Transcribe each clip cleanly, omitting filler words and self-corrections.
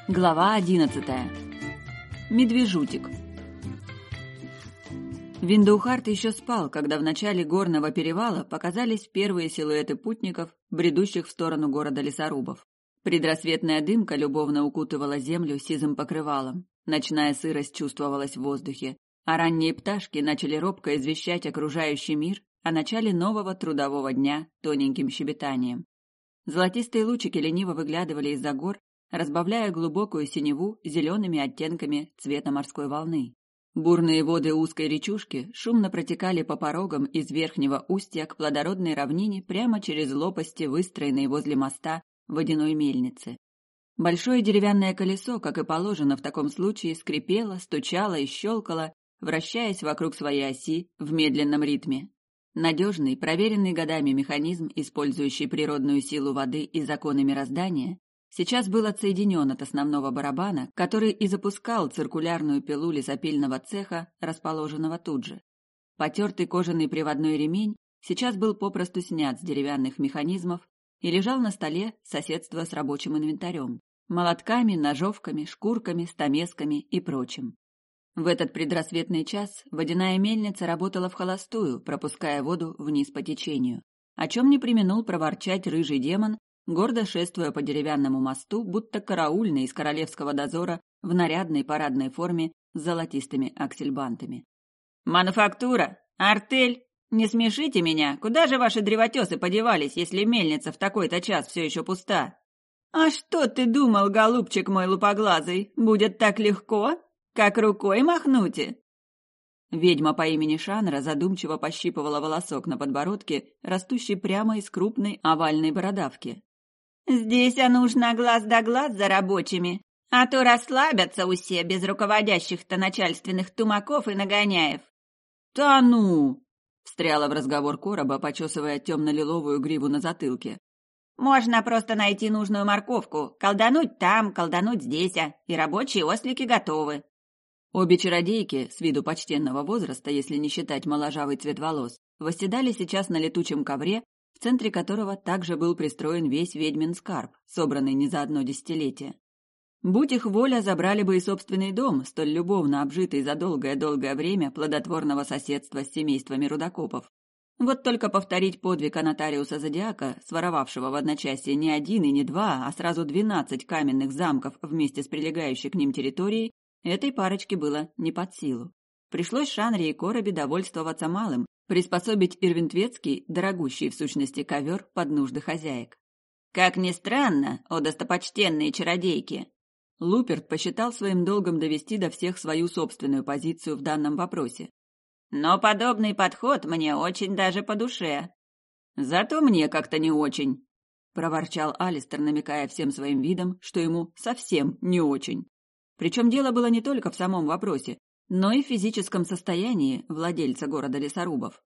Глава 11. Медвежутик. Виндоухарт еще спал, когда в начале горного перевала показались первые силуэты путников, бредущих в сторону города лесорубов. Предрассветная дымка любовно укутывала землю сизым покрывалом. Ночная сырость чувствовалась в воздухе, а ранние пташки начали робко извещать окружающий мир о начале нового трудового дня тоненьким щебетанием. Золотистые лучики лениво выглядывали из-за гор, разбавляя глубокую синеву зелеными оттенками цвета морской волны. Бурные воды узкой речушки шумно протекали по порогам из верхнего устья к плодородной равнине прямо через лопасти, выстроенные возле моста водяной мельницы. Большое деревянное колесо, как и положено в таком случае, скрипело, стучало и щелкало, вращаясь вокруг своей оси в медленном ритме. Надежный, проверенный годами механизм, использующий природную силу воды и законы мироздания, сейчас был отсоединен от основного барабана, который и запускал циркулярную пилу лесопильного цеха, расположенного тут же. Потертый кожаный приводной ремень сейчас был попросту снят с деревянных механизмов и лежал на столе соседство с рабочим инвентарем – молотками, ножовками, шкурками, стамесками и прочим. В этот предрассветный час водяная мельница работала вхолостую, пропуская воду вниз по течению, о чем не преминул проворчать рыжий демон, гордо шествуя по деревянному мосту, будто караульный из королевского дозора в нарядной парадной форме с золотистыми аксельбантами. «Мануфактура! Артель! Не смешите меня! Куда же ваши древотесы подевались, если мельница в такой-то час все еще пуста?» «А что ты думал, голубчик мой лупоглазый, будет так легко, как рукой махнути?» Ведьма по имени Шанра задумчиво пощипывала волосок на подбородке, растущий прямо из крупной овальной бородавки. «Здесь нужно глаз да глаз за рабочими, а то расслабятся усе без руководящих-то начальственных тумаков и нагоняев». «Да ну!» — встряла в разговор короба, почесывая темно-лиловую гриву на затылке. «Можно просто найти нужную морковку, колдануть там, колдануть здесь, и рабочие ослики готовы». Обе чародейки, с виду почтенного возраста, если не считать моложавый цвет волос, восседали сейчас на летучем ковре, в центре которого также был пристроен весь ведьмин скарб, собранный не за одно десятилетие. Будь их воля, забрали бы и собственный дом, столь любовно обжитый за долгое-долгое время плодотворного соседства с семействами рудокопов. Вот только повторить подвиг нотариуса Зодиака, своровавшего в одночасье не один и не два, а сразу 12 каменных замков вместе с прилегающей к ним территорией, этой парочке было не под силу. Пришлось Шанре и Коробе довольствоваться малым, приспособить ирвинтветский, дорогущий в сущности ковер под нужды хозяек. Как ни странно, о достопочтенные чародейки, Луперт посчитал своим долгом довести до всех свою собственную позицию в данном вопросе. Но подобный подход мне очень даже по душе. Зато мне как-то не очень, проворчал Алистер, намекая всем своим видом, что ему совсем не очень. Причем дело было не только в самом вопросе, но и в физическом состоянии владельца города лесорубов.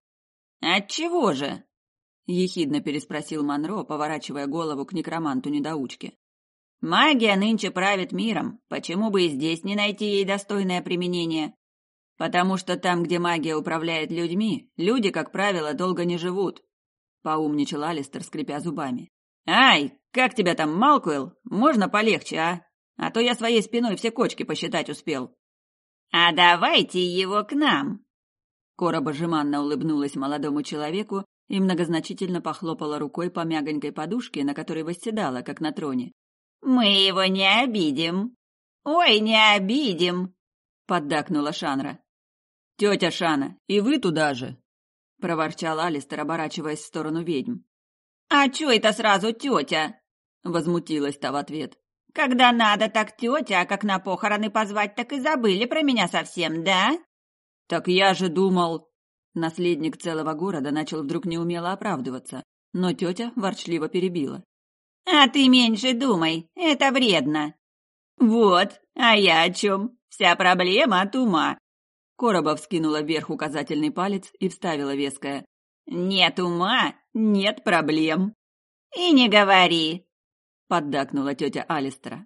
«Отчего же?» — ехидно переспросил Монро, поворачивая голову к некроманту-недоучке. «Магия нынче правит миром, почему бы и здесь не найти ей достойное применение? Потому что там, где магия управляет людьми, люди, как правило, долго не живут», — поумничал Алистер, скрипя зубами. «Ай, как тебя там, Малкуэлл? Можно полегче, а? А то я своей спиной все кочки посчитать успел». «А давайте его к нам!» Короба жеманно улыбнулась молодому человеку и многозначительно похлопала рукой по мягонькой подушке, на которой восседала, как на троне. «Мы его не обидим!» «Ой, не обидим!» — поддакнула Шанра. «Тетя Шана, и вы туда же!» — проворчал Алистер, оборачиваясь в сторону ведьм. «А чё это сразу тетя?» — возмутилась та в ответ. «Когда надо, так тетя, а как на похороны позвать, так и забыли про меня совсем, да?» «Так я же думал...» Наследник целого города начал вдруг неумело оправдываться, но тетя ворчливо перебила. «А ты меньше думай, это вредно». «Вот, а я о чем? Вся проблема от ума». Короба вскинула вверх указательный палец и вставила веское. «Нет ума, нет проблем». «И не говори», — поддакнула тетя Алистера.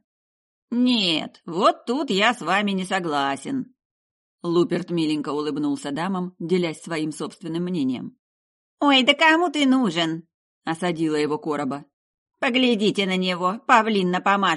«Нет, вот тут я с вами не согласен». Луперт миленько улыбнулся дамам, делясь своим собственным мнением. «Ой, да кому ты нужен?» — осадила его Короба. «Поглядите на него, павлин напомаженный.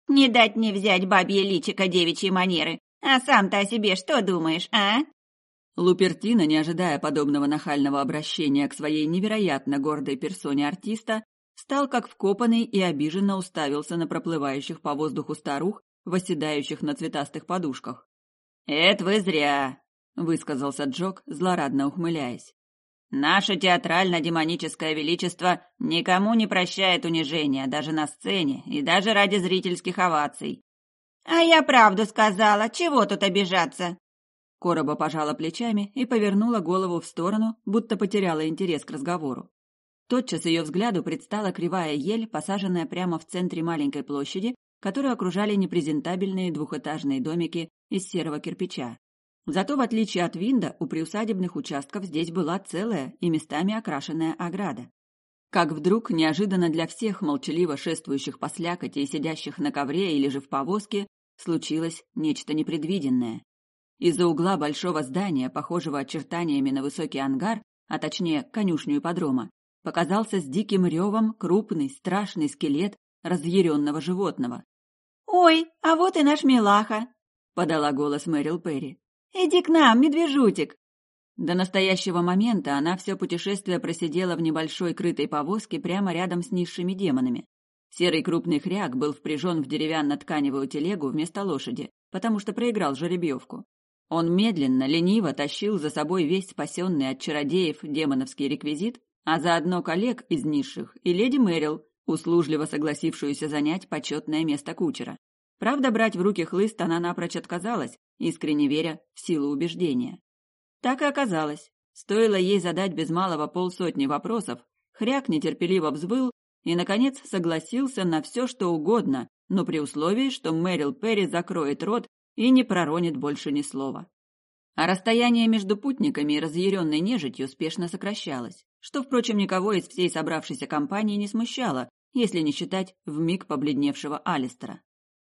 Не дать не взять бабье личико девичьей манеры. А сам-то о себе что думаешь, а?» Лупертино, не ожидая подобного нахального обращения к своей невероятно гордой персоне артиста, стал как вкопанный и обиженно уставился на проплывающих по воздуху старух, восседающих на цветастых подушках. «Это вы зря», — высказался Джок, злорадно ухмыляясь. «Наше театрально-демоническое величество никому не прощает унижения, даже на сцене и даже ради зрительских оваций». «А я правду сказала, чего тут обижаться?» Короба пожала плечами и повернула голову в сторону, будто потеряла интерес к разговору. Тотчас ее взгляду предстала кривая ель, посаженная прямо в центре маленькой площади, которую окружали непрезентабельные двухэтажные домики из серого кирпича. Зато, в отличие от Винда, у приусадебных участков здесь была целая и местами окрашенная ограда. Как вдруг, неожиданно для всех молчаливо шествующих по слякоти и сидящих на ковре или же в повозке, случилось нечто непредвиденное. Из-за угла большого здания, похожего очертаниями на высокий ангар, а точнее конюшню ипподрома, показался с диким ревом крупный, страшный скелет разъяренного животного. «Ой, а вот и наш милаха!» — подала голос Мэрил Перри. «Иди к нам, медвежутик!» До настоящего момента она все путешествие просидела в небольшой крытой повозке прямо рядом с низшими демонами. Серый крупный хряк был впряжен в деревянно-тканевую телегу вместо лошади, потому что проиграл жеребьевку. Он медленно, лениво тащил за собой весь спасенный от чародеев демоновский реквизит, а заодно коллег из низших и леди Мэрил, услужливо согласившуюся занять почетное место кучера. Правда, брать в руки хлыст она напрочь отказалась, искренне веря в силу убеждения. Так и оказалось. Стоило ей задать без малого полсотни вопросов, хряк нетерпеливо взвыл и, наконец, согласился на все, что угодно, но при условии, что Мэрил Перри закроет рот и не проронит больше ни слова. А расстояние между путниками и разъяренной нежитью спешно сокращалось, что, впрочем, никого из всей собравшейся компании не смущало, если не считать вмиг побледневшего Алистера.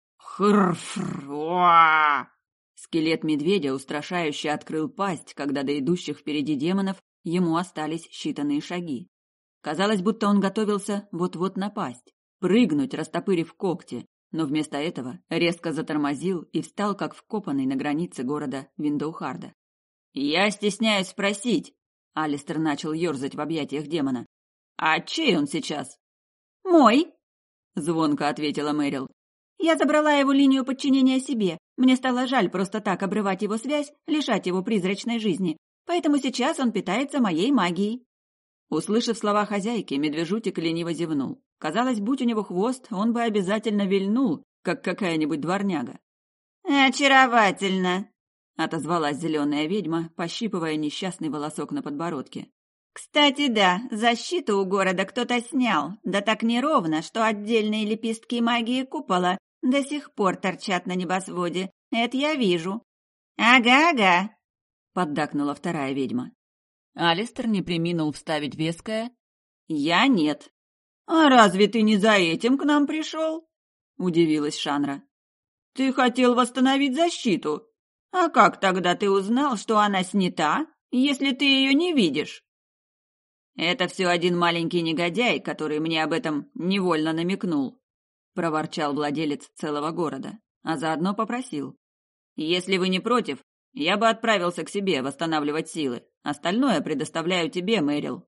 «Хр-фр-уа!» Скелет медведя устрашающе открыл пасть, когда до идущих впереди демонов ему остались считанные шаги. Казалось, будто он готовился вот-вот напасть, прыгнуть, растопырив когти, но вместо этого резко затормозил и встал как вкопанный на границе города Виндоухарда. «Я стесняюсь спросить», — Алистер начал ерзать в объятиях демона. «А чей он сейчас?» «Мой», — звонко ответила Мэрил. «Я забрала его линию подчинения себе. Мне стало жаль просто так обрывать его связь, лишать его призрачной жизни. Поэтому сейчас он питается моей магией». Услышав слова хозяйки, медвежутик лениво зевнул. Казалось, будь у него хвост, он бы обязательно вильнул, как какая-нибудь дворняга. «Очаровательно», — отозвалась зеленая ведьма, пощипывая несчастный волосок на подбородке. «Кстати, да, защиту у города кто-то снял, да так неровно, что отдельные лепестки магии купола до сих пор торчат на небосводе. Это я вижу». «Ага-ага», — поддакнула вторая ведьма. Алистер не преминул вставить веское. «Я нет». «А разве ты не за этим к нам пришел?» — удивилась Шанра. «Ты хотел восстановить защиту. А как тогда ты узнал, что она снята, если ты ее не видишь?» «Это все один маленький негодяй, который мне об этом невольно намекнул», — проворчал владелец целого города, а заодно попросил. «Если вы не против, я бы отправился к себе восстанавливать силы. Остальное предоставляю тебе, Мэрил».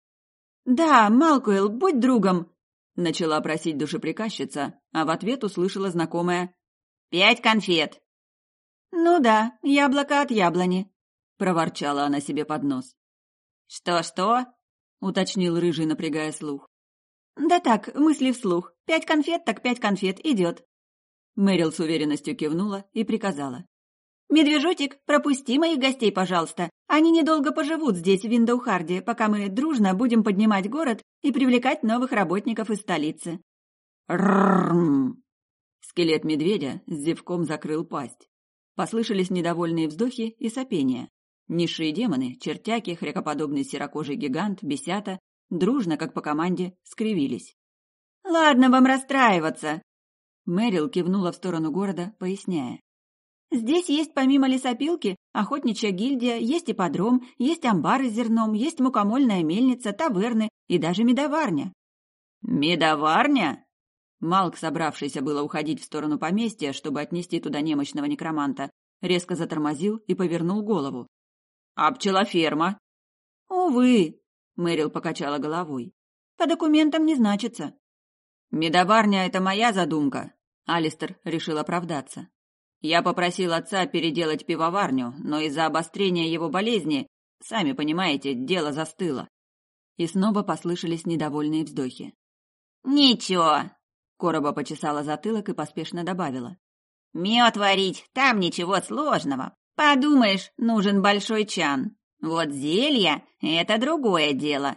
«Да, Малкуэлл, будь другом», — начала просить душеприказчица, а в ответ услышала знакомое «5 конфет». «Ну да, яблоко от яблони», — проворчала она себе под нос. «Что-что?» — уточнил рыжий, напрягая слух. «Да так, мысли вслух. 5 конфет, так 5 конфет, идет». Мэрил с уверенностью кивнула и приказала. «Медвежутик, пропусти моих гостей, пожалуйста. Они недолго поживут здесь, в Виндоухарде, пока мы дружно будем поднимать город и привлекать новых работников из столицы». «Ррррррм!» Скелет медведя с зевком закрыл пасть. Послышались недовольные вздохи и сопения. Низшие демоны, чертяки, хрякоподобный серокожий гигант, бесята, дружно, как по команде, скривились. «Ладно вам расстраиваться», — Мэрил кивнула в сторону города, поясняя. «Здесь есть помимо лесопилки охотничья гильдия, есть ипподром, есть амбары с зерном, есть мукомольная мельница, таверны и даже медоварня». «Медоварня?» Малк, собравшийся было уходить в сторону поместья, чтобы отнести туда немощного некроманта, резко затормозил и повернул голову. «А пчелоферма?» «Увы», — Мэрил покачала головой. «по документам не значится». «Медоварня — это моя задумка», — Алистер решил оправдаться. «Я попросил отца переделать пивоварню, но из-за обострения его болезни, сами понимаете, дело застыло». И снова послышались недовольные вздохи. «Ничего», — Короба почесала затылок и поспешно добавила. «Мед варить, там ничего сложного. Подумаешь, нужен большой чан. Вот зелья — это другое дело».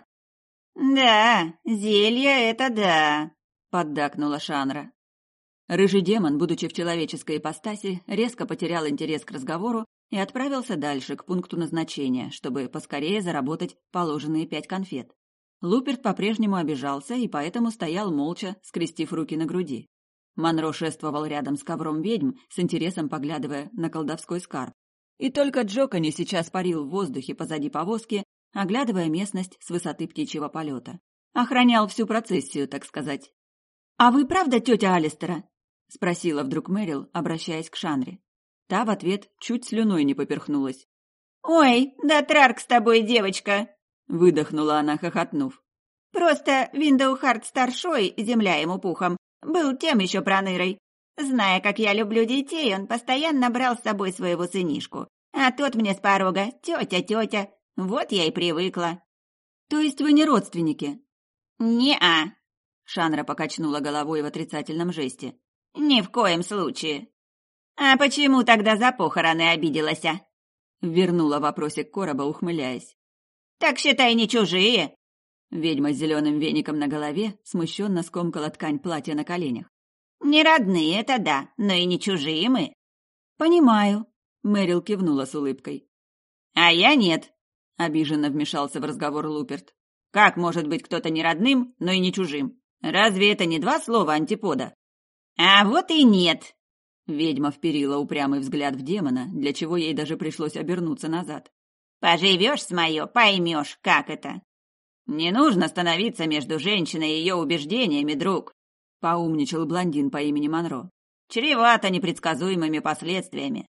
«Да, зелья — это да», — поддакнула Шанра. Рыжий демон, будучи в человеческой ипостаси, резко потерял интерес к разговору и отправился дальше, к пункту назначения, чтобы поскорее заработать положенные 5 конфет. Луперт по-прежнему обижался и поэтому стоял молча, скрестив руки на груди. Монро шествовал рядом с ковром ведьм, с интересом поглядывая на колдовской скарб. И только Джокони сейчас парил в воздухе позади повозки, оглядывая местность с высоты птичьего полета. Охранял всю процессию, так сказать. «А вы правда тетя Алистера?» — спросила вдруг Мэрил, обращаясь к Шанре. Та в ответ чуть слюной не поперхнулась. «Ой, да Трарк с тобой, девочка!» — выдохнула она, хохотнув. «Просто Виндоухард-старшой, земля ему пухом, был тем еще пронырой. Зная, как я люблю детей, он постоянно брал с собой своего сынишку. А тот мне с порога: тетя, тетя. Вот я и привыкла». «То есть вы не родственники?» «Не-а», — Шанра покачнула головой в отрицательном жесте. «Ни в коем случае». «А почему тогда за похороны обиделась?» — вернула вопросик Короба, ухмыляясь. «Так считай, не чужие». Ведьма с зеленым веником на голове смущенно скомкала ткань платья на коленях. «Не родные, это да, но и не чужие мы». «Понимаю», — Мэрил кивнула с улыбкой. «А я нет», — обиженно вмешался в разговор Луперт. «Как может быть кто-то не родным, но и не чужим? Разве это не 2 слова антипода?» «А вот и нет», — ведьма вперила упрямый взгляд в демона, для чего ей даже пришлось обернуться назад. «Поживешь с моё, поймешь, как это». «Не нужно становиться между женщиной и ее убеждениями, друг», — поумничал блондин по имени Монро. «Чревато непредсказуемыми последствиями».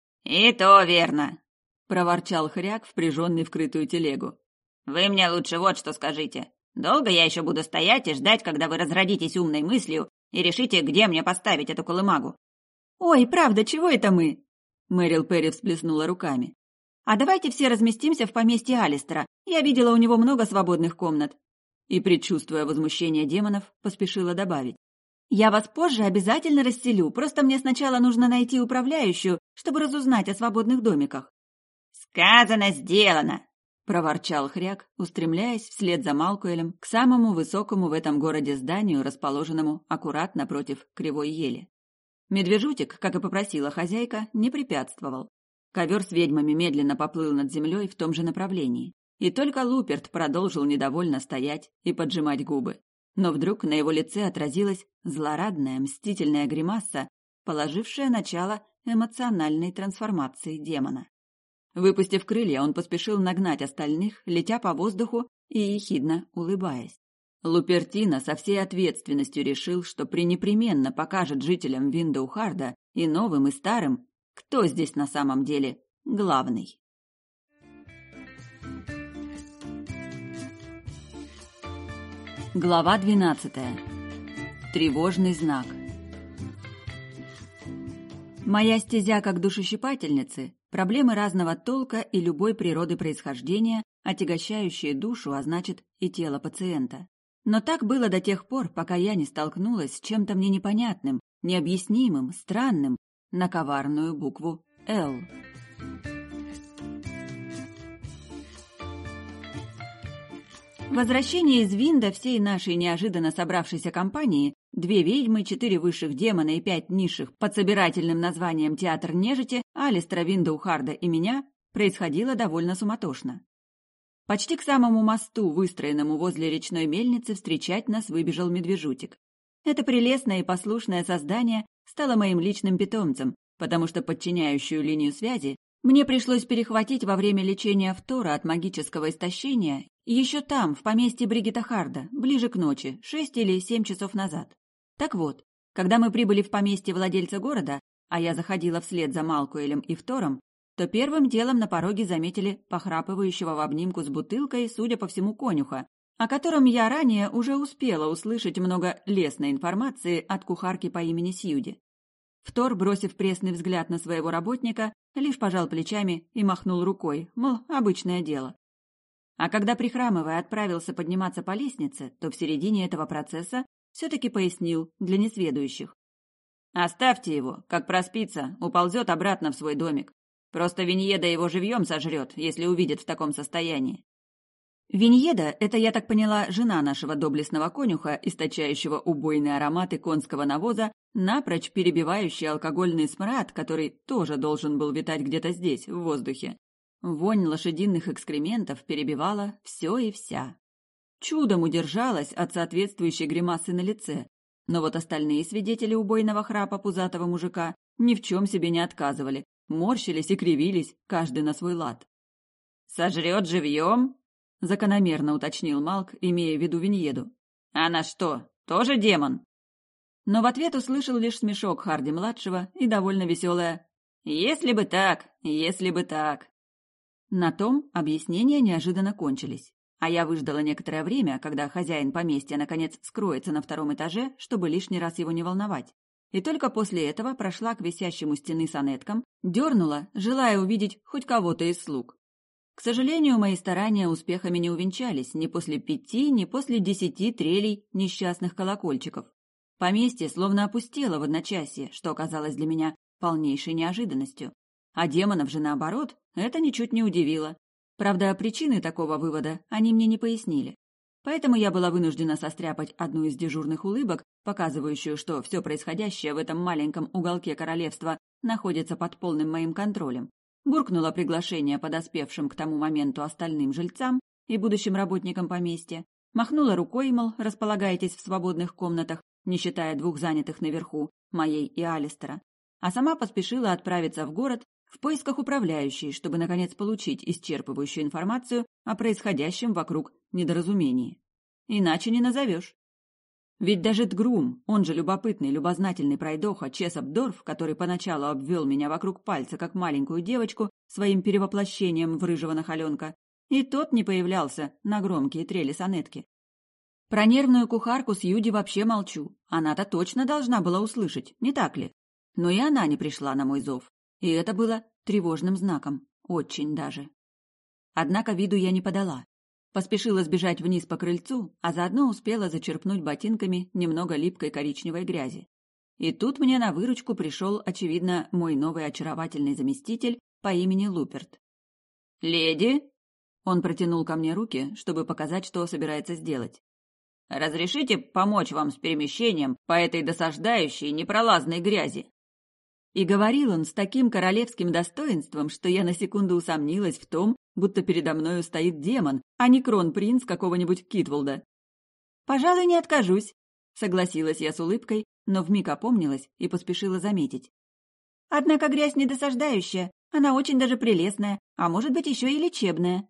«И то верно», — проворчал хряк, впряженный в крытую телегу. «Вы мне лучше вот что скажите. Долго я еще буду стоять и ждать, когда вы разродитесь умной мыслью и решите, где мне поставить эту колымагу?» «Ой, правда, чего это мы?» Мэрил Перри всплеснула руками. «А давайте все разместимся в поместье Алистера. Я видела у него много свободных комнат». И, предчувствуя возмущение демонов, поспешила добавить. «Я вас позже обязательно расселю, просто мне сначала нужно найти управляющую, чтобы разузнать о свободных домиках». «Сказано, сделано!» — проворчал хряк, устремляясь вслед за Малкуэлем к самому высокому в этом городе зданию, расположенному аккурат напротив кривой ели. Медвежутик, как и попросила хозяйка, не препятствовал. Ковер с ведьмами медленно поплыл над землей в том же направлении. И только Луперт продолжил недовольно стоять и поджимать губы. Но вдруг на его лице отразилась злорадная, мстительная гримаса, положившая начало эмоциональной трансформации демона. Выпустив крылья, он поспешил нагнать остальных, летя по воздуху и ехидно улыбаясь. Лупертино со всей ответственностью решил, что пренепременно покажет жителям Виндоухарда, и новым, и старым, кто здесь на самом деле главный. Глава 12. Тревожный знак. Моя стезя как душещипательницы, проблемы разного толка и любой природы происхождения, отягощающие душу, а значит и тело пациента. Но так было до тех пор, пока я не столкнулась с чем-то мне непонятным, необъяснимым, странным, на коварную букву «Л». Возвращение из Винда всей нашей неожиданно собравшейся компании, 2 ведьмы, 4 высших демона и 5 низших под собирательным названием «Театр нежити», Алистера, Виндоухарда и меня, происходило довольно суматошно. Почти к самому мосту, выстроенному возле речной мельницы, встречать нас выбежал медвежутик. Это прелестное и послушное создание стало моим личным питомцем, потому что подчиняющую линию связи мне пришлось перехватить во время лечения Втора от магического истощения еще там, в поместье Бригитта Харда, ближе к ночи, 6 или 7 часов назад. Так вот, когда мы прибыли в поместье владельца города, а я заходила вслед за Малкуэлем и Втором, то первым делом на пороге заметили похрапывающего в обнимку с бутылкой, судя по всему, конюха, о котором я ранее уже успела услышать много лестной информации от кухарки по имени Сьюди. Втор, бросив пресный взгляд на своего работника, лишь пожал плечами и махнул рукой, мол, обычное дело. А когда, прихрамывая, отправился подниматься по лестнице, то в середине этого процесса все-таки пояснил для несведущих. «Оставьте его, как проспится, уползет обратно в свой домик. Просто Виньеда его живьем сожрет, если увидит в таком состоянии». Виньеда – это, я так поняла, жена нашего доблестного конюха, источающего убойные ароматы конского навоза, напрочь перебивающий алкогольный смрад, который тоже должен был витать где-то здесь, в воздухе. Вонь лошадиных экскрементов перебивала все и вся. Чудом удержалась от соответствующей гримасы на лице, но вот остальные свидетели убойного храпа пузатого мужика ни в чем себе не отказывали, морщились и кривились, каждый на свой лад. «Сожрет живьем?» — закономерно уточнил Малк, имея в виду Виньеду. «Она что, тоже демон?» Но в ответ услышал лишь смешок Харди-младшего и довольно веселое «Если бы так, если бы так». На том объяснения неожиданно кончились, а я выждала некоторое время, когда хозяин поместья наконец скроется на втором этаже, чтобы лишний раз его не волновать. И только после этого прошла к висящему стены сонеткам, дернула, желая увидеть хоть кого-то из слуг. К сожалению, мои старания успехами не увенчались ни после 5, ни после 10 трелей несчастных колокольчиков. Поместье словно опустело в одночасье, что оказалось для меня полнейшей неожиданностью. А демонов же, наоборот, это ничуть не удивило. Правда, причины такого вывода они мне не пояснили. Поэтому я была вынуждена состряпать одну из дежурных улыбок, показывающую, что все происходящее в этом маленьком уголке королевства находится под полным моим контролем. Буркнула приглашение подоспевшим к тому моменту остальным жильцам и будущим работникам поместья, махнула рукой, мол, располагайтесь в свободных комнатах, не считая 2 занятых наверху, моей и Алистера, а сама поспешила отправиться в город в поисках управляющей, чтобы, наконец, получить исчерпывающую информацию о происходящем вокруг недоразумении. Иначе не назовешь. Ведь даже Тгрум, он же любопытный, любознательный пройдоха Чесоп-Дорф, который поначалу обвел меня вокруг пальца, как маленькую девочку, своим перевоплощением в рыжего нахаленка, и тот не появлялся на громкие трели сонетки. Про нервную кухарку Сьюди вообще молчу. Она-то точно должна была услышать, не так ли? Но и она не пришла на мой зов. И это было тревожным знаком. Очень даже. Однако виду я не подала. Поспешила сбежать вниз по крыльцу, а заодно успела зачерпнуть ботинками немного липкой коричневой грязи. И тут мне на выручку пришел, очевидно, мой новый очаровательный заместитель по имени Луперт. «Леди!» Он протянул ко мне руки, чтобы показать, что собирается сделать. «Разрешите помочь вам с перемещением по этой досаждающей непролазной грязи?» И говорил он с таким королевским достоинством, что я на секунду усомнилась в том, будто передо мною стоит демон, а не кронпринц какого-нибудь Китволда. «Пожалуй, не откажусь», — согласилась я с улыбкой, но вмиг опомнилась и поспешила заметить. «Однако грязь не досаждающая, она очень даже прелестная, а может быть еще и лечебная».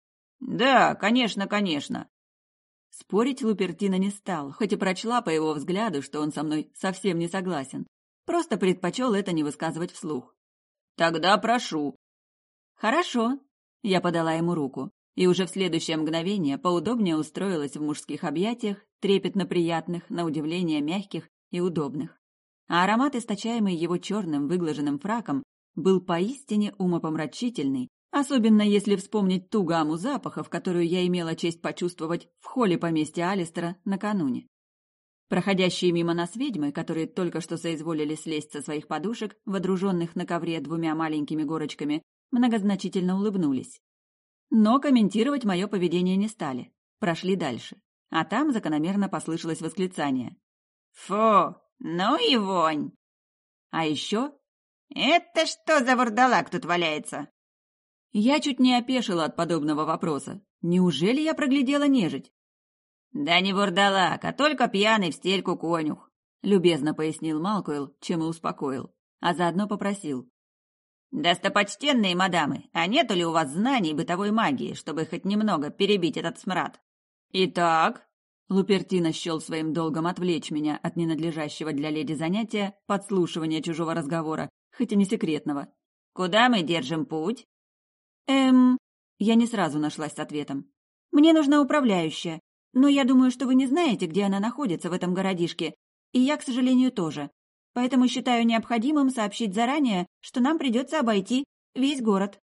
«Да, конечно, конечно». Спорить Лупертино не стал, хоть и прочла по его взгляду, что он со мной совсем не согласен. Просто предпочел это не высказывать вслух. «Тогда прошу». «Хорошо», — я подала ему руку, и уже в следующее мгновение поудобнее устроилась в мужских объятиях, трепетно приятных, на удивление мягких и удобных. А аромат, источаемый его черным выглаженным фраком, был поистине умопомрачительный, особенно если вспомнить ту гамму запахов, которую я имела честь почувствовать в холле поместья Алистера накануне. Проходящие мимо нас ведьмы, которые только что соизволили слезть со своих подушек, водруженных на ковре 2 маленькими горочками, многозначительно улыбнулись. Но комментировать мое поведение не стали. Прошли дальше. А там закономерно послышалось восклицание. «Фу! Ну и вонь!» А еще... «Это что за вурдалак тут валяется?» Я чуть не опешила от подобного вопроса. Неужели я проглядела нежить? «Да не вурдалак, а только пьяный в стельку конюх», — любезно пояснил Малкуэлл, чем и успокоил, а заодно попросил. «Достопочтенные мадамы, а нету ли у вас знаний бытовой магии, чтобы хоть немного перебить этот смрад?» «Итак», Лупертино счел своим долгом отвлечь меня от ненадлежащего для леди занятия подслушивания чужого разговора, хоть и не секретного. «Куда мы держим путь?» Я не сразу нашлась с ответом. «Мне нужна управляющая, но я думаю, что вы не знаете, где она находится в этом городишке, и я, к сожалению, тоже. Поэтому считаю необходимым сообщить заранее, что нам придется обойти весь город».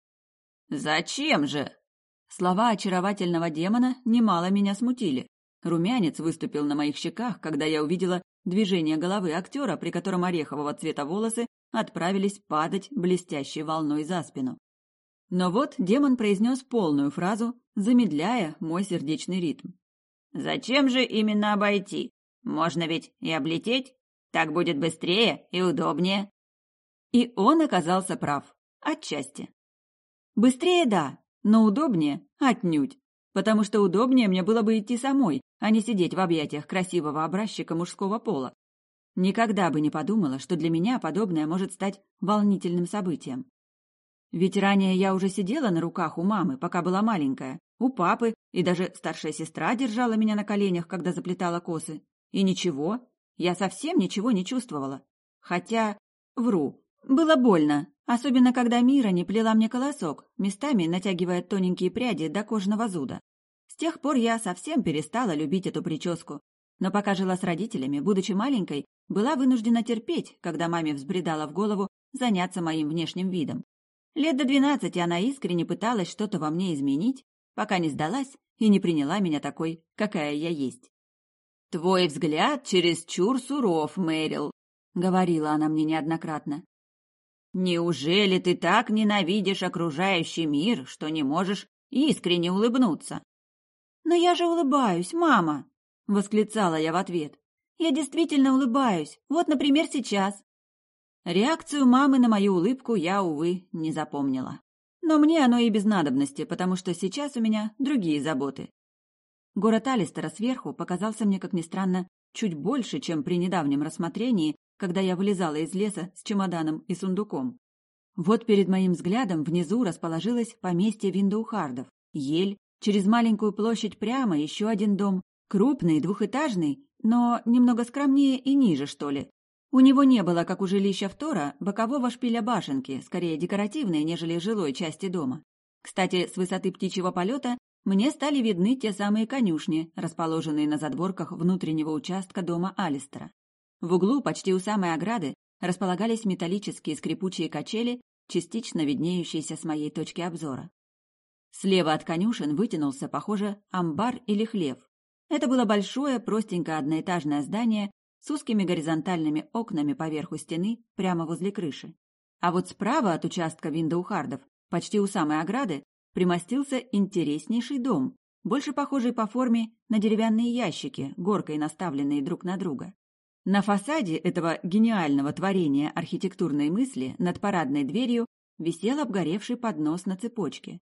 «Зачем же?» Слова очаровательного демона немало меня смутили. Румянец выступил на моих щеках, когда я увидела движение головы актера, при котором орехового цвета волосы отправились падать блестящей волной за спину. Но вот демон произнес полную фразу, замедляя мой сердечный ритм. «Зачем же именно обойти? Можно ведь и облететь. Так будет быстрее и удобнее». И он оказался прав. Отчасти. Быстрее – да, но удобнее – отнюдь. Потому что удобнее мне было бы идти самой, а не сидеть в объятиях красивого образчика мужского пола. Никогда бы не подумала, что для меня подобное может стать волнительным событием. Ведь ранее я уже сидела на руках у мамы, пока была маленькая, у папы, и даже старшая сестра держала меня на коленях, когда заплетала косы. И ничего, я совсем ничего не чувствовала. Хотя, вру, было больно, особенно когда Мира не плела мне колосок, местами натягивая тоненькие пряди до кожаного зуда. С тех пор я совсем перестала любить эту прическу, но пока жила с родителями, будучи маленькой, была вынуждена терпеть, когда маме взбредало в голову заняться моим внешним видом. Лет до 12 она искренне пыталась что-то во мне изменить, пока не сдалась и не приняла меня такой, какая я есть. «Твой взгляд чересчур суров, Мэрил», — говорила она мне неоднократно. «Неужели ты так ненавидишь окружающий мир, что не можешь искренне улыбнуться?» «Но я же улыбаюсь, мама!» — восклицала я в ответ. «Я действительно улыбаюсь, вот, например, сейчас». Реакцию мамы на мою улыбку я, увы, не запомнила. Но мне оно и без надобности, потому что сейчас у меня другие заботы. Город Алистера сверху показался мне, как ни странно, чуть больше, чем при недавнем рассмотрении, когда я вылезала из леса с чемоданом и сундуком. Вот перед моим взглядом внизу расположилось поместье Виндоухардов, ель, через маленькую площадь прямо еще один дом, крупный, двухэтажный, но немного скромнее и ниже, что ли. У него не было, как у жилища Втора, бокового шпиля башенки, скорее декоративной, нежели жилой части дома. Кстати, с высоты птичьего полета мне стали видны те самые конюшни, расположенные на задворках внутреннего участка дома Алистера. В углу, почти у самой ограды, располагались металлические скрипучие качели, частично виднеющиеся с моей точки обзора. Слева от конюшен вытянулся, похоже, амбар или хлев. Это было большое, простенькое одноэтажное здание с узкими горизонтальными окнами поверху стены, прямо возле крыши. А вот справа от участка Виндоухардов, почти у самой ограды, примостился интереснейший дом, больше похожий по форме на деревянные ящики, горкой наставленные друг на друга. На фасаде этого гениального творения архитектурной мысли над парадной дверью висел обгоревший поднос на цепочке.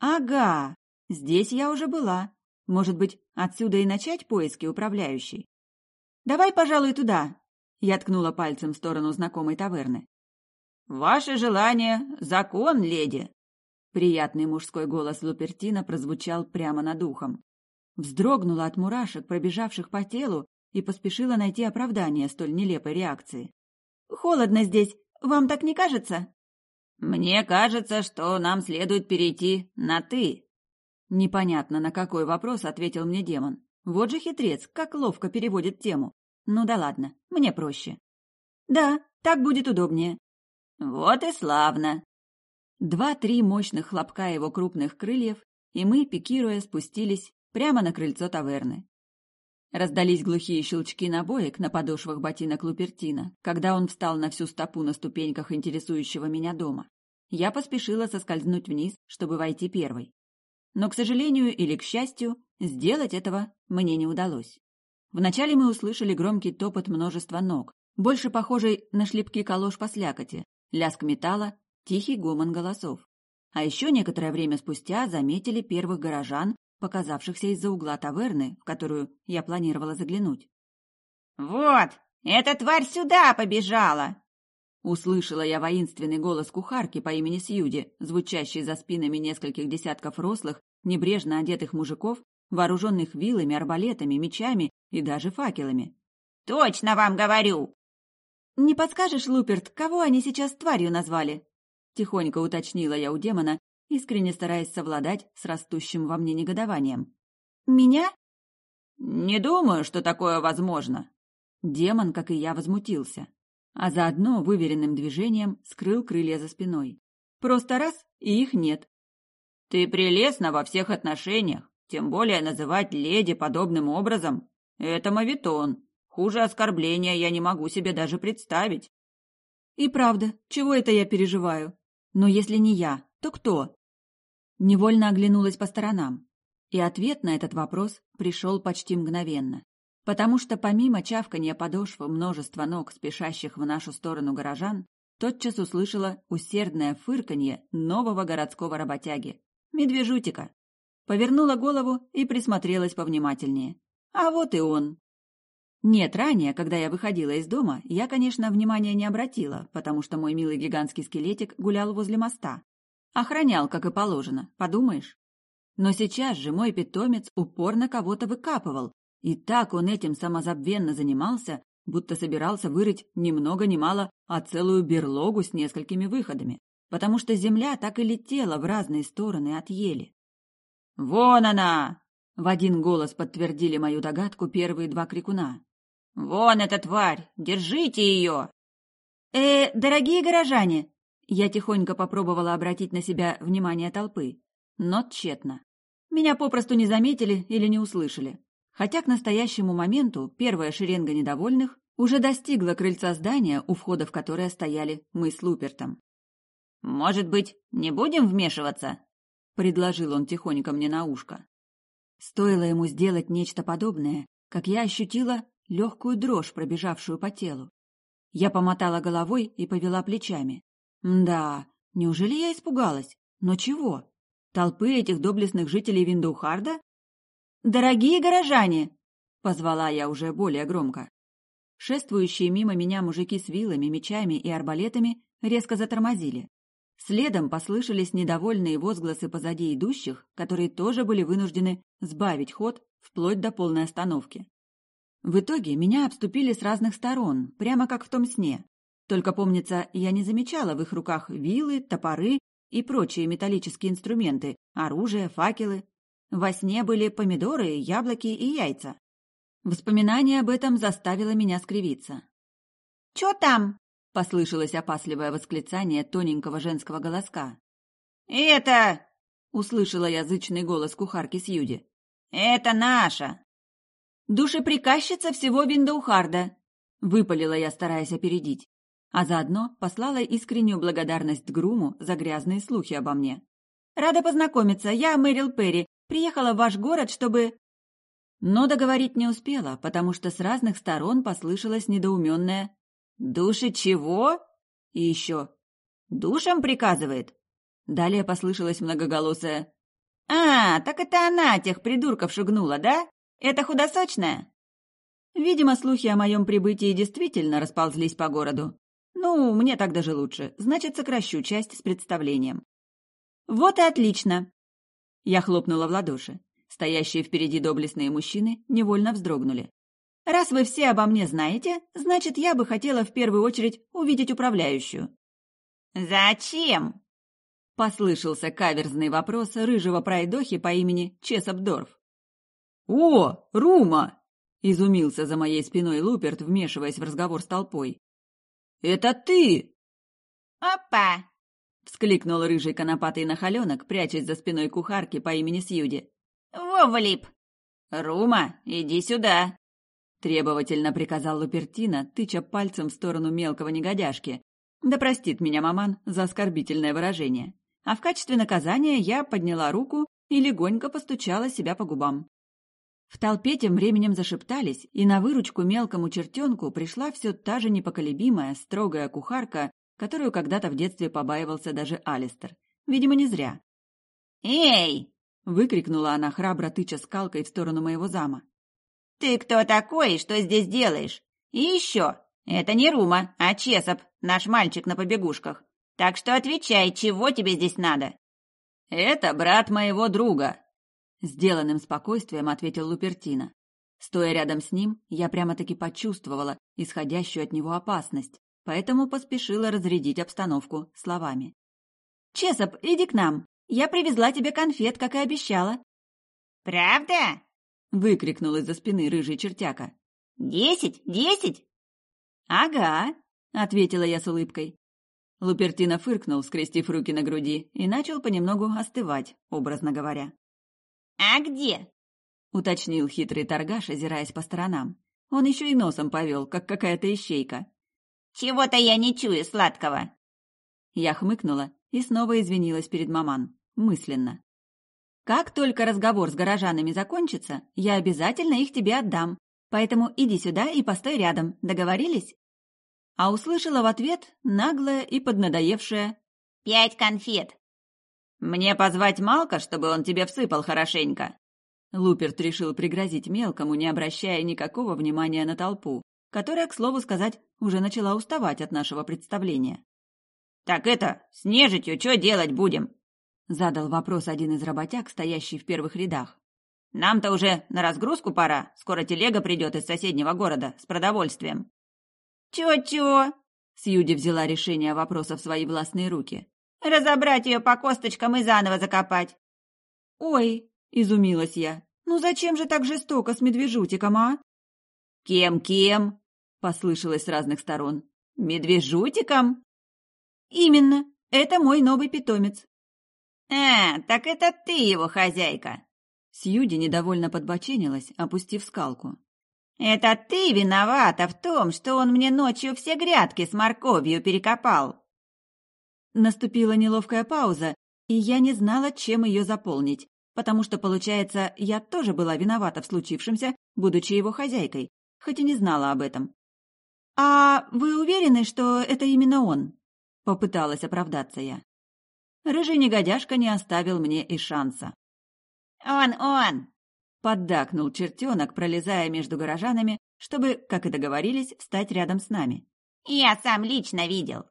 Ага, здесь я уже была. Может быть, отсюда и начать поиски управляющей? «Давай, пожалуй, туда», — я ткнула пальцем в сторону знакомой таверны. «Ваше желание — закон, леди!» Приятный мужской голос Лупертино прозвучал прямо над ухом. Вздрогнула от мурашек, пробежавших по телу, и поспешила найти оправдание столь нелепой реакции. «Холодно здесь, вам так не кажется?» «Мне кажется, что нам следует перейти на «ты». Непонятно, на какой вопрос ответил мне демон. Вот же хитрец, как ловко переводит тему. Ну да ладно, мне проще. «Да, так будет удобнее». «Вот и славно!» 2-3 мощных хлопка его крупных крыльев, и мы, пикируя, спустились прямо на крыльцо таверны. Раздались глухие щелчки набоек на подошвах ботинок Лупертино, когда он встал на всю стопу на ступеньках интересующего меня дома. Я поспешила соскользнуть вниз, чтобы войти первой. Но, к сожалению или к счастью, сделать этого мне не удалось. Вначале мы услышали громкий топот множества ног, больше похожий на шлепки калош по слякоти, лязг металла, тихий гомон голосов. А еще некоторое время спустя заметили первых горожан, показавшихся из-за угла таверны, в которую я планировала заглянуть. «Вот, эта тварь сюда побежала!» Услышала я воинственный голос кухарки по имени Сьюди, звучащий за спинами нескольких десятков рослых, небрежно одетых мужиков, вооруженных вилами, арбалетами, мечами и даже факелами. «Точно вам говорю!» «Не подскажешь, Луперт, кого они сейчас тварью назвали?» Тихонько уточнила я у демона, искренне стараясь совладать с растущим во мне негодованием. «Меня?» «Не думаю, что такое возможно». Демон, как и я, возмутился, а заодно выверенным движением скрыл крылья за спиной. Просто раз — и их нет. «Ты прелестна во всех отношениях, тем более называть леди подобным образом. Это моветон. Хуже оскорбления я не могу себе даже представить». «И правда, чего это я переживаю? Но если не я, то кто?» Невольно оглянулась по сторонам. И ответ на этот вопрос пришел почти мгновенно. Потому что помимо чавканья подошв множества ног, спешащих в нашу сторону горожан, тотчас услышала усердное фырканье нового городского работяги — медвежутика. Повернула голову и присмотрелась повнимательнее. А вот и он. Нет, ранее, когда я выходила из дома, я, конечно, внимания не обратила, потому что мой милый гигантский скелетик гулял возле моста. Охранял, как и положено, подумаешь. Но сейчас же мой питомец упорно кого-то выкапывал, и так он этим самозабвенно занимался, будто собирался вырыть ни много ни мало, а целую берлогу с несколькими выходами, потому что земля так и летела в разные стороны от ели. «Вон она!» — в один голос подтвердили мою догадку первые два крикуна. «Вон эта тварь! Держите ее!» Дорогие горожане!» Я тихонько попробовала обратить на себя внимание толпы, но тщетно. Меня попросту не заметили или не услышали. Хотя к настоящему моменту первая шеренга недовольных уже достигла крыльца здания, у входа в которое стояли мы с Лупертом. «Может быть, не будем вмешиваться?» — предложил он тихонько мне на ушко. Стоило ему сделать нечто подобное, как я ощутила легкую дрожь, пробежавшую по телу. Я помотала головой и повела плечами. Да, неужели я испугалась? Но чего? Толпы этих доблестных жителей Виндоухарда? «Дорогие горожане!» — позвала я уже более громко. Шествующие мимо меня мужики с вилами, мечами и арбалетами резко затормозили. Следом послышались недовольные возгласы позади идущих, которые тоже были вынуждены сбавить ход вплоть до полной остановки. В итоге меня обступили с разных сторон, прямо как в том сне. Только, помнится, я не замечала в их руках вилы, топоры и прочие металлические инструменты, оружие, факелы. Во сне были помидоры, яблоки и яйца. Воспоминание об этом заставило меня скривиться. «Чё там?» — послышалось опасливое восклицание тоненького женского голоска. «Это...» — услышала я зычный голос кухарки Сьюди. «Это наша!» «Душеприказчица всего Виндоухарда!» — выпалила я, стараясь опередить. А заодно послала искреннюю благодарность Груму за грязные слухи обо мне. «Рада познакомиться, я Мэрил Перри, приехала в ваш город, чтобы...» Но договорить не успела, потому что с разных сторон послышалось недоуменное «Души чего?» И еще «Душам приказывает?» Далее послышалось многоголосое Так это она тех придурков шугнула, да? Это худосочная?» Видимо, слухи о моем прибытии действительно расползлись по городу. Ну, мне так даже лучше, значит, сокращу часть с представлением. «Вот и отлично!» Я хлопнула в ладоши. Стоящие впереди доблестные мужчины невольно вздрогнули. «Раз вы все обо мне знаете, значит, я бы хотела в первую очередь увидеть управляющую». «Зачем?» — послышался каверзный вопрос рыжего пройдохи по имени Чесопдорф. «О, Рума!» — изумился за моей спиной Луперт, вмешиваясь в разговор с толпой. «Это ты!» «Опа!» — вскликнул рыжий конопатый нахаленок, прячась за спиной кухарки по имени Сьюди. «Во влип!» «Рума, иди сюда!» — требовательно приказал Лупертино, тыча пальцем в сторону мелкого негодяшки. Да простит меня маман за оскорбительное выражение. А в качестве наказания я подняла руку и легонько постучала себя по губам. В толпе тем временем зашептались, и на выручку мелкому чертенку пришла все та же непоколебимая, строгая кухарка, которую когда-то в детстве побаивался даже Алистер. Видимо, не зря. «Эй!» — выкрикнула она, храбро тыча скалкой в сторону моего зама. «Ты кто такой и что здесь делаешь? И еще, это не Рума, а Чесоп, наш мальчик на побегушках. Так что отвечай, чего тебе здесь надо?» «Это брат моего друга». Сделанным спокойствием ответил Лупертино. Стоя рядом с ним, я прямо-таки почувствовала исходящую от него опасность, поэтому поспешила разрядить обстановку словами. «Чесоп, иди к нам! Я привезла тебе конфет, как и обещала!» «Правда?» — выкрикнул из-за спины рыжий чертяка. 10? 10? «Ага!» — ответила я с улыбкой. Лупертино фыркнул, скрестив руки на груди, и начал понемногу остывать, образно говоря. «А где?» — уточнил хитрый торгаш, озираясь по сторонам. Он еще и носом повел, как какая-то ищейка. «Чего-то я не чую сладкого!» Я хмыкнула и снова извинилась перед маман, мысленно. «Как только разговор с горожанами закончится, я обязательно их тебе отдам, поэтому иди сюда и постой рядом, договорились?» А услышала в ответ наглое и поднадоевшее: 5 конфет!» «Мне позвать Малка, чтобы он тебе всыпал хорошенько?» Луперт решил пригрозить мелкому, не обращая никакого внимания на толпу, которая, к слову сказать, уже начала уставать от нашего представления. «Так это, с нежитью что делать будем?» — задал вопрос один из работяг, стоящий в первых рядах. «Нам-то уже на разгрузку пора, скоро телега придет из соседнего города с продовольствием». «Чё-чё?» — Сьюди взяла решение вопроса в свои властные руки. «Разобрать ее по косточкам и заново закопать». «Ой!» — изумилась я. «Ну зачем же так жестоко с медвежутиком, а?» «Кем-кем?» — послышалось с разных сторон. «Медвежутиком?» «Именно. Это мой новый питомец». Так это ты его хозяйка». Сьюди недовольно подбоченилась, опустив скалку. «Это ты виновата в том, что он мне ночью все грядки с морковью перекопал». Наступила неловкая пауза, и я не знала, чем ее заполнить, потому что, получается, я тоже была виновата в случившемся, будучи его хозяйкой, хоть и не знала об этом. «А вы уверены, что это именно он?» — попыталась оправдаться я. Рыжий негодяшка не оставил мне и шанса. «Он!» — поддакнул чертенок, пролезая между горожанами, чтобы, как и договорились, встать рядом с нами. «Я сам лично видел».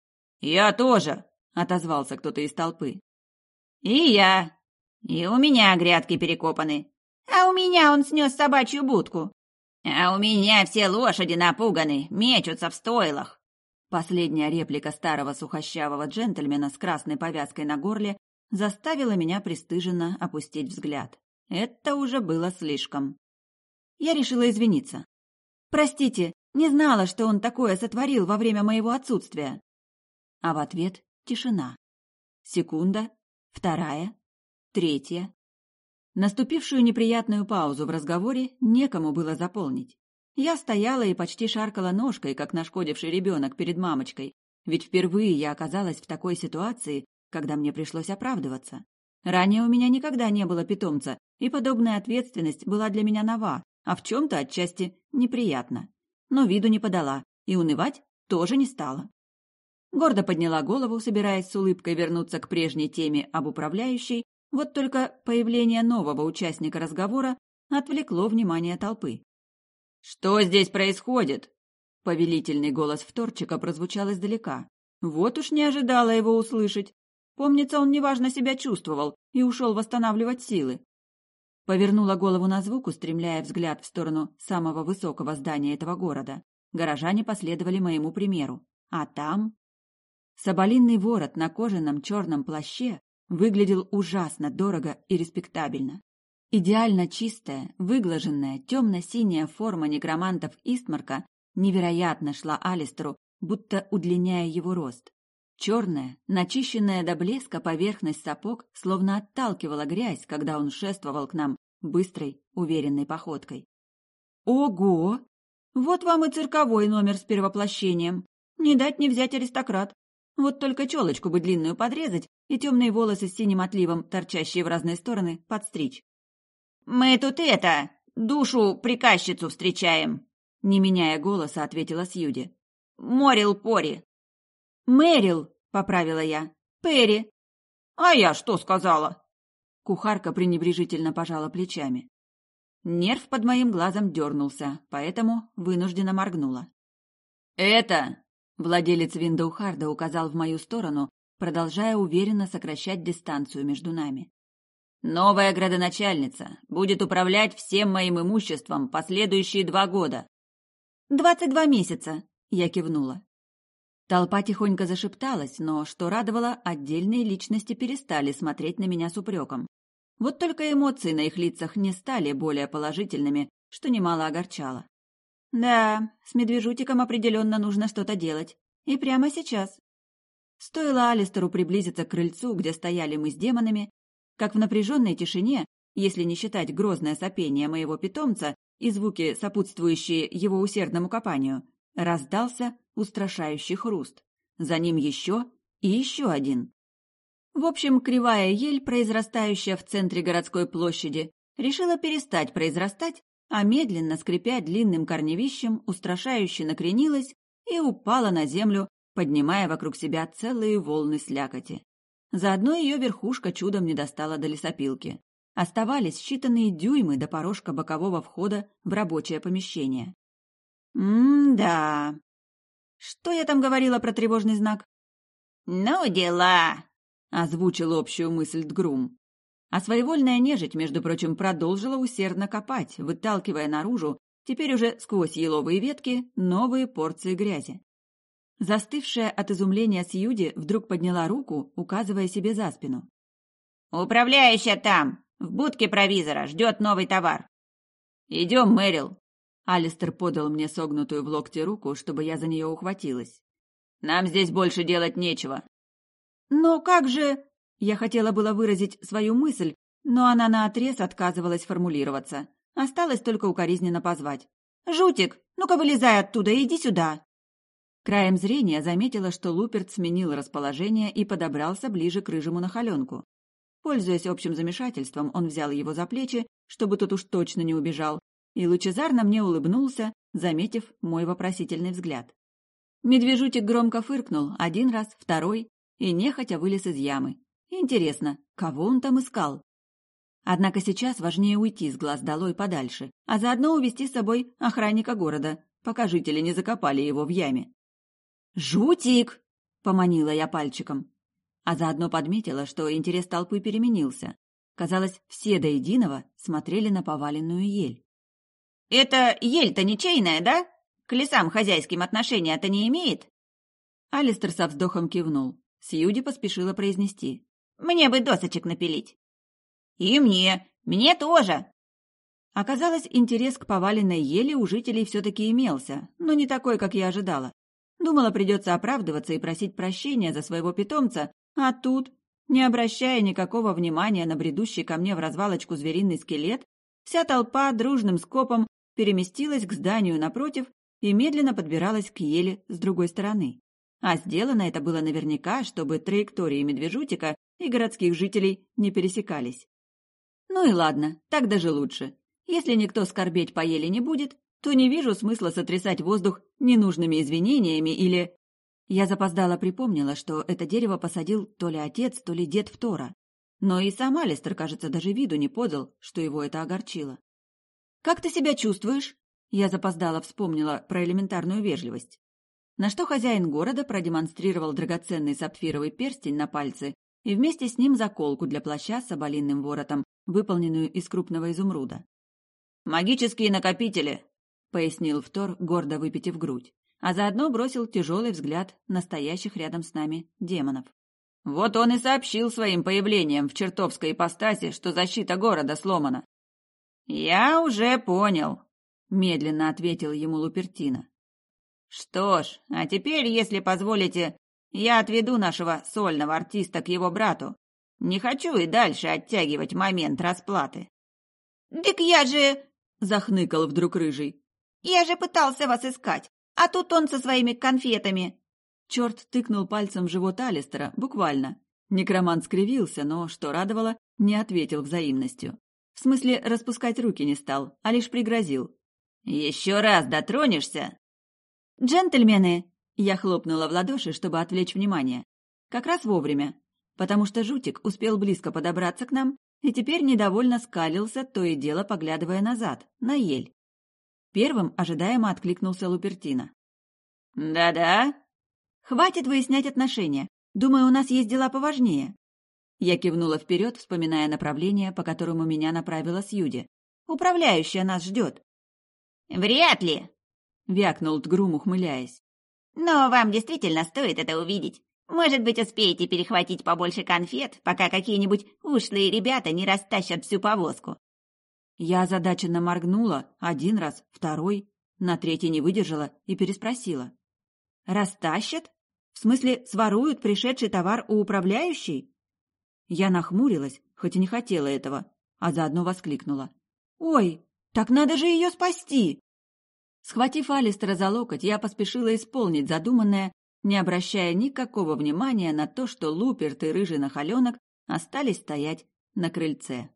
«Я тоже!» — отозвался кто-то из толпы. «И я. И у меня грядки перекопаны. А у меня он снес собачью будку. А у меня все лошади напуганы, мечутся в стойлах». Последняя реплика старого сухощавого джентльмена с красной повязкой на горле заставила меня пристыженно опустить взгляд. Это уже было слишком. Я решила извиниться. «Простите, не знала, что он такое сотворил во время моего отсутствия». А в ответ тишина. Секунда, вторая, третья. Наступившую неприятную паузу в разговоре некому было заполнить. Я стояла и почти шаркала ножкой, как нашкодивший ребенок перед мамочкой, ведь впервые я оказалась в такой ситуации, когда мне пришлось оправдываться. Ранее у меня никогда не было питомца, и подобная ответственность была для меня нова, а в чем-то отчасти неприятно. Но виду не подала, и унывать тоже не стала. Гордо подняла голову, собираясь с улыбкой вернуться к прежней теме об управляющей, вот только появление нового участника разговора отвлекло внимание толпы. «Что здесь происходит?» Повелительный голос вторчика прозвучал издалека. Вот уж не ожидала его услышать. Помнится, он неважно себя чувствовал и ушел восстанавливать силы. Повернула голову на звук, устремляя взгляд в сторону самого высокого здания этого города. Горожане последовали моему примеру. А там... Соболиный ворот на кожаном черном плаще выглядел ужасно дорого и респектабельно. Идеально чистая, выглаженная, темно-синяя форма некромантов Истмарка невероятно шла Алистеру, будто удлиняя его рост. Черная, начищенная до блеска поверхность сапог словно отталкивала грязь, когда он шествовал к нам быстрой, уверенной походкой. Ого! Вот вам и цирковой номер с перевоплощением. Не дать не взять аристократ. Вот только челочку бы длинную подрезать и темные волосы с синим отливом, торчащие в разные стороны, подстричь. «Мы тут душу-приказчицу встречаем», — не меняя голоса, ответила Сьюди. «Морил Пори». «Мэрил», — поправила я. «Перри». «А я что сказала?» Кухарка пренебрежительно пожала плечами. Нерв под моим глазом дернулся, поэтому вынужденно моргнула. «Это...» — владелец Виндоухарда указал в мою сторону, продолжая уверенно сокращать дистанцию между нами. Новая градоначальница будет управлять всем моим имуществом последующие 2 года. 22 месяца, я кивнула. Толпа тихонько зашепталась, но, что радовало, отдельные личности перестали смотреть на меня с упреком. Вот только эмоции на их лицах не стали более положительными, что немало огорчало. Да, с медвежутиком определенно нужно что-то делать. И прямо сейчас. Стоило Алистеру приблизиться к крыльцу, где стояли мы с демонами, как в напряженной тишине, если не считать грозное сопение моего питомца и звуки, сопутствующие его усердному копанию, раздался устрашающий хруст. За ним еще и еще один. В общем, кривая ель, произрастающая в центре городской площади, решила перестать произрастать, а медленно, скрипя длинным корневищем, устрашающе накренилась и упала на землю, поднимая вокруг себя целые волны слякоти. Заодно ее верхушка чудом не достала до лесопилки. Оставались считанные дюймы до порожка бокового входа в рабочее помещение. Да. Что я там говорила про тревожный знак? «Ну, дела!» — озвучил общую мысль Дгрум. А своевольная нежить, между прочим, продолжила усердно копать, выталкивая наружу, теперь уже сквозь еловые ветки, новые порции грязи. Застывшая от изумления Сьюди вдруг подняла руку, указывая себе за спину. «Управляющая там! В будке провизора! Ждет новый товар!» «Идем, Мэрил!» Алистер подал мне согнутую в локте руку, чтобы я за нее ухватилась. «Нам здесь больше делать нечего». «Но как же...» Я хотела было выразить свою мысль, но она наотрез отказывалась формулироваться. Осталось только укоризненно позвать. «Жутик, ну-ка вылезай оттуда и иди сюда!» Краем зрения заметила, что Луперт сменил расположение и подобрался ближе к рыжему нахаленку. Пользуясь общим замешательством, он взял его за плечи, чтобы тот уж точно не убежал, и лучезарно мне улыбнулся, заметив мой вопросительный взгляд. Медвежутик громко фыркнул один раз, второй, и нехотя вылез из ямы. Интересно, кого он там искал? Однако сейчас важнее уйти с глаз долой подальше, а заодно увести с собой охранника города, пока жители не закопали его в яме. «Жутик!» — поманила я пальчиком. А заодно подметила, что интерес толпы переменился. Казалось, все до единого смотрели на поваленную ель. «Это ель-то ничейная, да? К лесам хозяйским отношения-то не имеет?» Алистер со вздохом кивнул. Сьюди поспешила произнести. «Мне бы досочек напилить». «И мне тоже!» Оказалось, интерес к поваленной ели у жителей все-таки имелся, но не такой, как я ожидала. Думала, придется оправдываться и просить прощения за своего питомца, а тут, не обращая никакого внимания на бредущий ко мне в развалочку звериный скелет, вся толпа дружным скопом переместилась к зданию напротив и медленно подбиралась к ели с другой стороны. А сделано это было наверняка, чтобы траектории медвежутика и городских жителей не пересекались. Ну и ладно, так даже лучше. Если никто скорбеть по еле не будет, то не вижу смысла сотрясать воздух ненужными извинениями или... Я запоздало припомнила, что это дерево посадил то ли отец, то ли дед Втора. Но и сам Алистер, кажется, даже виду не подал, что его это огорчило. «Как ты себя чувствуешь?» Я запоздало вспомнила про элементарную вежливость. На что хозяин города продемонстрировал драгоценный сапфировый перстень на пальце и вместе с ним заколку для плаща с соболиным воротом, выполненную из крупного изумруда. «Магические накопители», — пояснил Втор, гордо выпитив грудь, а заодно бросил тяжелый взгляд на стоящих рядом с нами демонов. «Вот он и сообщил своим появлением в чертовской ипостаси, что защита города сломана». «Я уже понял», — медленно ответил ему Лупертино. «Что ж, а теперь, если позволите, я отведу нашего сольного артиста к его брату. Не хочу и дальше оттягивать момент расплаты». «Так я же...» — захныкал вдруг Рыжий. «Я же пытался вас искать, а тут он со своими конфетами». Черт тыкнул пальцем в живот Алистера, буквально. Некромант скривился, но, что радовало, не ответил взаимностью. В смысле, распускать руки не стал, а лишь пригрозил. «Еще раз дотронешься...» «Джентльмены!» — я хлопнула в ладоши, чтобы отвлечь внимание. Как раз вовремя, потому что жутик успел близко подобраться к нам и теперь недовольно скалился, то и дело поглядывая назад, на ель. Первым ожидаемо откликнулся Лупертино. «Да-да?» «Хватит выяснять отношения. Думаю, у нас есть дела поважнее». Я кивнула вперед, вспоминая направление, по которому меня направила Сьюди. «Управляющая нас ждет». «Вряд ли!» — вякнул Тгрум, ухмыляясь. «Но вам действительно стоит это увидеть. Может быть, успеете перехватить побольше конфет, пока какие-нибудь ушлые ребята не растащат всю повозку». Я озадаченно моргнула один раз, второй, на третий не выдержала и переспросила. «Растащат? В смысле, своруют пришедший товар у управляющей?» Я нахмурилась, хоть и не хотела этого, а заодно воскликнула. «Ой, так надо же ее спасти!» Схватив Алистера за локоть, я поспешила исполнить задуманное, не обращая никакого внимания на то, что Луперт и рыжий нахаленок остались стоять на крыльце.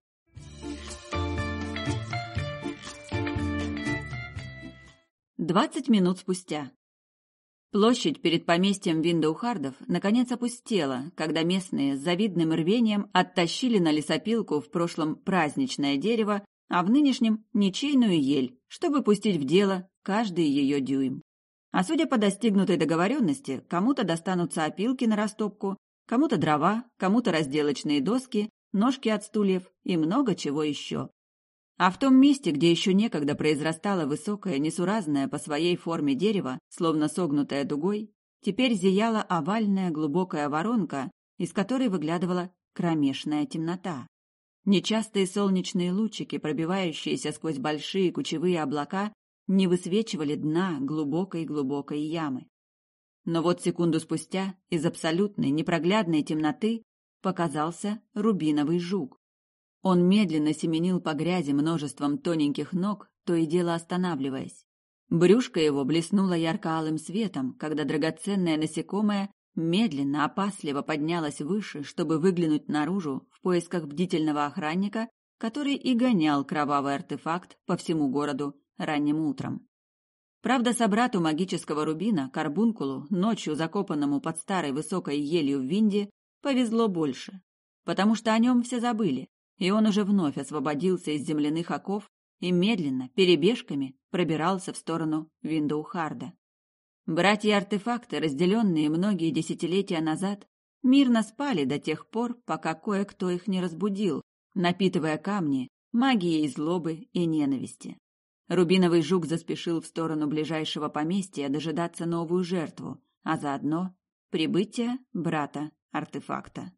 «20 минут спустя. Площадь перед поместьем Виндоухардов наконец опустела, когда местные с завидным рвением оттащили на лесопилку в прошлом праздничное дерево, а в нынешнем ничейную ель, чтобы пустить в дело каждый ее дюйм. А судя по достигнутой договоренности, кому-то достанутся опилки на растопку, кому-то дрова, кому-то разделочные доски, ножки от стульев и много чего еще. А в том месте, где еще некогда произрастало высокое, несуразное по своей форме дерево, словно согнутое дугой, теперь зияла овальная глубокая воронка, из которой выглядывала кромешная темнота. Нечастые солнечные лучики, пробивающиеся сквозь большие кучевые облака, не высвечивали дна глубокой-глубокой ямы. Но вот секунду спустя из абсолютной непроглядной темноты показался рубиновый жук. Он медленно семенил по грязи множеством тоненьких ног, то и дело останавливаясь. Брюшко его блеснуло ярко-алым светом, когда драгоценное насекомое медленно, опасливо поднялось выше, чтобы выглянуть наружу в поисках бдительного охранника, который и гонял кровавый артефакт по всему городу ранним утром. Правда, собрату магического рубина, карбункулу, ночью закопанному под старой высокой елью в Винде, повезло больше, потому что о нем все забыли, и он уже вновь освободился из земляных оков и медленно, перебежками, пробирался в сторону Виндоухарда. Братья-артефакты, разделенные многие десятилетия назад, мирно спали до тех пор, пока кое-кто их не разбудил, напитывая камни магией злобы и ненависти. Рубиновый жук заспешил в сторону ближайшего поместья дожидаться новую жертву, а заодно прибытие брата-артефакта.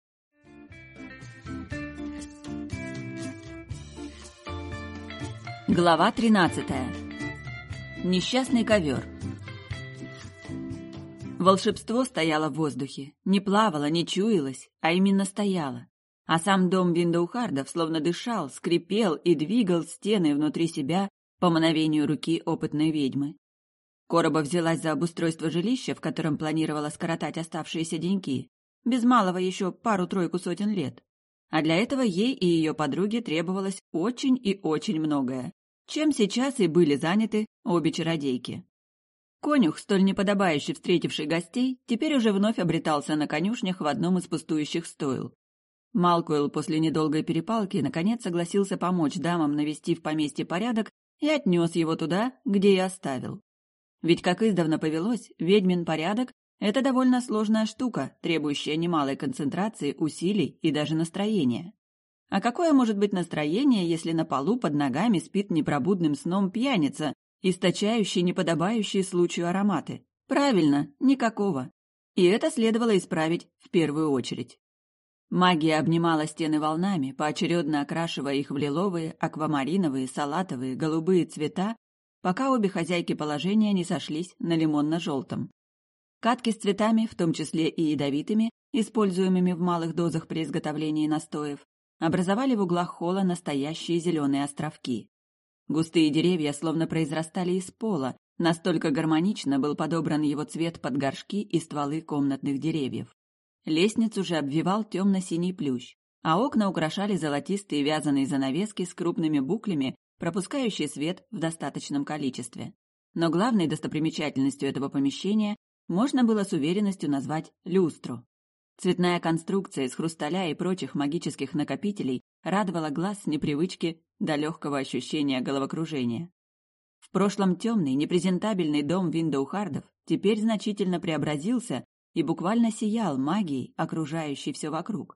Глава 13. Несчастный ковер. Волшебство стояло в воздухе, не плавало, не чуялось, а именно стояло. А сам дом Виндоухардов словно дышал, скрипел и двигал стены внутри себя по мановению руки опытной ведьмы. Короба взялась за обустройство жилища, в котором планировала скоротать оставшиеся деньки, без малого еще пару-тройку сотен лет. А для этого ей и ее подруге требовалось очень и очень многое, чем сейчас и были заняты обе чародейки. Конюх, столь неподобающе встретивший гостей, теперь уже вновь обретался на конюшнях в одном из пустующих стойл. Малкуэлл после недолгой перепалки наконец согласился помочь дамам навести в поместье порядок и отнес его туда, где и оставил. Ведь, как издавна повелось, ведьмин порядок – это довольно сложная штука, требующая немалой концентрации, усилий и даже настроения. А какое может быть настроение, если на полу под ногами спит непробудным сном пьяница, источающий неподобающие случаю ароматы? Правильно, никакого. И это следовало исправить в первую очередь. Магия обнимала стены волнами, поочередно окрашивая их в лиловые, аквамариновые, салатовые, голубые цвета, пока обе хозяйки положения не сошлись на лимонно-желтом. Катки с цветами, в том числе и ядовитыми, используемыми в малых дозах при изготовлении настоев, образовали в углах холла настоящие зеленые островки. Густые деревья словно произрастали из пола, настолько гармонично был подобран его цвет под горшки и стволы комнатных деревьев. Лестницу же обвивал темно-синий плющ, а окна украшали золотистые вязаные занавески с крупными буклями, пропускающие свет в достаточном количестве. Но главной достопримечательностью этого помещения можно было с уверенностью назвать люстру. Цветная конструкция из хрусталя и прочих магических накопителей радовала глаз с непривычки до легкого ощущения головокружения. В прошлом темный, непрезентабельный дом Виндоухардов теперь значительно преобразился и буквально сиял магией, окружающей все вокруг.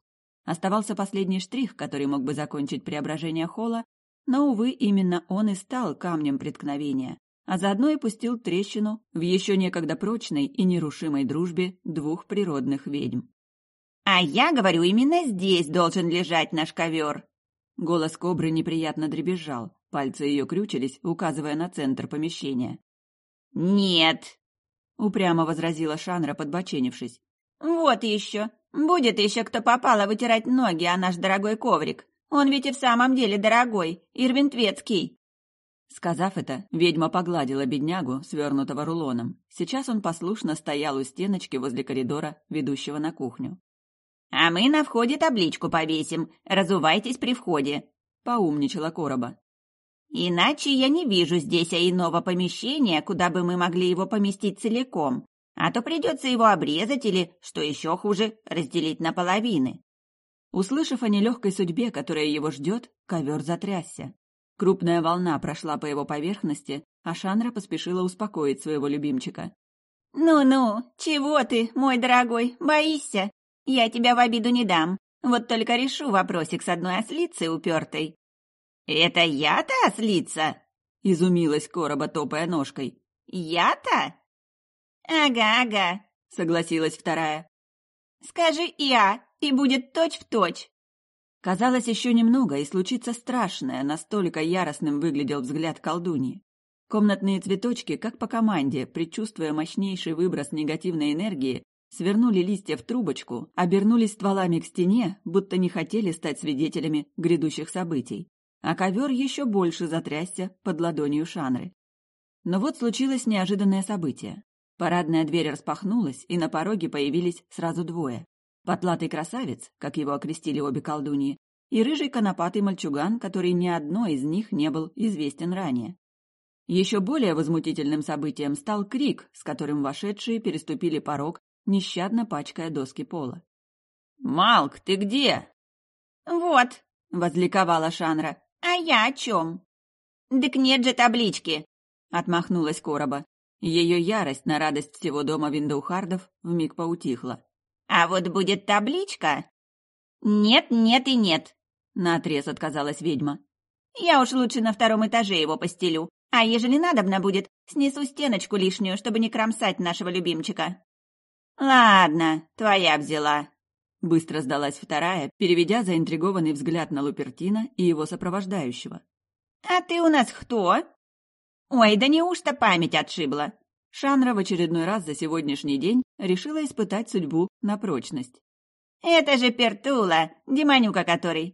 Оставался последний штрих, который мог бы закончить преображение холла, но, увы, именно он и стал камнем преткновения, а заодно и пустил трещину в еще некогда прочной и нерушимой дружбе двух природных ведьм. «А я говорю, именно здесь должен лежать наш ковер!» Голос кобры неприятно дребезжал, пальцы ее крючились, указывая на центр помещения. «Нет!» — упрямо возразила Шанра, подбоченившись. «Вот еще! Будет еще кто попало вытирать ноги о наш дорогой коврик! Он ведь и в самом деле дорогой, ирвинтвецкий!» Сказав это, ведьма погладила беднягу, свернутого рулоном. Сейчас он послушно стоял у стеночки возле коридора, ведущего на кухню. «А мы на входе табличку повесим. Разувайтесь при входе», — поумничала короба. «Иначе я не вижу здесь иного помещения, куда бы мы могли его поместить целиком. А то придется его обрезать или, что еще хуже, разделить на половины». Услышав о нелегкой судьбе, которая его ждет, ковер затрясся. Крупная волна прошла по его поверхности, а Шанра поспешила успокоить своего любимчика. «Ну-ну, чего ты, мой дорогой, боишься? Я тебя в обиду не дам. Вот только решу вопросик с одной ослицей упертой». «Это я-то ослица?» — изумилась короба, топая ножкой. «Я-то?» «Ага», — согласилась вторая. «Скажи «я», и будет точь-в-точь». Казалось, еще немного, и случится страшное, настолько яростным выглядел взгляд колдуньи. Комнатные цветочки, как по команде, предчувствуя мощнейший выброс негативной энергии, свернули листья в трубочку, обернулись стволами к стене, будто не хотели стать свидетелями грядущих событий. А ковер еще больше затрясся под ладонью Шанры. Но вот случилось неожиданное событие. Парадная дверь распахнулась, и на пороге появились сразу двое. Потлатый красавец, как его окрестили обе колдуньи, и рыжий конопатый мальчуган, который ни одной из них не был известен ранее. Еще более возмутительным событием стал крик, с которым вошедшие переступили порог, нещадно пачкая доски пола. «Малк, ты где?» «Вот», — возликовала Шанра. «А я о чем?» «Дык нет же таблички», — отмахнулась короба. Ее ярость на радость всего дома Виндоухардов вмиг поутихла. «А вот будет табличка?» «Нет, нет и нет», — наотрез отказалась ведьма. «Я уж лучше на втором этаже его постелю, а ежели надобно будет, снесу стеночку лишнюю, чтобы не кромсать нашего любимчика». «Ладно, твоя взяла», — быстро сдалась вторая, переведя заинтригованный взгляд на Лупертина и его сопровождающего. «А ты у нас кто?» «Ой, да неужто память отшибла?» Шанра в очередной раз за сегодняшний день решила испытать судьбу на прочность. «Это же Пертула, Демонюка который».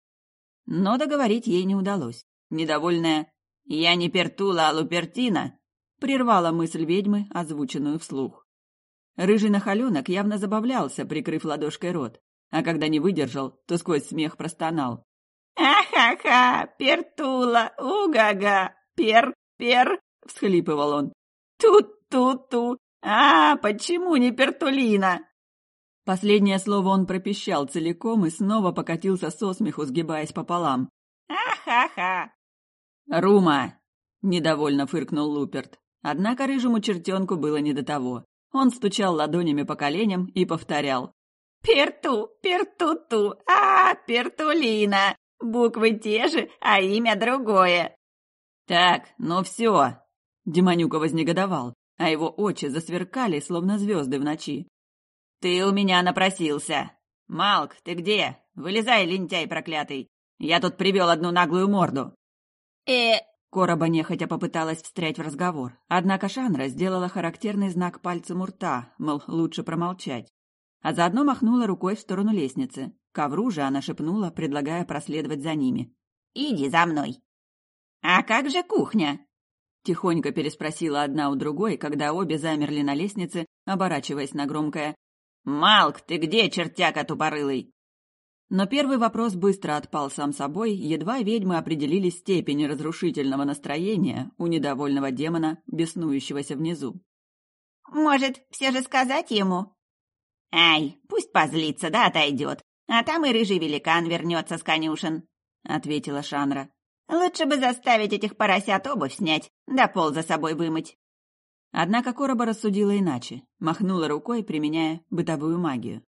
Но договорить ей не удалось. Недовольная «Я не Пертула, а Лупертина» прервала мысль ведьмы, озвученную вслух. Рыжий нахаленок явно забавлялся, прикрыв ладошкой рот, а когда не выдержал, то сквозь смех простонал. «Ха-ха-ха, Пертула, уга-га, пер-пер», — всхлипывал он. «Тут-тут-ту, почему не Пертулина?» Последнее слово он пропищал целиком и снова покатился со смеху, сгибаясь пополам. «Ха-ха-ха!» «Рума!» — недовольно фыркнул Луперт. Однако рыжему чертенку было не до того. Он стучал ладонями по коленям и повторял. «Перту, перту-ту, Пертулина! Буквы те же, а имя другое!» «Так, ну все!» — Демонюка вознегодовал, а его очи засверкали, словно звезды в ночи. «Ты у меня напросился! Малк, ты где? Вылезай, лентяй проклятый! Я тут привел одну наглую морду!» Короба нехотя попыталась встрять в разговор, однако Шанра сделала характерный знак пальцем у рта, мол, лучше промолчать. А заодно махнула рукой в сторону лестницы. Ковру же она шепнула, предлагая проследовать за ними. «Иди за мной!» «А как же кухня?» Тихонько переспросила одна у другой, когда обе замерли на лестнице, оборачиваясь на громкое «Малк, ты где, чертяка тупорылый?» Но первый вопрос быстро отпал сам собой, едва ведьмы определили степень разрушительного настроения у недовольного демона, беснующегося внизу. «Может, все же сказать ему?» «Ай, пусть позлится, да отойдет, а там и рыжий великан вернется с конюшен», — ответила Шанра. «Лучше бы заставить этих поросят обувь снять, да пол за собой вымыть». Однако короба рассудила иначе, махнула рукой, применяя бытовую магию.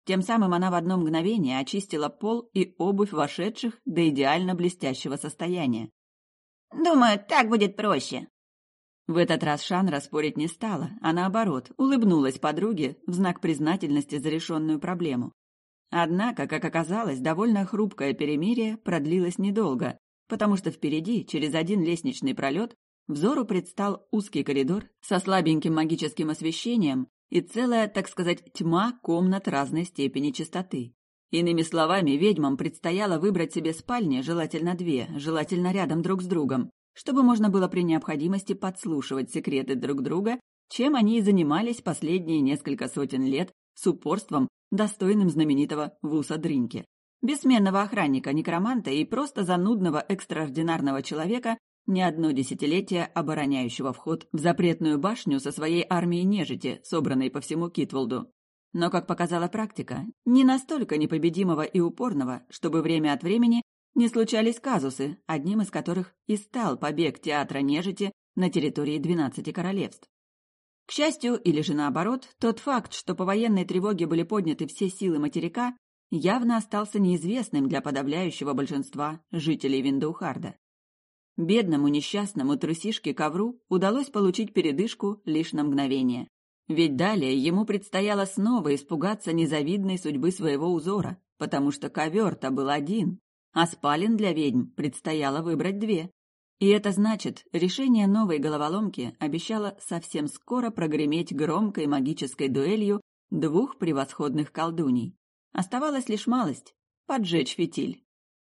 Тем самым она в одно мгновение очистила пол и обувь вошедших до идеально блестящего состояния. «Думаю, так будет проще». В этот раз Шанра спорить не стала, а наоборот, улыбнулась подруге в знак признательности за решенную проблему. Однако, как оказалось, довольно хрупкое перемирие продлилось недолго, потому что впереди, через один лестничный пролет, взору предстал узкий коридор со слабеньким магическим освещением и целая, так сказать, тьма комнат разной степени чистоты. Иными словами, ведьмам предстояло выбрать себе спальни, желательно две, желательно рядом друг с другом, чтобы можно было при необходимости подслушивать секреты друг друга, чем они и занимались последние несколько сотен лет с упорством, достойным знаменитого Вуса Дринки. Бессменного охранника-некроманта и просто занудного экстраординарного человека, не одно десятилетие обороняющего вход в запретную башню со своей армией нежити, собранной по всему Китволду. Но, как показала практика, не настолько непобедимого и упорного, чтобы время от времени не случались казусы, одним из которых и стал побег театра нежити на территории 12 королевств. К счастью, или же наоборот, тот факт, что по военной тревоге были подняты все силы материка, явно остался неизвестным для подавляющего большинства жителей Виндоухарда. Бедному несчастному трусишке Ковру удалось получить передышку лишь на мгновение. Ведь далее ему предстояло снова испугаться незавидной судьбы своего узора, потому что ковер-то был один, а спален для ведьм предстояло выбрать две. И это значит, решение новой головоломки обещало совсем скоро прогреметь громкой магической дуэлью двух превосходных колдуней. Оставалась лишь малость – поджечь фитиль.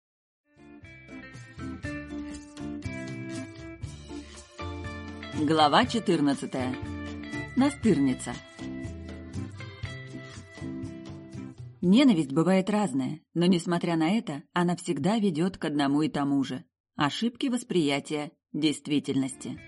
Глава 14. Настырница. Ненависть бывает разная, но, несмотря на это, она всегда ведет к одному и тому же – ошибке восприятия действительности.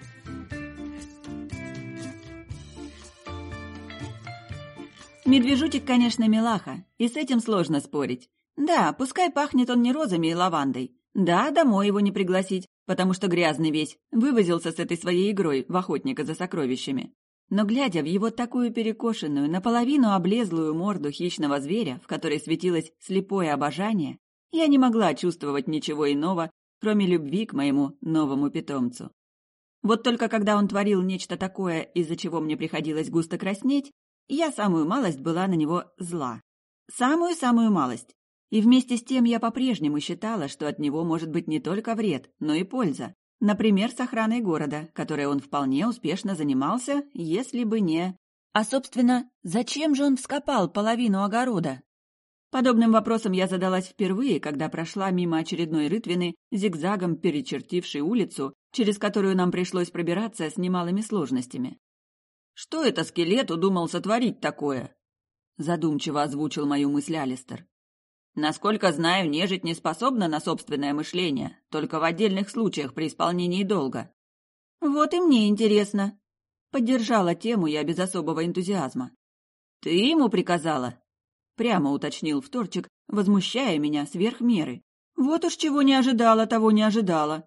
Медвежутик, конечно, милаха, и с этим сложно спорить. Да, пускай пахнет он не розами и лавандой. Да, домой его не пригласить, потому что грязный весь, вывозился с этой своей игрой в охотника за сокровищами. Но глядя в его такую перекошенную, наполовину облезлую морду хищного зверя, в которой светилось слепое обожание, я не могла чувствовать ничего иного, кроме любви к моему новому питомцу. Вот только когда он творил нечто такое, из-за чего мне приходилось густо краснеть, я самую малость была на него зла. Самую-самую малость. И вместе с тем я по-прежнему считала, что от него может быть не только вред, но и польза. Например, с охраной города, которой он вполне успешно занимался, если бы не... А, собственно, зачем же он вскопал половину огорода? Подобным вопросом я задалась впервые, когда прошла мимо очередной рытвины, зигзагом перечертившей улицу, через которую нам пришлось пробираться с немалыми сложностями. «Что это скелет удумал сотворить такое?» Задумчиво озвучил мою мысль Алистер. «Насколько знаю, нежить не способна на собственное мышление, только в отдельных случаях при исполнении долга». «Вот и мне интересно». Поддержала тему я без особого энтузиазма. «Ты ему приказала?» Прямо уточнил вторчик, возмущая меня сверх меры. «Вот уж чего не ожидала, того не ожидала».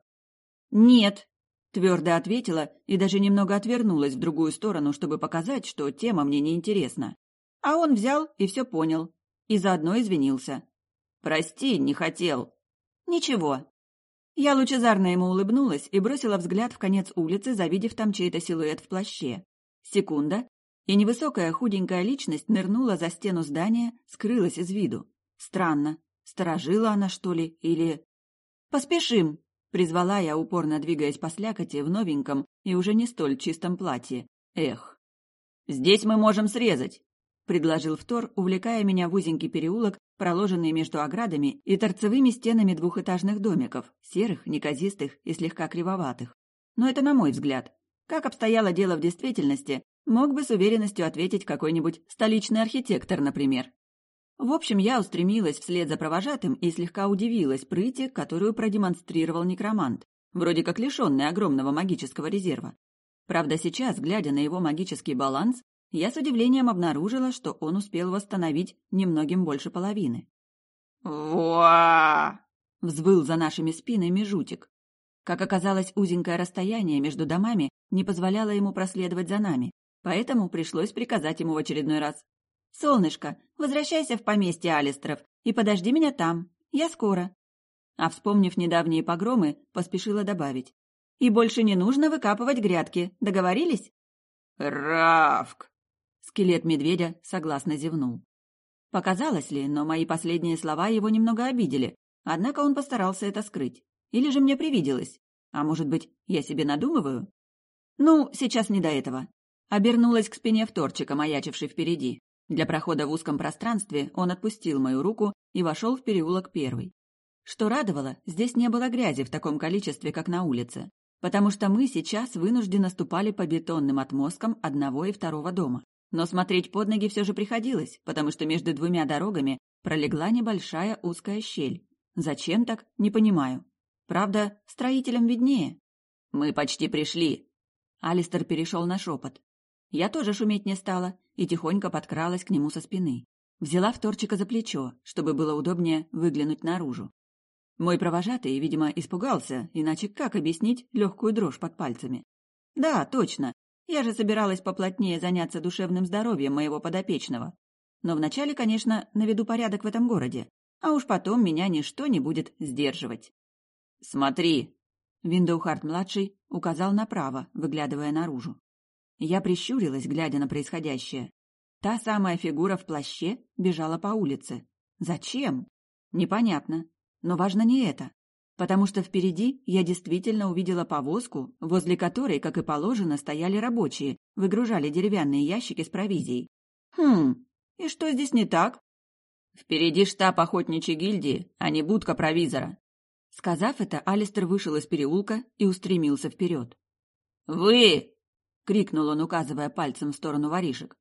«Нет», — твердо ответила и даже немного отвернулась в другую сторону, чтобы показать, что тема мне не интересна. А он взял и все понял. И заодно извинился. «Прости, не хотел». «Ничего». Я лучезарно ему улыбнулась и бросила взгляд в конец улицы, завидев там чей-то силуэт в плаще. Секунда, и невысокая худенькая личность нырнула за стену здания, скрылась из виду. Странно, сторожила она, что ли, или... «Поспешим!» — призвала я, упорно двигаясь по слякоти в новеньком и уже не столь чистом платье. Эх. «Здесь мы можем срезать!» — предложил Втор, увлекая меня в узенький переулок, проложенный между оградами и торцевыми стенами двухэтажных домиков, серых, неказистых и слегка кривоватых. Но это на мой взгляд. Как обстояло дело в действительности, мог бы с уверенностью ответить какой-нибудь столичный архитектор, например. В общем, я устремилась вслед за провожатым и слегка удивилась прыти, которую продемонстрировал некромант, вроде как лишенный огромного магического резерва. Правда, сейчас, глядя на его магический баланс, я с удивлением обнаружила, что он успел восстановить немногим больше половины. «Ва!» — взвыл за нашими спинами жутик. Как оказалось, узенькое расстояние между домами не позволяло ему проследовать за нами, поэтому пришлось приказать ему в очередной раз. «Солнышко, возвращайся в поместье Алистеров и подожди меня там. Я скоро». А вспомнив недавние погромы, поспешила добавить: «И больше не нужно выкапывать грядки. Договорились?» «Равк!» Скелет медведя согласно зевнул. Показалось ли, но мои последние слова его немного обидели, однако он постарался это скрыть. Или же мне привиделось? А может быть, я себе надумываю? Ну, сейчас не до этого. Обернулась к спине вторчика, маячивший впереди. Для прохода в узком пространстве он отпустил мою руку и вошел в переулок первый. Что радовало, здесь не было грязи в таком количестве, как на улице, потому что мы сейчас вынужденно ступали по бетонным отмосткам одного и второго дома. Но смотреть под ноги все же приходилось, потому что между двумя дорогами пролегла небольшая узкая щель. Зачем так, не понимаю. Правда, строителям виднее. «Мы почти пришли». Алистер перешел на шепот. Я тоже шуметь не стала и тихонько подкралась к нему со спины. Взяла вторчика за плечо, чтобы было удобнее выглянуть наружу. Мой провожатый, видимо, испугался, иначе как объяснить легкую дрожь под пальцами? Да, точно. Я же собиралась поплотнее заняться душевным здоровьем моего подопечного. Но вначале, конечно, наведу порядок в этом городе, а уж потом меня ничто не будет сдерживать. «Смотри!» Виндоухарт-младший указал направо, выглядывая наружу. Я прищурилась, глядя на происходящее. Та самая фигура в плаще бежала по улице. Зачем? Непонятно. Но важно не это. Потому что впереди я действительно увидела повозку, возле которой, как и положено, стояли рабочие, выгружали деревянные ящики с провизией. И что здесь не так? «Впереди штаб охотничьей гильдии, а не будка провизора». Сказав это, Алистер вышел из переулка и устремился вперед. «Вы!» — крикнул он, указывая пальцем в сторону воришек.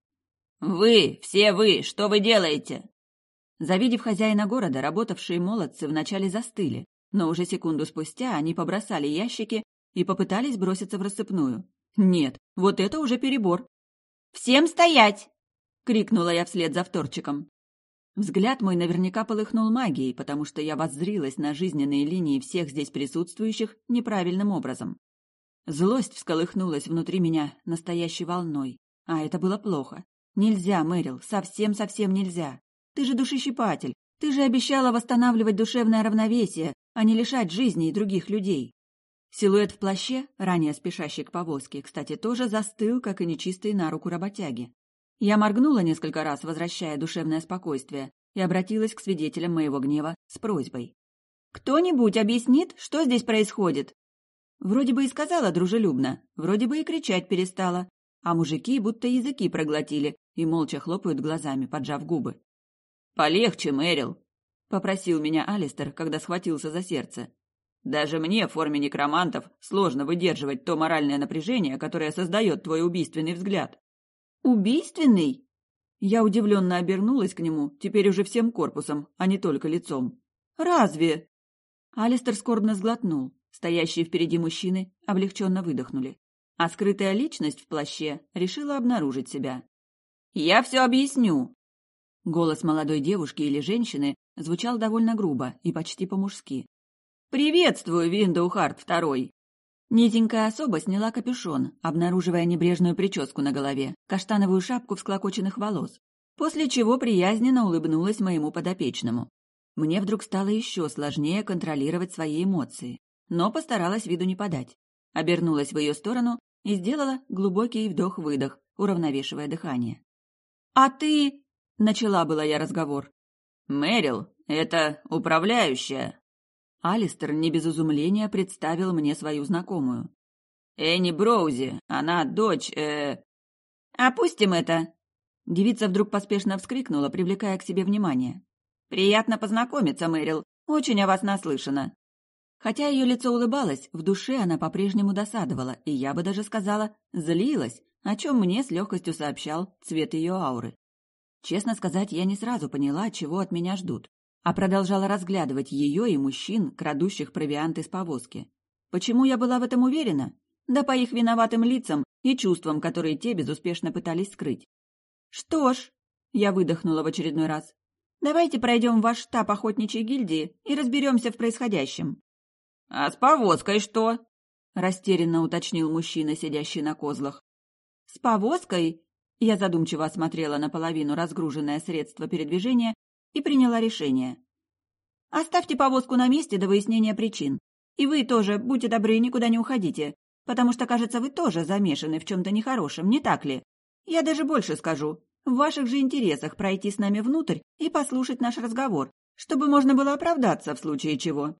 «Вы! Все вы! Что вы делаете?» Завидев хозяина города, работавшие молодцы вначале застыли, но уже секунду спустя они побросали ящики и попытались броситься в рассыпную. Нет, вот это уже перебор. «Всем стоять!» — крикнула я вслед за вторчиком. Взгляд мой наверняка полыхнул магией, потому что я воззрилась на жизненные линии всех здесь присутствующих неправильным образом. Злость всколыхнулась внутри меня настоящей волной. А это было плохо. Нельзя, Мэрил, совсем-совсем нельзя. Ты же душещипатель. Ты же обещала восстанавливать душевное равновесие, а не лишать жизни и других людей. Силуэт в плаще, ранее спешащий к повозке, кстати, тоже застыл, как и нечистые на руку работяги. Я моргнула несколько раз, возвращая душевное спокойствие, и обратилась к свидетелям моего гнева с просьбой. «Кто-нибудь объяснит, что здесь происходит?» Вроде бы и сказала дружелюбно, вроде бы и кричать перестала, а мужики будто языки проглотили и молча хлопают глазами, поджав губы. «Полегче, Мэрил», — попросил меня Алистер, когда схватился за сердце. «Даже мне в форме некромантов сложно выдерживать то моральное напряжение, которое создает твой убийственный взгляд». «Убийственный?» Я удивленно обернулась к нему, теперь уже всем корпусом, а не только лицом. «Разве?» Алистер скорбно сглотнул. Стоящие впереди мужчины облегченно выдохнули. А скрытая личность в плаще решила обнаружить себя. «Я все объясню!» Голос молодой девушки или женщины звучал довольно грубо и почти по-мужски. «Приветствую, Виндоухарт второй!» Низенькая особа сняла капюшон, обнаруживая небрежную прическу на голове, каштановую шапку всклокоченных волос, после чего приязненно улыбнулась моему подопечному. Мне вдруг стало еще сложнее контролировать свои эмоции, но постаралась виду не подать. Обернулась в ее сторону и сделала глубокий вдох-выдох, уравновешивая дыхание. «А ты...» — начала была я разговор. «Мэрил, это управляющая». Алистер не без изумления представил мне свою знакомую. «Энни Броузи, она дочь, «Опустим это!» Девица вдруг поспешно вскрикнула, привлекая к себе внимание. «Приятно познакомиться, Мэрил. Очень о вас наслышана». Хотя ее лицо улыбалось, в душе она по-прежнему досадовала, и я бы даже сказала, злилась, о чем мне с легкостью сообщал цвет ее ауры. Честно сказать, я не сразу поняла, чего от меня ждут, а продолжала разглядывать ее и мужчин, крадущих провиант из повозки. Почему я была в этом уверена? Да по их виноватым лицам и чувствам, которые те безуспешно пытались скрыть. «Что ж», — я выдохнула в очередной раз, «давайте пройдем в ваш штаб охотничьей гильдии и разберемся в происходящем». «А с повозкой что?» — растерянно уточнил мужчина, сидящий на козлах. «С повозкой?» Я задумчиво осмотрела наполовину разгруженное средство передвижения и приняла решение. Оставьте повозку на месте до выяснения причин. И вы тоже, будьте добры, никуда не уходите, потому что, кажется, вы тоже замешаны в чем-то нехорошем, не так ли? Я даже больше скажу. В ваших же интересах пройти с нами внутрь и послушать наш разговор, чтобы можно было оправдаться в случае чего.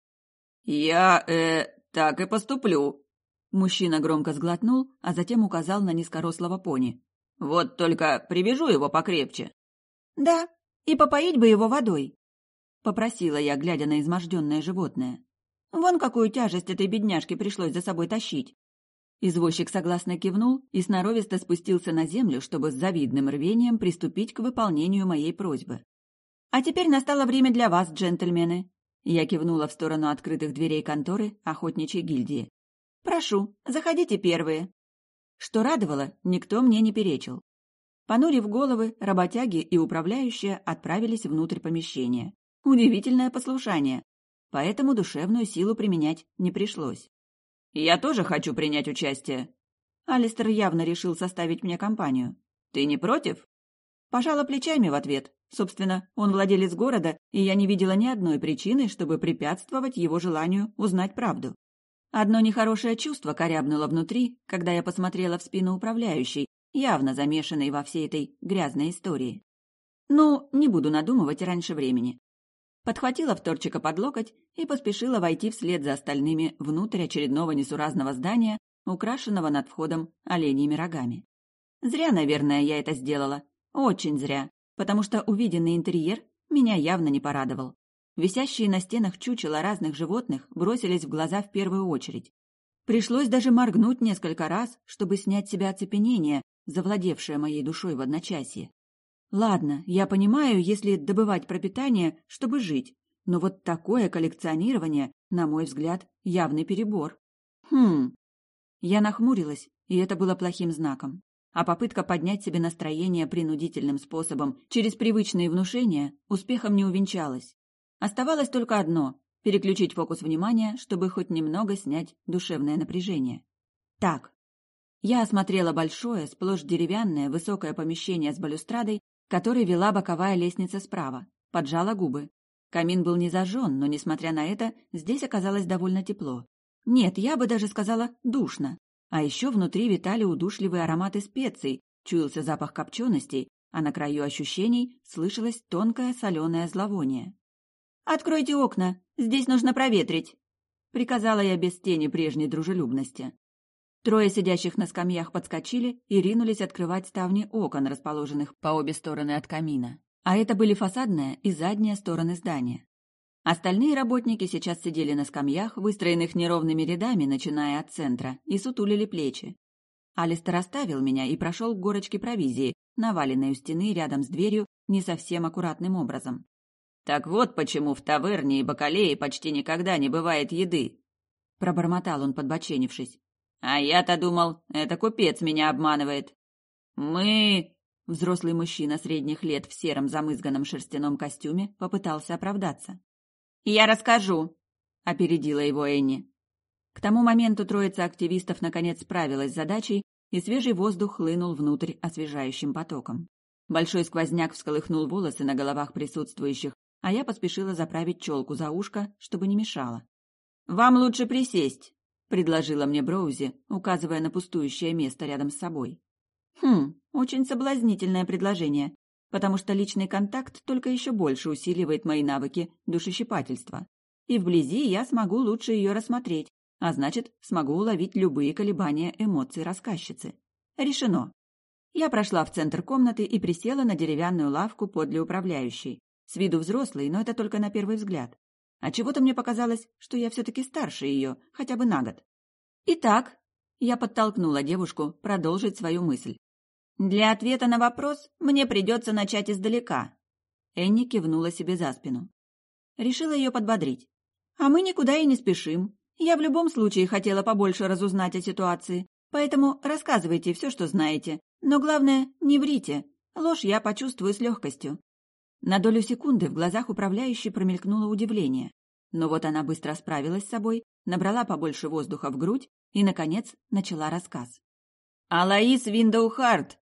Так и поступлю. Мужчина громко сглотнул, а затем указал на низкорослого пони. Вот только привяжу его покрепче. Да, и попоить бы его водой. Попросила я, глядя на изможденное животное. Вон какую тяжесть этой бедняжке пришлось за собой тащить. Извозчик согласно кивнул и сноровисто спустился на землю, чтобы с завидным рвением приступить к выполнению моей просьбы. «А теперь настало время для вас, джентльмены!» Я кивнула в сторону открытых дверей конторы охотничьей гильдии. «Прошу, заходите первые!» Что радовало, никто мне не перечил. Понурив головы, работяги и управляющие отправились внутрь помещения. Удивительное послушание. Поэтому душевную силу применять не пришлось. «Я тоже хочу принять участие». Алистер явно решил составить мне компанию. «Ты не против?» Пожала плечами в ответ. Собственно, он владелец города, и я не видела ни одной причины, чтобы препятствовать его желанию узнать правду. Одно нехорошее чувство корябнуло внутри, когда я посмотрела в спину управляющей, явно замешанной во всей этой грязной истории. Ну, не буду надумывать раньше времени. Подхватила вторчика под локоть и поспешила войти вслед за остальными внутрь очередного несуразного здания, украшенного над входом оленьими рогами. Зря, наверное, я это сделала. Очень зря, потому что увиденный интерьер меня явно не порадовал. Висящие на стенах чучела разных животных бросились в глаза в первую очередь. Пришлось даже моргнуть несколько раз, чтобы снять с себя оцепенение, завладевшее моей душой в одночасье. Ладно, я понимаю, если добывать пропитание, чтобы жить, но вот такое коллекционирование, на мой взгляд, явный перебор. Я нахмурилась, и это было плохим знаком. А попытка поднять себе настроение принудительным способом через привычные внушения успехом не увенчалась. Оставалось только одно – переключить фокус внимания, чтобы хоть немного снять душевное напряжение. Так. Я осмотрела большое, сплошь деревянное, высокое помещение с балюстрадой, которой вела боковая лестница справа, поджала губы. Камин был не зажжен, но, несмотря на это, здесь оказалось довольно тепло. Нет, я бы даже сказала душно. А еще внутри витали удушливые ароматы специй, чуялся запах копченостей, а на краю ощущений слышалось тонкое соленое зловоние. «Откройте окна, здесь нужно проветрить», — приказала я без тени прежней дружелюбности. Трое сидящих на скамьях подскочили и ринулись открывать ставни окон, расположенных по обе стороны от камина. А это были фасадная и задняя стороны здания. Остальные работники сейчас сидели на скамьях, выстроенных неровными рядами, начиная от центра, и сутулили плечи. Алистер оставил меня и прошел к горочке провизии, наваленной у стены рядом с дверью не совсем аккуратным образом. «Так вот почему в таверне и бакалее почти никогда не бывает еды», — пробормотал он, подбоченившись. «А я-то думал, это купец меня обманывает. Мы...» Взрослый мужчина средних лет в сером замызганном шерстяном костюме попытался оправдаться. «Я расскажу», — опередила его Энни. К тому моменту троица активистов наконец справилась с задачей, и свежий воздух хлынул внутрь освежающим потоком. Большой сквозняк всколыхнул волосы на головах присутствующих, а я поспешила заправить челку за ушко, чтобы не мешало. «Вам лучше присесть», — предложила мне Броузи, указывая на пустующее место рядом с собой. Очень соблазнительное предложение, потому что личный контакт только еще больше усиливает мои навыки душещипательства. И вблизи я смогу лучше ее рассмотреть, а значит, смогу уловить любые колебания эмоций рассказчицы. Решено. Я прошла в центр комнаты и присела на деревянную лавку подле управляющей. С виду взрослой, но это только на первый взгляд. А чего-то мне показалось, что я все-таки старше ее, хотя бы на год. Итак, я подтолкнула девушку продолжить свою мысль. «Для ответа на вопрос мне придется начать издалека». Энни кивнула себе за спину. Решила ее подбодрить. «А мы никуда и не спешим. Я в любом случае хотела побольше разузнать о ситуации, поэтому рассказывайте все, что знаете. Но главное, не врите. Ложь я почувствую с легкостью». На долю секунды в глазах управляющей промелькнуло удивление. Но вот она быстро справилась с собой, набрала побольше воздуха в грудь и, наконец, начала рассказ. «Алаис Виндоухарт!»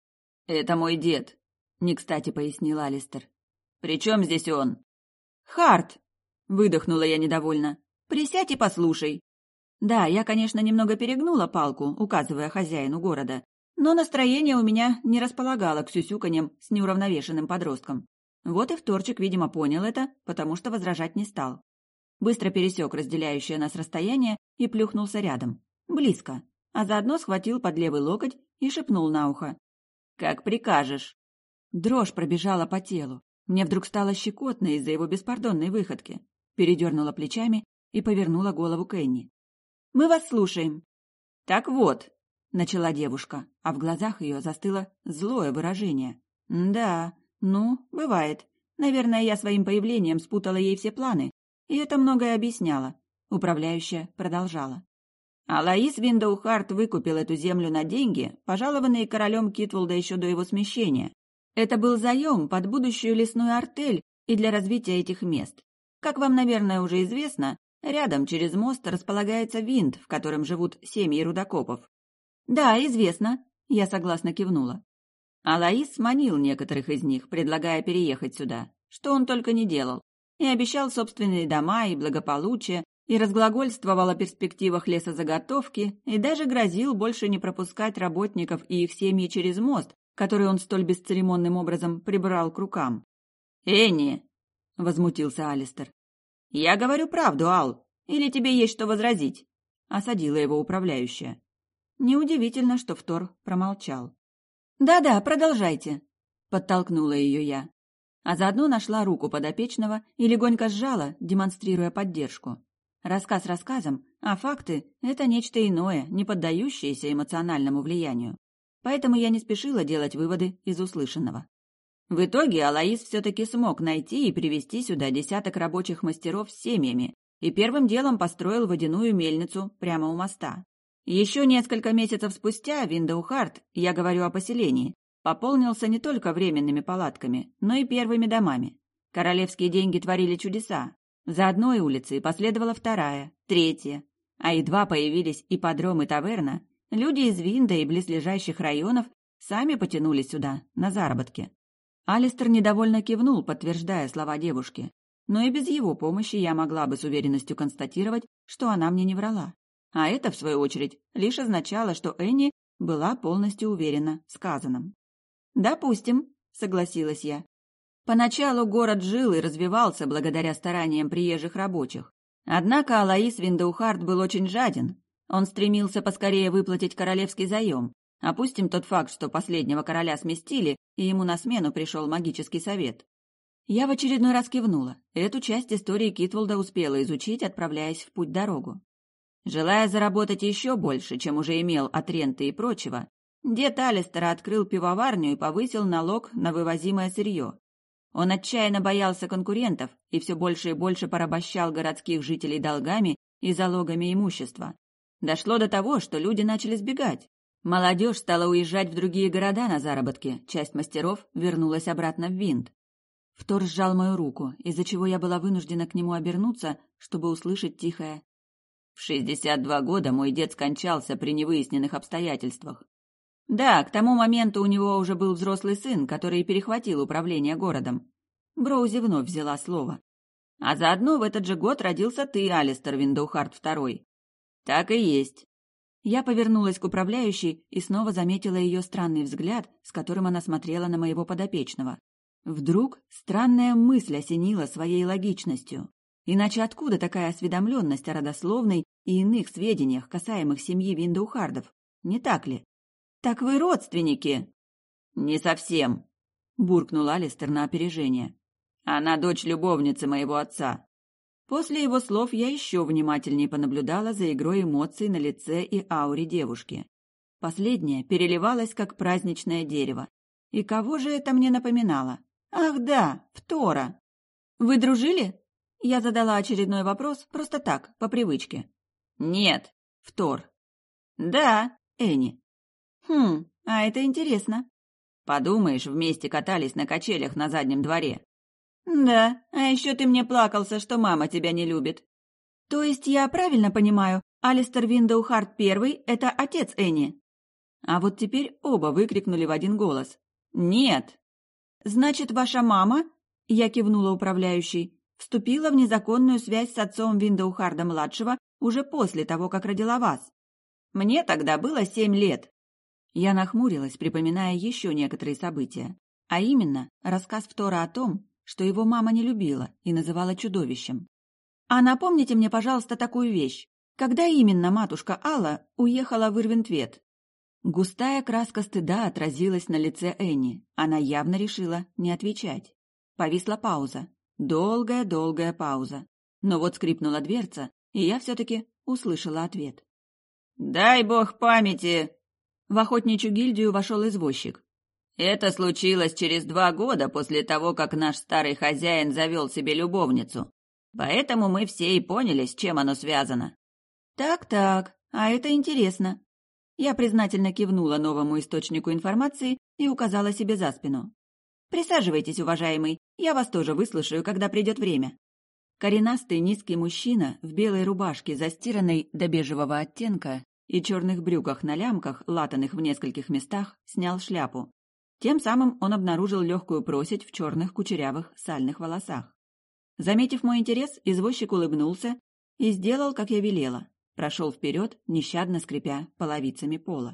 «Это мой дед», — не кстати пояснил Алистер. «При чем здесь он?» «Харт!» — выдохнула я недовольно. «Присядь и послушай». Да, я, конечно, немного перегнула палку, указывая хозяину города, но настроение у меня не располагало к сюсюканьям с неуравновешенным подростком. Вот и вторчик, видимо, понял это, потому что возражать не стал. Быстро пересек разделяющее нас расстояние и плюхнулся рядом. Близко. А заодно схватил под левый локоть и шепнул на ухо. «Как прикажешь». Дрожь пробежала по телу. Мне вдруг стало щекотно из-за его беспардонной выходки. Передернула плечами и повернула голову к Энни. «Мы вас слушаем». «Так вот», — начала девушка, а в глазах ее застыло злое выражение. «Да, ну, бывает. Наверное, я своим появлением спутала ей все планы, и это многое объясняло». Управляющая продолжала. Алаис Виндоухарт выкупил эту землю на деньги, пожалованные королем Китволда еще до его смещения. Это был заем под будущую лесную артель и для развития этих мест. Как вам, наверное, уже известно, рядом через мост располагается Винд, в котором живут семьи рудокопов. «Да, известно», — я согласно кивнула. Алаис манил некоторых из них, предлагая переехать сюда, что он только не делал, и обещал собственные дома и благополучие, и разглагольствовал о перспективах лесозаготовки, и даже грозил больше не пропускать работников и их семьи через мост, который он столь бесцеремонным образом прибрал к рукам. «Энни!» — возмутился Алистер. «Я говорю правду, Ал, или тебе есть что возразить?» — осадила его управляющая. Неудивительно, что Втор промолчал. «Да-да, продолжайте», — подтолкнула ее я. А заодно нашла руку подопечного и легонько сжала, демонстрируя поддержку. Рассказ рассказом, а факты — это нечто иное, не поддающееся эмоциональному влиянию. Поэтому я не спешила делать выводы из услышанного. В итоге Алаис все-таки смог найти и привести сюда десяток рабочих мастеров с семьями и первым делом построил водяную мельницу прямо у моста. Еще несколько месяцев спустя Виндоухарт, я говорю о поселении, пополнился не только временными палатками, но и первыми домами. Королевские деньги творили чудеса. За одной улицей последовала вторая, третья, а едва появились ипподром и таверна, люди из Винда и близлежащих районов сами потянулись сюда, на заработки. Алистер недовольно кивнул, подтверждая слова девушки, но и без его помощи я могла бы с уверенностью констатировать, что она мне не врала. А это, в свою очередь, лишь означало, что Энни была полностью уверена в сказанном. «Допустим», — согласилась я. Поначалу город жил и развивался благодаря стараниям приезжих рабочих. Однако Алаис Виндоухарт был очень жаден. Он стремился поскорее выплатить королевский заем. Опустим тот факт, что последнего короля сместили, и ему на смену пришел магический совет. Я в очередной раз кивнула. Эту часть истории Китволда успела изучить, отправляясь в путь-дорогу. Желая заработать еще больше, чем уже имел от ренты и прочего, дед Алистера открыл пивоварню и повысил налог на вывозимое сырье. Он отчаянно боялся конкурентов и все больше и больше порабощал городских жителей долгами и залогами имущества. Дошло до того, что люди начали сбегать. Молодежь стала уезжать в другие города на заработки, часть мастеров вернулась обратно в Винд. Втор сжал мою руку, из-за чего я была вынуждена к нему обернуться, чтобы услышать тихое: «В 62 года мой дед скончался при невыясненных обстоятельствах. Да, к тому моменту у него уже был взрослый сын, который перехватил управление городом». Броузи вновь взяла слово. «А заодно в этот же год родился ты, Алистер Виндоухарт II». «Так и есть». Я повернулась к управляющей и снова заметила ее странный взгляд, с которым она смотрела на моего подопечного. Вдруг странная мысль осенила своей логичностью. Иначе откуда такая осведомленность о родословной и иных сведениях, касаемых семьи Виндоухардов? Не так ли? «Так вы родственники?» «Не совсем», — буркнул Алистер на опережение. «Она дочь любовницы моего отца». После его слов я еще внимательнее понаблюдала за игрой эмоций на лице и ауре девушки. Последняя переливалась, как праздничное дерево. И кого же это мне напоминало? Ах да, Втора. «Вы дружили?» Я задала очередной вопрос, просто так, по привычке. «Нет, Втор». «Да, Энни». А это интересно». «Подумаешь, вместе катались на качелях на заднем дворе». «Да, а еще ты мне плакался, что мама тебя не любит». «То есть я правильно понимаю, Алистер Виндоухарт I — это отец Энни?» А вот теперь оба выкрикнули в один голос. Нет. Значит, ваша мама, я кивнула управляющей, вступила в незаконную связь с отцом Виндоухарда-младшего уже после того, как родила вас. Мне тогда было 7 лет. Я нахмурилась, припоминая еще некоторые события. А именно, рассказ Втора о том, что его мама не любила и называла чудовищем. А напомните мне, пожалуйста, такую вещь. Когда именно матушка Алла уехала в Ирвинтвет? Густая краска стыда отразилась на лице Энни. Она явно решила не отвечать. Повисла пауза. Долгая-долгая пауза. Но вот скрипнула дверца, и я все-таки услышала ответ. «Дай бог памяти!» В охотничью гильдию вошел извозчик. «Это случилось через 2 года после того, как наш старый хозяин завел себе любовницу. Поэтому мы все и поняли, с чем оно связано». Так, а это интересно. Я признательно кивнула новому источнику информации и указала себе за спину. «Присаживайтесь, уважаемый, я вас тоже выслушаю, когда придет время». Коренастый низкий мужчина в белой рубашке, застиранной до бежевого оттенка, и черных брюках на лямках, латаных в нескольких местах, снял шляпу. Тем самым он обнаружил легкую просить в черных кучерявых сальных волосах. Заметив мой интерес, извозчик улыбнулся и сделал, как я велела. Прошел вперед, нещадно скрипя половицами пола.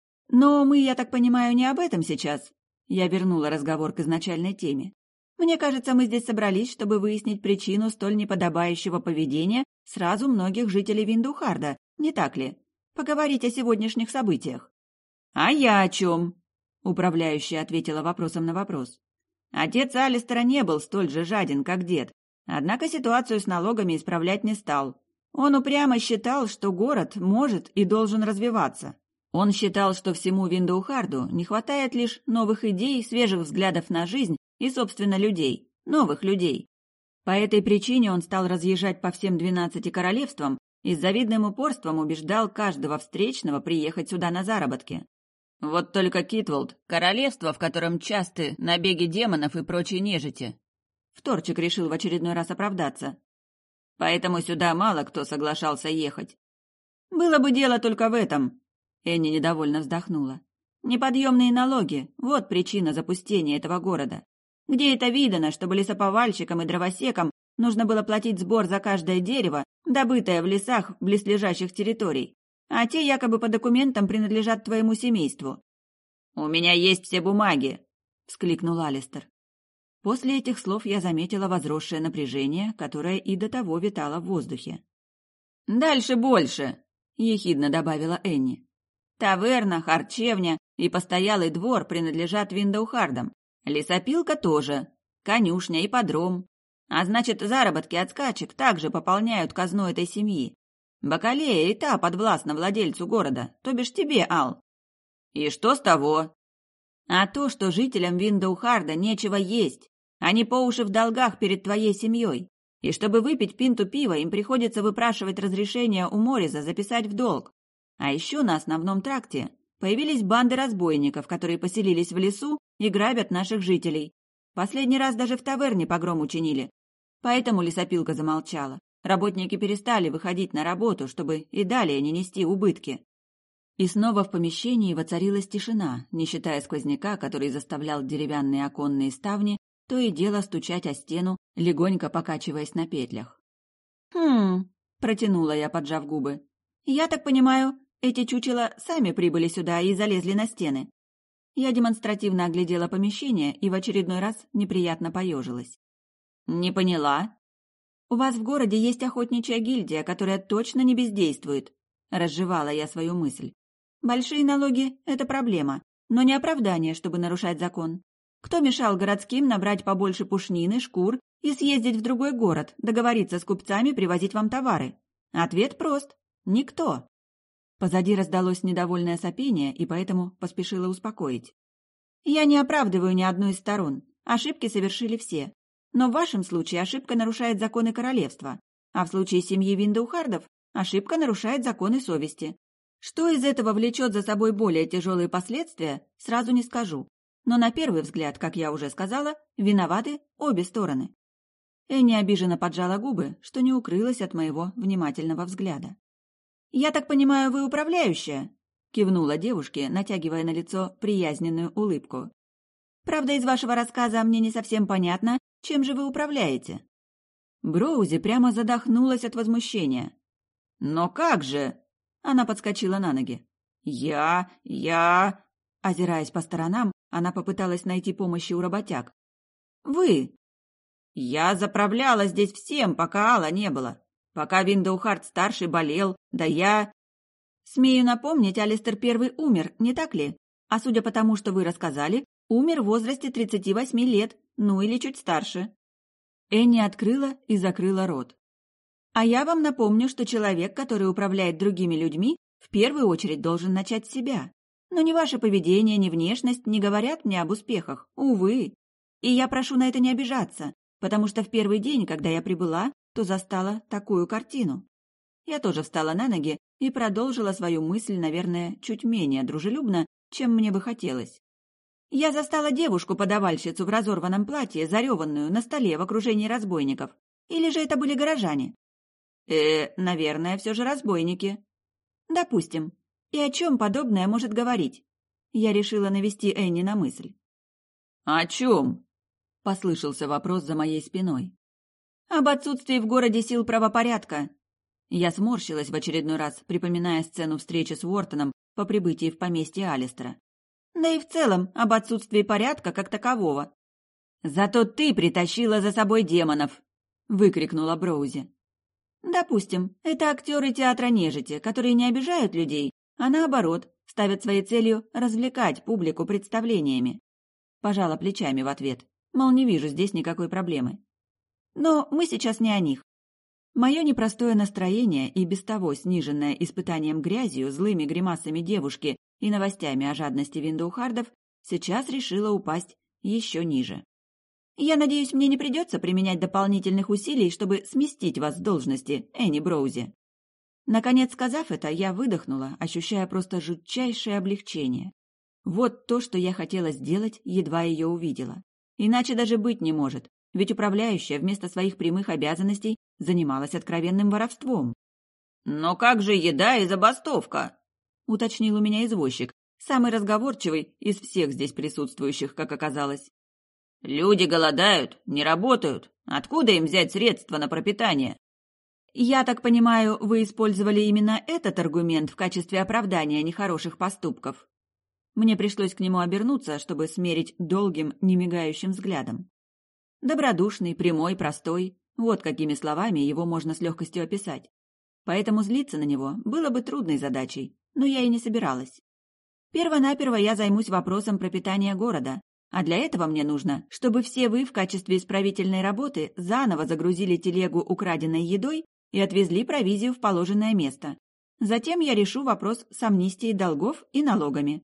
«Но мы, я так понимаю, не об этом сейчас?» Я вернула разговор к изначальной теме. «Мне кажется, мы здесь собрались, чтобы выяснить причину столь неподобающего поведения сразу многих жителей Виндухарда, не так ли? Поговорить о сегодняшних событиях». «А я о чем?» Управляющая ответила вопросом на вопрос. Отец Алистера не был столь же жаден, как дед, однако ситуацию с налогами исправлять не стал. Он упрямо считал, что город может и должен развиваться. Он считал, что всему Виндоухарду не хватает лишь новых идей, свежих взглядов на жизнь и, собственно, людей, новых людей. По этой причине он стал разъезжать по всем 12 королевствам и с завидным упорством убеждал каждого встречного приехать сюда на заработки. Вот только Китволд — королевство, в котором часты набеги демонов и прочей нежити. Вторчик решил в очередной раз оправдаться. Поэтому сюда мало кто соглашался ехать. «Было бы дело только в этом», — Энни недовольно вздохнула. «Неподъемные налоги — вот причина запустения этого города. Где это видано, чтобы лесоповальщикам и дровосекам нужно было платить сбор за каждое дерево, добытое в лесах близлежащих территорий, а те якобы по документам принадлежат твоему семейству?» «У меня есть все бумаги», — вскликнул Алистер. После этих слов я заметила возросшее напряжение, которое и до того витало в воздухе. «Дальше больше», — ехидно добавила Энни. «Таверна, харчевня и постоялый двор принадлежат Виндоухардам. Лесопилка тоже, конюшня и подром. А значит, заработки от скачек также пополняют казну этой семьи. Бакалея и та подвластна владельцу города, то бишь тебе, Ал». «И что с того?» «А то, что жителям Виндоухарда нечего есть. Они по уши в долгах перед твоей семьей. И чтобы выпить пинту пива, им приходится выпрашивать разрешение у Мориза записать в долг. А еще на основном тракте появились банды разбойников, которые поселились в лесу и грабят наших жителей. Последний раз даже в таверне погром учинили. Поэтому лесопилка замолчала. Работники перестали выходить на работу, чтобы и далее не нести убытки». И снова в помещении воцарилась тишина, не считая сквозняка, который заставлял деревянные оконные ставни то и дело стучать о стену, легонько покачиваясь на петлях. Протянула я, поджав губы. «Я так понимаю, эти чучела сами прибыли сюда и залезли на стены». Я демонстративно оглядела помещение и в очередной раз неприятно поежилась. «Не поняла». «У вас в городе есть охотничья гильдия, которая точно не бездействует», — разжевала я свою мысль. «Большие налоги — это проблема, но не оправдание, чтобы нарушать закон. Кто мешал городским набрать побольше пушнины, шкур и съездить в другой город, договориться с купцами привозить вам товары? Ответ прост – никто». Позади раздалось недовольное сопение, и поэтому поспешила успокоить. «Я не оправдываю ни одну из сторон. Ошибки совершили все. Но в вашем случае ошибка нарушает законы королевства, а в случае семьи Виндоухардов ошибка нарушает законы совести. Что из этого влечет за собой более тяжелые последствия, сразу не скажу. Но на первый взгляд, как я уже сказала, виноваты обе стороны». Энни обиженно поджала губы, что не укрылась от моего внимательного взгляда. «Я так понимаю, вы управляющая?» — кивнула девушке, натягивая на лицо приязненную улыбку. Правда, из вашего рассказа мне не совсем понятно, чем же вы управляете». Броузи прямо задохнулась от возмущения. «Но как же?» Она подскочила на ноги. «Я... Озираясь по сторонам, она попыталась найти помощи у работяг. «Вы!» «Я заправляла здесь всем, пока Алла не было. Пока Виндоухард-старший болел, да я...» «Смею напомнить, Алистер Первый умер, не так ли? А судя по тому, что вы рассказали, умер в возрасте 38 лет, ну или чуть старше». Энни открыла и закрыла рот. «А я вам напомню, что человек, который управляет другими людьми, в первую очередь должен начать с себя. Но ни ваше поведение, ни внешность не говорят мне об успехах, увы. И я прошу на это не обижаться, потому что в первый день, когда я прибыла, то застала такую картину». Я тоже встала на ноги и продолжила свою мысль, наверное, чуть менее дружелюбно, чем мне бы хотелось. Я застала девушку-подавальщицу в разорванном платье, зареванную на столе в окружении разбойников. Или же это были горожане? Наверное, все же разбойники. Допустим. И о чем подобное может говорить? Я решила навести Энни на мысль. «О чем?» — послышался вопрос за моей спиной. «Об отсутствии в городе сил правопорядка». Я сморщилась в очередной раз, припоминая сцену встречи с Уортоном по прибытии в поместье Алистера. Да и в целом об отсутствии порядка как такового. «Зато ты притащила за собой демонов!» — выкрикнула Броузи. «Допустим, это актеры театра нежити, которые не обижают людей, а наоборот, ставят своей целью развлекать публику представлениями». Пожала плечами в ответ, мол, не вижу здесь никакой проблемы. Но мы сейчас не о них. Мое непростое настроение и без того сниженное испытанием грязью, злыми гримасами девушки и новостями о жадности Виндоухардов сейчас решило упасть еще ниже. «Я надеюсь, мне не придется применять дополнительных усилий, чтобы сместить вас с должности, Энни Броузи». Наконец, сказав это, я выдохнула, ощущая просто жутчайшее облегчение. Вот то, что я хотела сделать, едва ее увидела. Иначе даже быть не может, ведь управляющая вместо своих прямых обязанностей занималась откровенным воровством. «Но как же еда и забастовка?» — уточнил у меня извозчик, самый разговорчивый из всех здесь присутствующих, как оказалось. «Люди голодают, не работают. Откуда им взять средства на пропитание?» «Я так понимаю, вы использовали именно этот аргумент в качестве оправдания нехороших поступков?» Мне пришлось к нему обернуться, чтобы смерить долгим, немигающим взглядом. Добродушный, прямой, простой — вот какими словами его можно с легкостью описать. Поэтому злиться на него было бы трудной задачей, но я и не собиралась. Первонаперво я займусь вопросом пропитания города, а для этого мне нужно, чтобы все вы в качестве исправительной работы заново загрузили телегу украденной едой и отвезли провизию в положенное место. Затем я решу вопрос с амнистией долгов и налогами.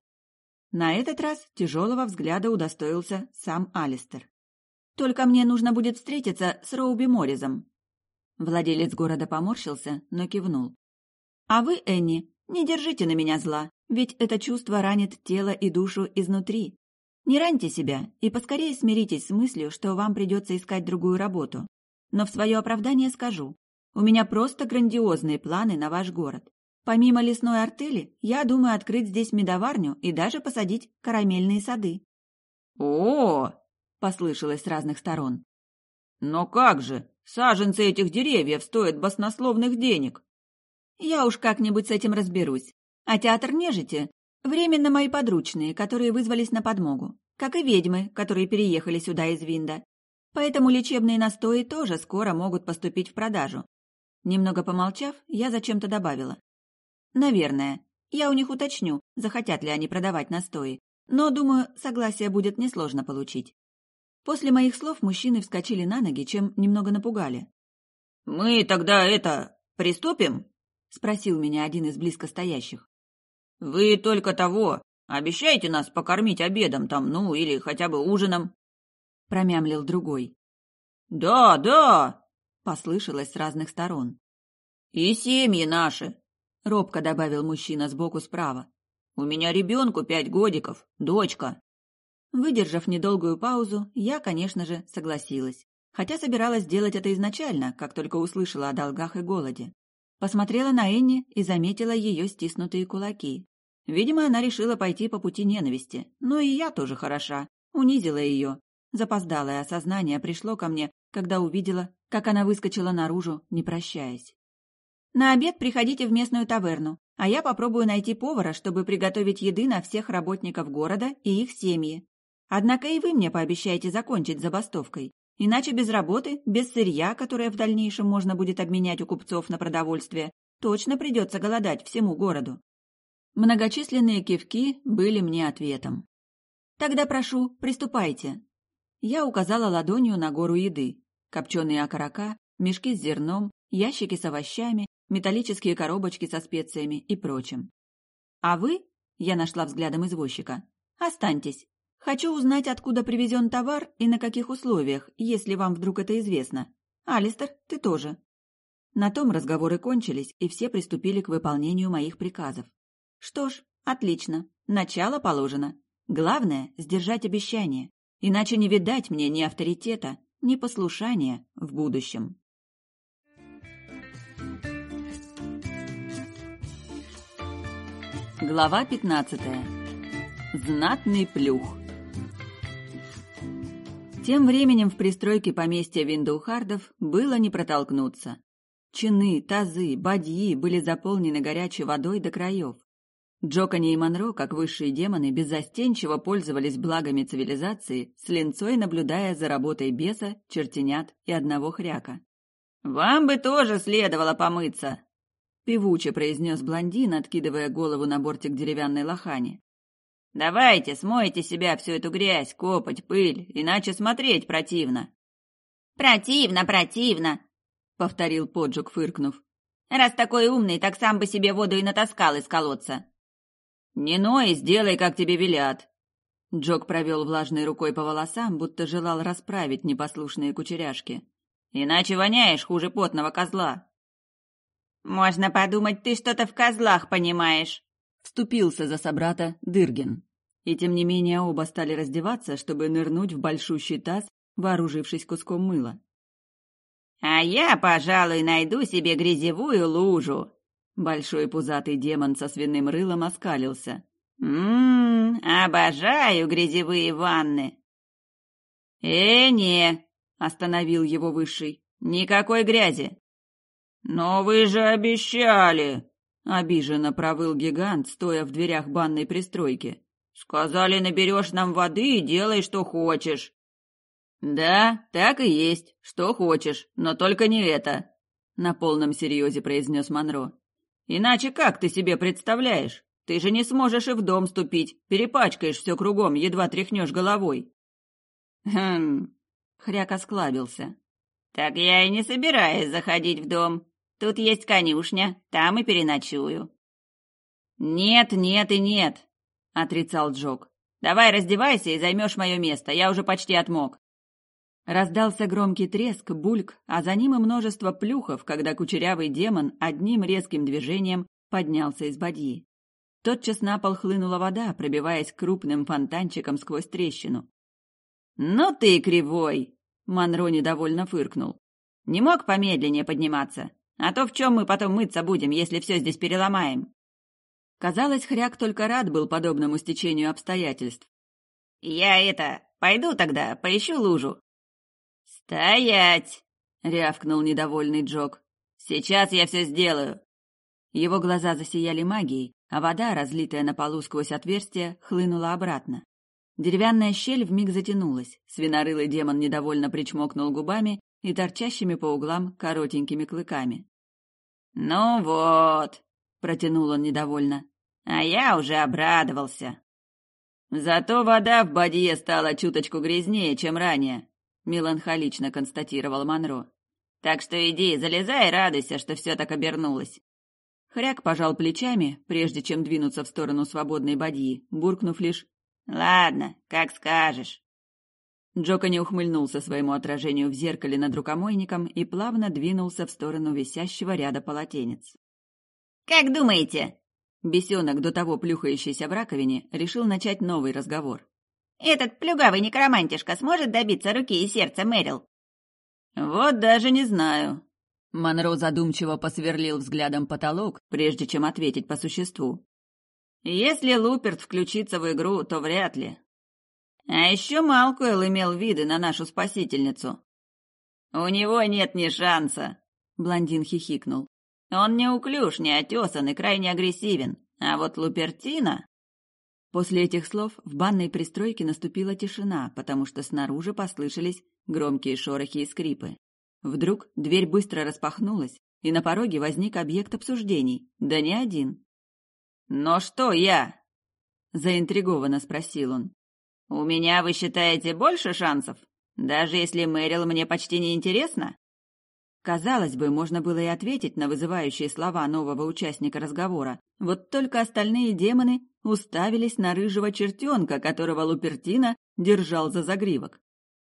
На этот раз тяжелого взгляда удостоился сам Алистер. «Только мне нужно будет встретиться с Роуби Морризом». Владелец города поморщился, но кивнул. «А вы, Энни, не держите на меня зла, ведь это чувство ранит тело и душу изнутри. Не раньте себя и поскорее смиритесь с мыслью, что вам придется искать другую работу. Но в свое оправдание скажу, у меня просто грандиозные планы на ваш город. Помимо лесной артели, я думаю открыть здесь медоварню и даже посадить карамельные сады». «О!» — послышалось с разных сторон. «Но как же? Саженцы этих деревьев стоят баснословных денег». «Я уж как-нибудь с этим разберусь. А театр нежити — временно мои подручные, которые вызвались на подмогу, как и ведьмы, которые переехали сюда из Винда. Поэтому лечебные настои тоже скоро могут поступить в продажу». Немного помолчав, я зачем-то добавила. «Наверное. Я у них уточню, захотят ли они продавать настои, но, думаю, согласие будет несложно получить». После моих слов мужчины вскочили на ноги, чем немного напугали. «Мы тогда приступим?» — спросил меня один из близко стоящих. «Вы только того, обещайте нас покормить обедом там, ну, или хотя бы ужином», — промямлил другой. «Да, да», — послышалось с разных сторон. «И семьи наши», — робко добавил мужчина сбоку справа. «У меня ребенку 5 годиков, дочка». Выдержав недолгую паузу, я, конечно же, согласилась. Хотя собиралась сделать это изначально, как только услышала о долгах и голоде. Посмотрела на Энни и заметила ее стиснутые кулаки. Видимо, она решила пойти по пути ненависти. Но и я тоже хороша. унизила ее. Запоздалое осознание пришло ко мне, когда увидела, как она выскочила наружу, не прощаясь. «На обед приходите в местную таверну, а я попробую найти повара, чтобы приготовить еды на всех работников города и их семьи. Однако и вы мне пообещаете закончить с забастовкой, иначе без работы, без сырья, которое в дальнейшем можно будет обменять у купцов на продовольствие, точно придется голодать всему городу». Многочисленные кивки были мне ответом. «Тогда прошу, приступайте». Я указала ладонью на гору еды. Копченые окорока, мешки с зерном, ящики с овощами, металлические коробочки со специями и прочим. «А вы?» — я нашла взглядом извозчика. «Останьтесь. Хочу узнать, откуда привезен товар и на каких условиях, если вам вдруг это известно. Алистер, ты тоже». На том разговоры кончились, и все приступили к выполнению моих приказов. Что ж, отлично. Начало положено. Главное — сдержать обещание. Иначе не видать мне ни авторитета, ни послушания в будущем. Глава 15. Знатный плюх. Тем временем в пристройке поместья Виндухардов было не протолкнуться. Чины, тазы, бадьи были заполнены горячей водой до краев. Джокани и Монро, как высшие демоны, беззастенчиво пользовались благами цивилизации, с линцой наблюдая за работой беса, чертенят и одного хряка. «Вам бы тоже следовало помыться!» — певуче произнес блондин, откидывая голову на бортик деревянной лохани. «Давайте, смойте себя всю эту грязь, копоть, пыль, иначе смотреть противно!» «Противно, противно!» — повторил Поджук, фыркнув. «Раз такой умный, так сам бы себе воду и натаскал из колодца!» «Не ной, сделай, как тебе велят!» Джок провел влажной рукой по волосам, будто желал расправить непослушные кучеряшки. «Иначе воняешь хуже потного козла!» «Можно подумать, ты что-то в козлах понимаешь!» Вступился за собрата Дыргин. И тем не менее оба стали раздеваться, чтобы нырнуть в большущий таз, вооружившись куском мыла. «А я, пожалуй, найду себе грязевую лужу!» Большой пузатый демон со свиным рылом оскалился. Обожаю грязевые ванны!» Не!» — остановил его высший. «Никакой грязи!» «Но вы же обещали!» — обиженно провыл гигант, стоя в дверях банной пристройки. «Сказали, наберешь нам воды и делай, что хочешь». «Да, так и есть, что хочешь, но только не это», — на полном серьезе произнес Монро. «Иначе как ты себе представляешь? Ты же не сможешь и в дом ступить, перепачкаешь все кругом, едва тряхнешь головой». Хряк осклабился. «Так я и не собираюсь заходить в дом. Тут есть конюшня, там и переночую». «Нет, нет и нет», — отрицал Джок. «Давай раздевайся и займешь мое место, я уже почти отмок». Раздался громкий треск, бульк, а за ним и множество плюхов, когда кучерявый демон одним резким движением поднялся из бадьи. Тотчас на пол хлынула вода, пробиваясь крупным фонтанчиком сквозь трещину. «Ну ты кривой!» — Монро недовольно фыркнул. «Не мог помедленнее подниматься? А то в чем мы потом мыться будем, если все здесь переломаем?» Казалось, хряк только рад был подобному стечению обстоятельств. «Я пойду тогда, поищу лужу». «Стоять!» — рявкнул недовольный Джок. «Сейчас я все сделаю!» Его глаза засияли магией, а вода, разлитая на полу сквозь отверстие, хлынула обратно. Деревянная щель вмиг затянулась, свинорылый демон недовольно причмокнул губами и торчащими по углам коротенькими клыками. «Ну вот!» — протянул он недовольно. «А я уже обрадовался!» «Зато вода в бадье стала чуточку грязнее, чем ранее», — меланхолично констатировал Монро. «Так что иди, залезай и радуйся, что все так обернулось». Хряк пожал плечами, прежде чем двинуться в сторону свободной бадьи, буркнув лишь «Ладно, как скажешь». Джокани ухмыльнулся своему отражению в зеркале над рукомойником и плавно двинулся в сторону висящего ряда полотенец. «Как думаете?» Бесенок, до того плюхающийся в раковине, решил начать новый разговор. «Этот плюгавый некромантишка сможет добиться руки и сердца Мэрил?» «Вот даже не знаю». Монро задумчиво посверлил взглядом потолок, прежде чем ответить по существу. «Если Луперт включится в игру, то вряд ли». А еще Малкуэлл имел виды на нашу спасительницу. У него нет ни шанса, блондин хихикнул. Он неуклюж, неотесан и крайне агрессивен. А вот Лупертина... После этих слов в банной пристройке наступила тишина, потому что снаружи послышались громкие шорохи и скрипы. Вдруг дверь быстро распахнулась, и на пороге возник объект обсуждений, да не один. «Но что я?» – заинтригованно спросил он. «У меня, вы считаете, больше шансов? Даже если Мэрил мне почти не интересна?» Казалось бы, можно было и ответить на вызывающие слова нового участника разговора, вот только остальные демоны уставились на рыжего чертенка, которого Лупертина держал за загривок.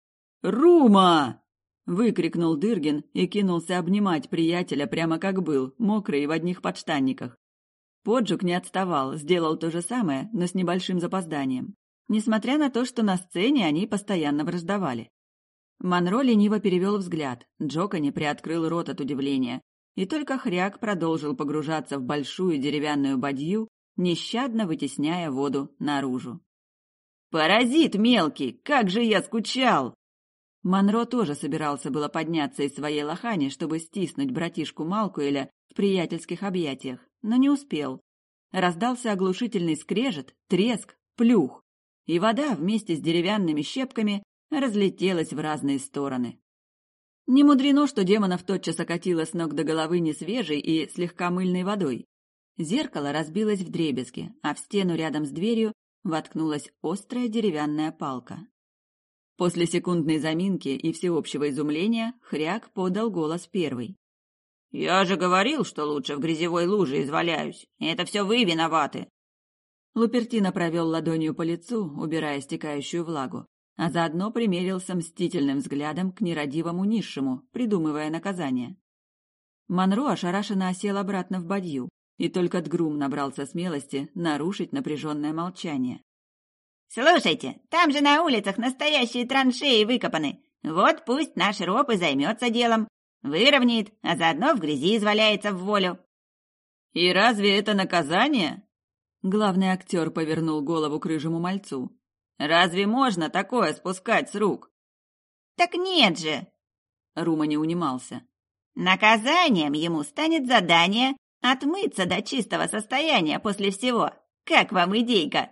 «Рума!» — выкрикнул Дыргин и кинулся обнимать приятеля прямо как был, мокрый и в одних подштанниках. Поджук не отставал, сделал то же самое, но с небольшим запозданием. Несмотря на то, что на сцене они постоянно враждовали. Монро лениво перевел взгляд, Джокани приоткрыл рот от удивления, и только Хряк продолжил погружаться в большую деревянную бадью, нещадно вытесняя воду наружу. «Паразит мелкий! Как же я скучал!» Монро тоже собирался было подняться из своей лохани, чтобы стиснуть братишку Малкуэля в приятельских объятиях, но не успел. Раздался оглушительный скрежет, треск, плюх, и вода вместе с деревянными щепками разлетелась в разные стороны. Не мудрено, что демонов тотчас окатило с ног до головы несвежей и слегка мыльной водой. Зеркало разбилось вдребезги, а в стену рядом с дверью воткнулась острая деревянная палка. После секундной заминки и всеобщего изумления Хряк подал голос первый. «Я же говорил, что лучше в грязевой луже изваляюсь. Это все вы виноваты!» Лупертино провел ладонью по лицу, убирая стекающую влагу, а заодно примерился мстительным взглядом к нерадивому низшему, придумывая наказание. Монро ошарашенно осел обратно в бадью, и только Дгрум набрался смелости нарушить напряженное молчание. «Слушайте, там же на улицах настоящие траншеи выкопаны. Вот пусть наш Роб и займется делом. Выровняет, а заодно в грязи изваляется в волю». «И разве это наказание?» Главный актер повернул голову к рыжему мальцу. «Разве можно такое спускать с рук?» «Так нет же!» Рума не унимался. «Наказанием ему станет задание отмыться до чистого состояния после всего. Как вам идейка?»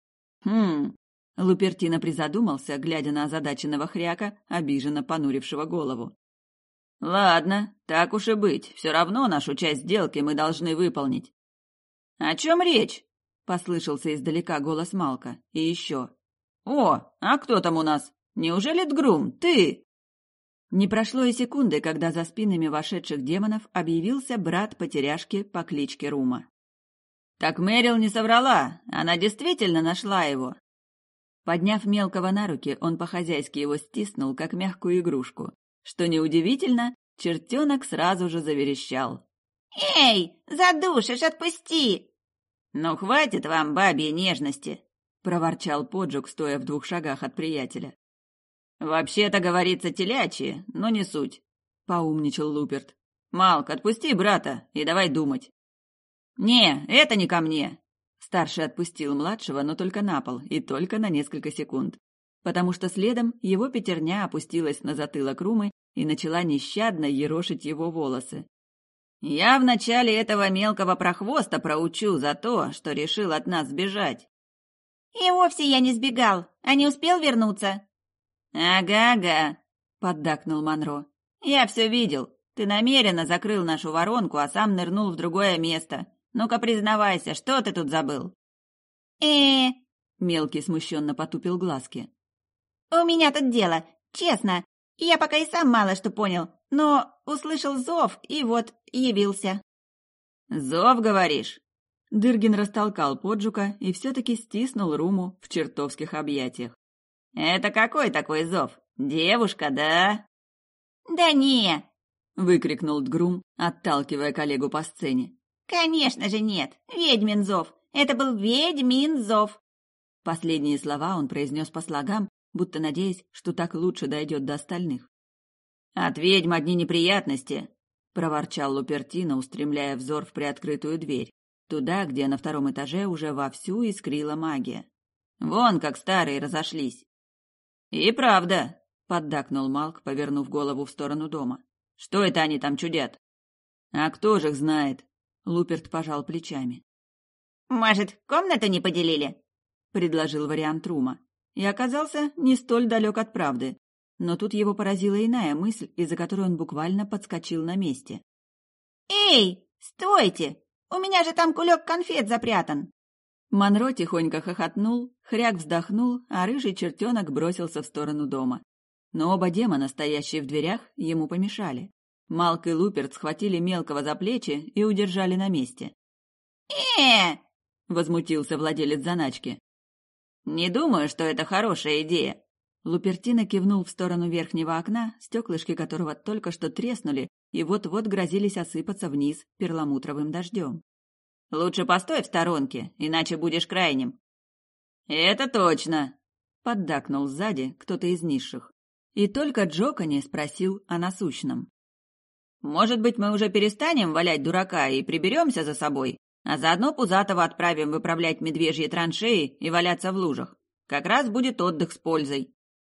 Лупертино призадумался, глядя на озадаченного Хряка, обиженно понурившего голову. «Ладно, так уж и быть, все равно нашу часть сделки мы должны выполнить». «О чем речь?» — послышался издалека голос Малка. И еще. «О, а кто там у нас? Неужели Дгрум, ты?» Не прошло и секунды, когда за спинами вошедших демонов объявился брат потеряшки по кличке Рума. «Так Мэрил не соврала, она действительно нашла его». Подняв мелкого на руки, он по-хозяйски его стиснул, как мягкую игрушку. Что неудивительно, чертенок сразу же заверещал. «Эй, задушишь, отпусти!» «Ну, хватит вам бабьей нежности!» — проворчал Поджук, стоя в 2 шагах от приятеля. «Вообще-то говорится телячьи, но не суть», — поумничал Луперт. «Малк, отпусти брата и давай думать». «Не, это не ко мне!» Старший отпустил младшего, но только на пол и только на несколько секунд, потому что следом его пятерня опустилась на затылок Румы и начала нещадно ерошить его волосы. «Я вначале этого мелкого прохвоста проучу за то, что решил от нас сбежать». «И вовсе я не сбегал, а не успел вернуться». «Ага-ага», — поддакнул Монро. «Я все видел. Ты намеренно закрыл нашу воронку, а сам нырнул в другое место. Ну-ка признавайся, что ты тут забыл?» Мелкий смущенно потупил глазки. «У меня тут дело, честно. Я пока и сам мало что понял, но услышал зов и вот явился». «Зов, говоришь?» Дыргин растолкал Поджука и все-таки стиснул Руму в чертовских объятиях. «Это какой такой зов? Девушка, да?» «Да не!» — выкрикнул Дгрум, отталкивая коллегу по сцене. «Конечно же нет! Ведьмин зов! Это был ведьмин зов!» Последние слова он произнес по слогам, будто надеясь, что так лучше дойдет до остальных. «От ведьм одни неприятности!» — проворчал Лупертино, устремляя взор в приоткрытую дверь, туда, где на 2-м этаже уже вовсю искрила магия. «Вон как старые разошлись! И правда, поддакнул Малк, повернув голову в сторону дома. Что это они там чудят? А кто же их знает? Луперт пожал плечами. Может, комнату не поделили? Предложил вариант Рума. И оказался не столь далек от правды. Но тут его поразила иная мысль, из-за которой он буквально подскочил на месте. «Эй, стойте! У меня же там кулек конфет запрятан!» Монро тихонько хохотнул, Хряк вздохнул, а рыжий чертенок бросился в сторону дома. Но оба демона, стоящие в дверях, ему помешали. Малк и Луперт схватили мелкого за плечи и удержали на месте. Возмутился владелец заначки. «Не думаю, что это хорошая идея». Лупертино кивнул в сторону верхнего окна, стеклышки которого только что треснули и вот-вот грозились осыпаться вниз перламутровым дождем. «Лучше постой в сторонке, иначе будешь крайним». «Это точно!» — поддакнул сзади кто-то из низших. И только Джокони спросил о насущном. «Может быть, мы уже перестанем валять дурака и приберемся за собой, а заодно Пузатого отправим выправлять медвежьи траншеи и валяться в лужах? Как раз будет отдых с пользой».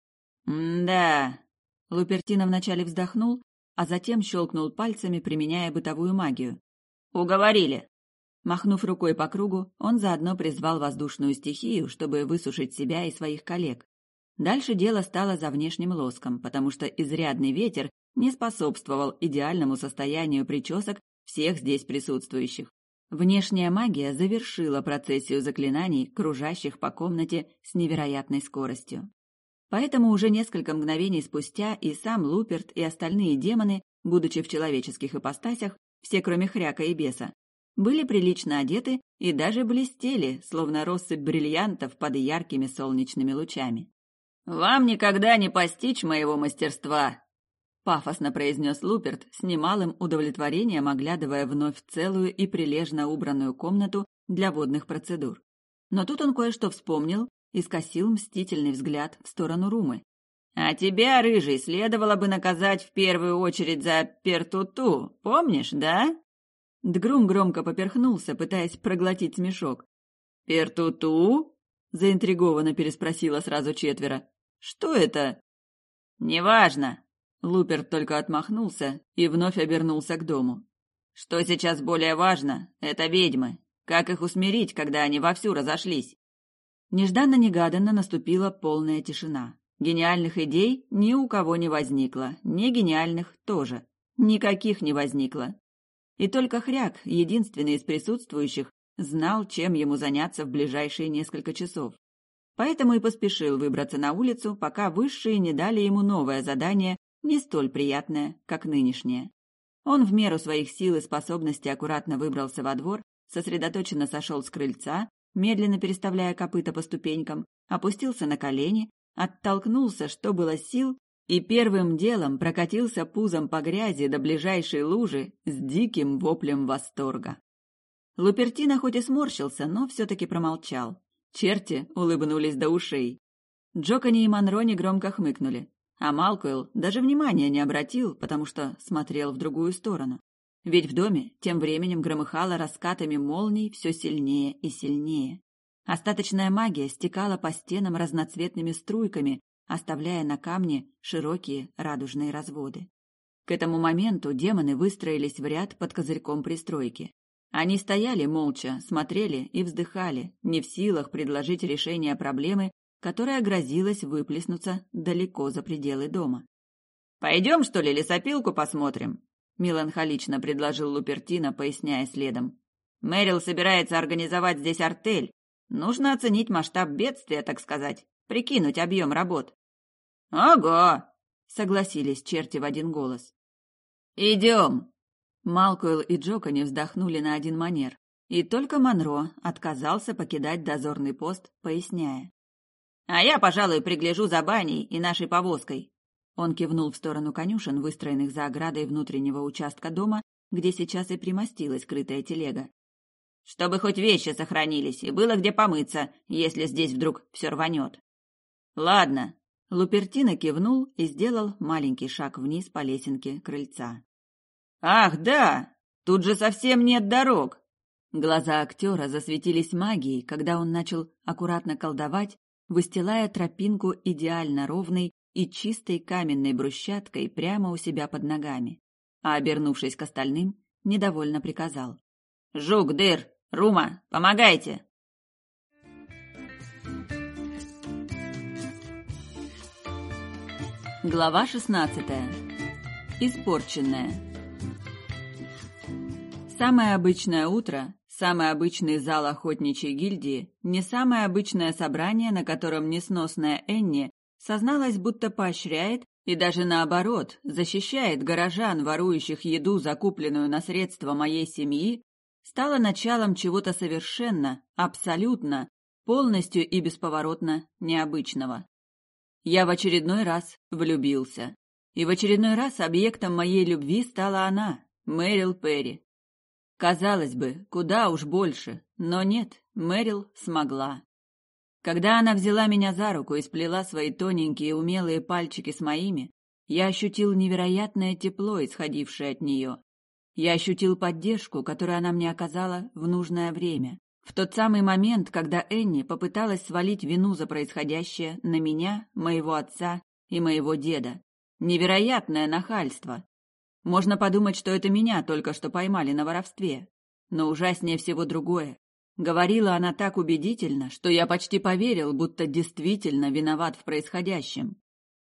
«Да...» Лупертино вначале вздохнул, а затем щелкнул пальцами, применяя бытовую магию. «Уговорили». Махнув рукой по кругу, он заодно призвал воздушную стихию, чтобы высушить себя и своих коллег. Дальше дело стало за внешним лоском, потому что изрядный ветер не способствовал идеальному состоянию причесок всех здесь присутствующих. Внешняя магия завершила процессию заклинаний, кружащих по комнате с невероятной скоростью. Поэтому уже несколько мгновений спустя и сам Луперт, и остальные демоны, будучи в человеческих ипостасях, все кроме Хряка и Беса, были прилично одеты и даже блестели, словно россыпь бриллиантов под яркими солнечными лучами. «Вам никогда не постичь моего мастерства!» — пафосно произнес Луперт, с немалым удовлетворением оглядывая вновь целую и прилежно убранную комнату для водных процедур. Но тут он кое-что вспомнил и скосил мстительный взгляд в сторону Румы. «А тебя, рыжий, следовало бы наказать в первую очередь за пертуту, помнишь, да?» Дгрум громко поперхнулся, пытаясь проглотить смешок. «Пертуту?» — заинтригованно переспросила сразу четверо. «Что это?» «Неважно». Луперт только отмахнулся и вновь обернулся к дому. «Что сейчас более важно, это ведьмы. Как их усмирить, когда они вовсю разошлись?» Нежданно-негаданно наступила полная тишина. Гениальных идей ни у кого не возникло, не гениальных тоже. Никаких не возникло. И только Хряк, единственный из присутствующих, знал, чем ему заняться в ближайшие несколько часов. Поэтому и поспешил выбраться на улицу, пока высшие не дали ему новое задание, не столь приятное, как нынешнее. Он в меру своих сил и способностей аккуратно выбрался во двор, сосредоточенно сошел с крыльца, медленно переставляя копыта по ступенькам, опустился на колени, оттолкнулся, что было сил, и первым делом прокатился пузом по грязи до ближайшей лужи с диким воплем восторга. Лупертино хоть и сморщился, но все-таки промолчал. Черти улыбнулись до ушей. Джокони и Монро негромко хмыкнули, а Малкуэлл даже внимания не обратил, потому что смотрел в другую сторону. Ведь в доме тем временем громыхало раскатами молний все сильнее и сильнее. Остаточная магия стекала по стенам разноцветными струйками, оставляя на камне широкие радужные разводы. К этому моменту демоны выстроились в ряд под козырьком пристройки. Они стояли молча, смотрели и вздыхали, не в силах предложить решение проблемы, которая грозилась выплеснуться далеко за пределы дома. «Пойдем, что ли, лесопилку посмотрим?» — меланхолично предложил Лупертино, поясняя следом. «Мэрил собирается организовать здесь артель. Нужно оценить масштаб бедствия, так сказать, прикинуть объем работ». «Ого!» — согласились черти в один голос. «Идем!» Малкуэлл и Джокони вздохнули на один манер, и только Монро отказался покидать дозорный пост, поясняя. «А я, пожалуй, пригляжу за баней и нашей повозкой». Он кивнул в сторону конюшен, выстроенных за оградой внутреннего участка дома, где сейчас и примостилась крытая телега. «Чтобы хоть вещи сохранились и было где помыться, если здесь вдруг все рванет». «Ладно». Лупертино кивнул и сделал маленький шаг вниз по лесенке крыльца. «Ах, да! Тут же совсем нет дорог!» Глаза актера засветились магией, когда он начал аккуратно колдовать, выстилая тропинку идеально ровной и чистой каменной брусчаткой прямо у себя под ногами, а, обернувшись к остальным, недовольно приказал: «Жук, Дыр, Рума, помогайте!» Глава 16. Испорченная. Самое обычное утро, самый обычный зал охотничьей гильдии, не самое обычное собрание, на котором несносная Энни созналась, будто поощряет и даже наоборот защищает горожан, ворующих еду, закупленную на средства моей семьи, стало началом чего-то совершенно, абсолютно, полностью и бесповоротно необычного. Я в очередной раз влюбился. И в очередной раз объектом моей любви стала она, Мэрил Перри. Казалось бы, куда уж больше, но нет, Мэрил смогла. Когда она взяла меня за руку и сплела свои тоненькие умелые пальчики с моими, я ощутил невероятное тепло, исходившее от нее. Я ощутил поддержку, которую она мне оказала в нужное время. В тот самый момент, когда Энни попыталась свалить вину за происходящее на меня, моего отца и моего деда. Невероятное нахальство. Можно подумать, что это меня только что поймали на воровстве. Но ужаснее всего другое. Говорила она так убедительно, что я почти поверил, будто действительно виноват в происходящем.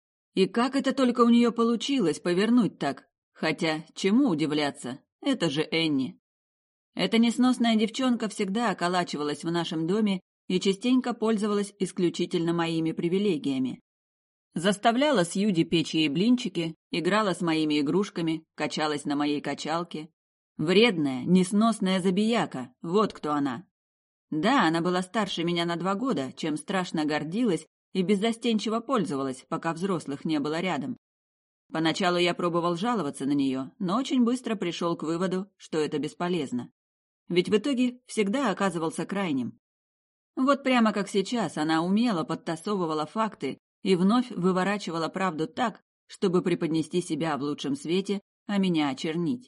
И как это только у нее получилось повернуть так? Хотя, чему удивляться? Это же Энни. Эта несносная девчонка всегда околачивалась в нашем доме и частенько пользовалась исключительно моими привилегиями. Заставляла Сьюди печь ей блинчики, играла с моими игрушками, качалась на моей качалке. Вредная, несносная забияка, вот кто она. Да, она была старше меня на 2 года, чем страшно гордилась и беззастенчиво пользовалась, пока взрослых не было рядом. Поначалу я пробовал жаловаться на нее, но очень быстро пришел к выводу, что это бесполезно. Ведь в итоге всегда оказывался крайним. Вот прямо как сейчас она умело подтасовывала факты и вновь выворачивала правду так, чтобы преподнести себя в лучшем свете, а меня очернить.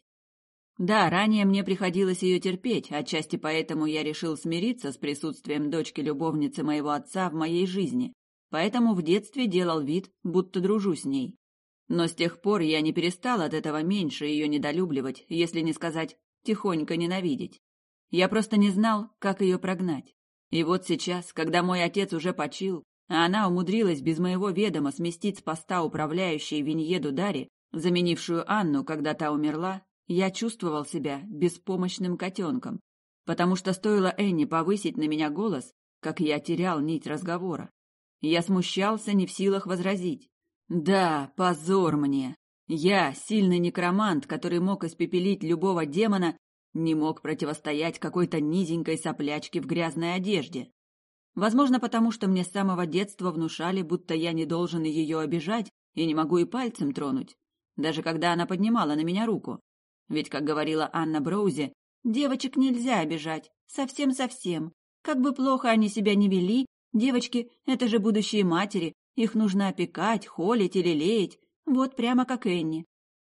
Да, ранее мне приходилось ее терпеть, отчасти поэтому я решил смириться с присутствием дочки-любовницы моего отца в моей жизни, поэтому в детстве делал вид, будто дружу с ней. Но с тех пор я не перестал от этого меньше ее недолюбливать, если не сказать тихонько ненавидеть. Я просто не знал, как ее прогнать. И вот сейчас, когда мой отец уже почил, а она умудрилась без моего ведома сместить с поста управляющей Виньеду Дари, заменившую Анну, когда та умерла, я чувствовал себя беспомощным котенком, потому что стоило Энни повысить на меня голос, как я терял нить разговора. Я смущался, не в силах возразить. Да, позор мне. Я, сильный некромант, который мог испепелить любого демона, не мог противостоять какой-то низенькой соплячке в грязной одежде. Возможно, потому что мне с самого детства внушали, будто я не должен ее обижать и не могу и пальцем тронуть, даже когда она поднимала на меня руку. Ведь, как говорила Анна Броузи, девочек нельзя обижать, совсем-совсем. Как бы плохо они себя ни вели, девочки – это же будущие матери, их нужно опекать, холить или лелеять, вот прямо как Энни.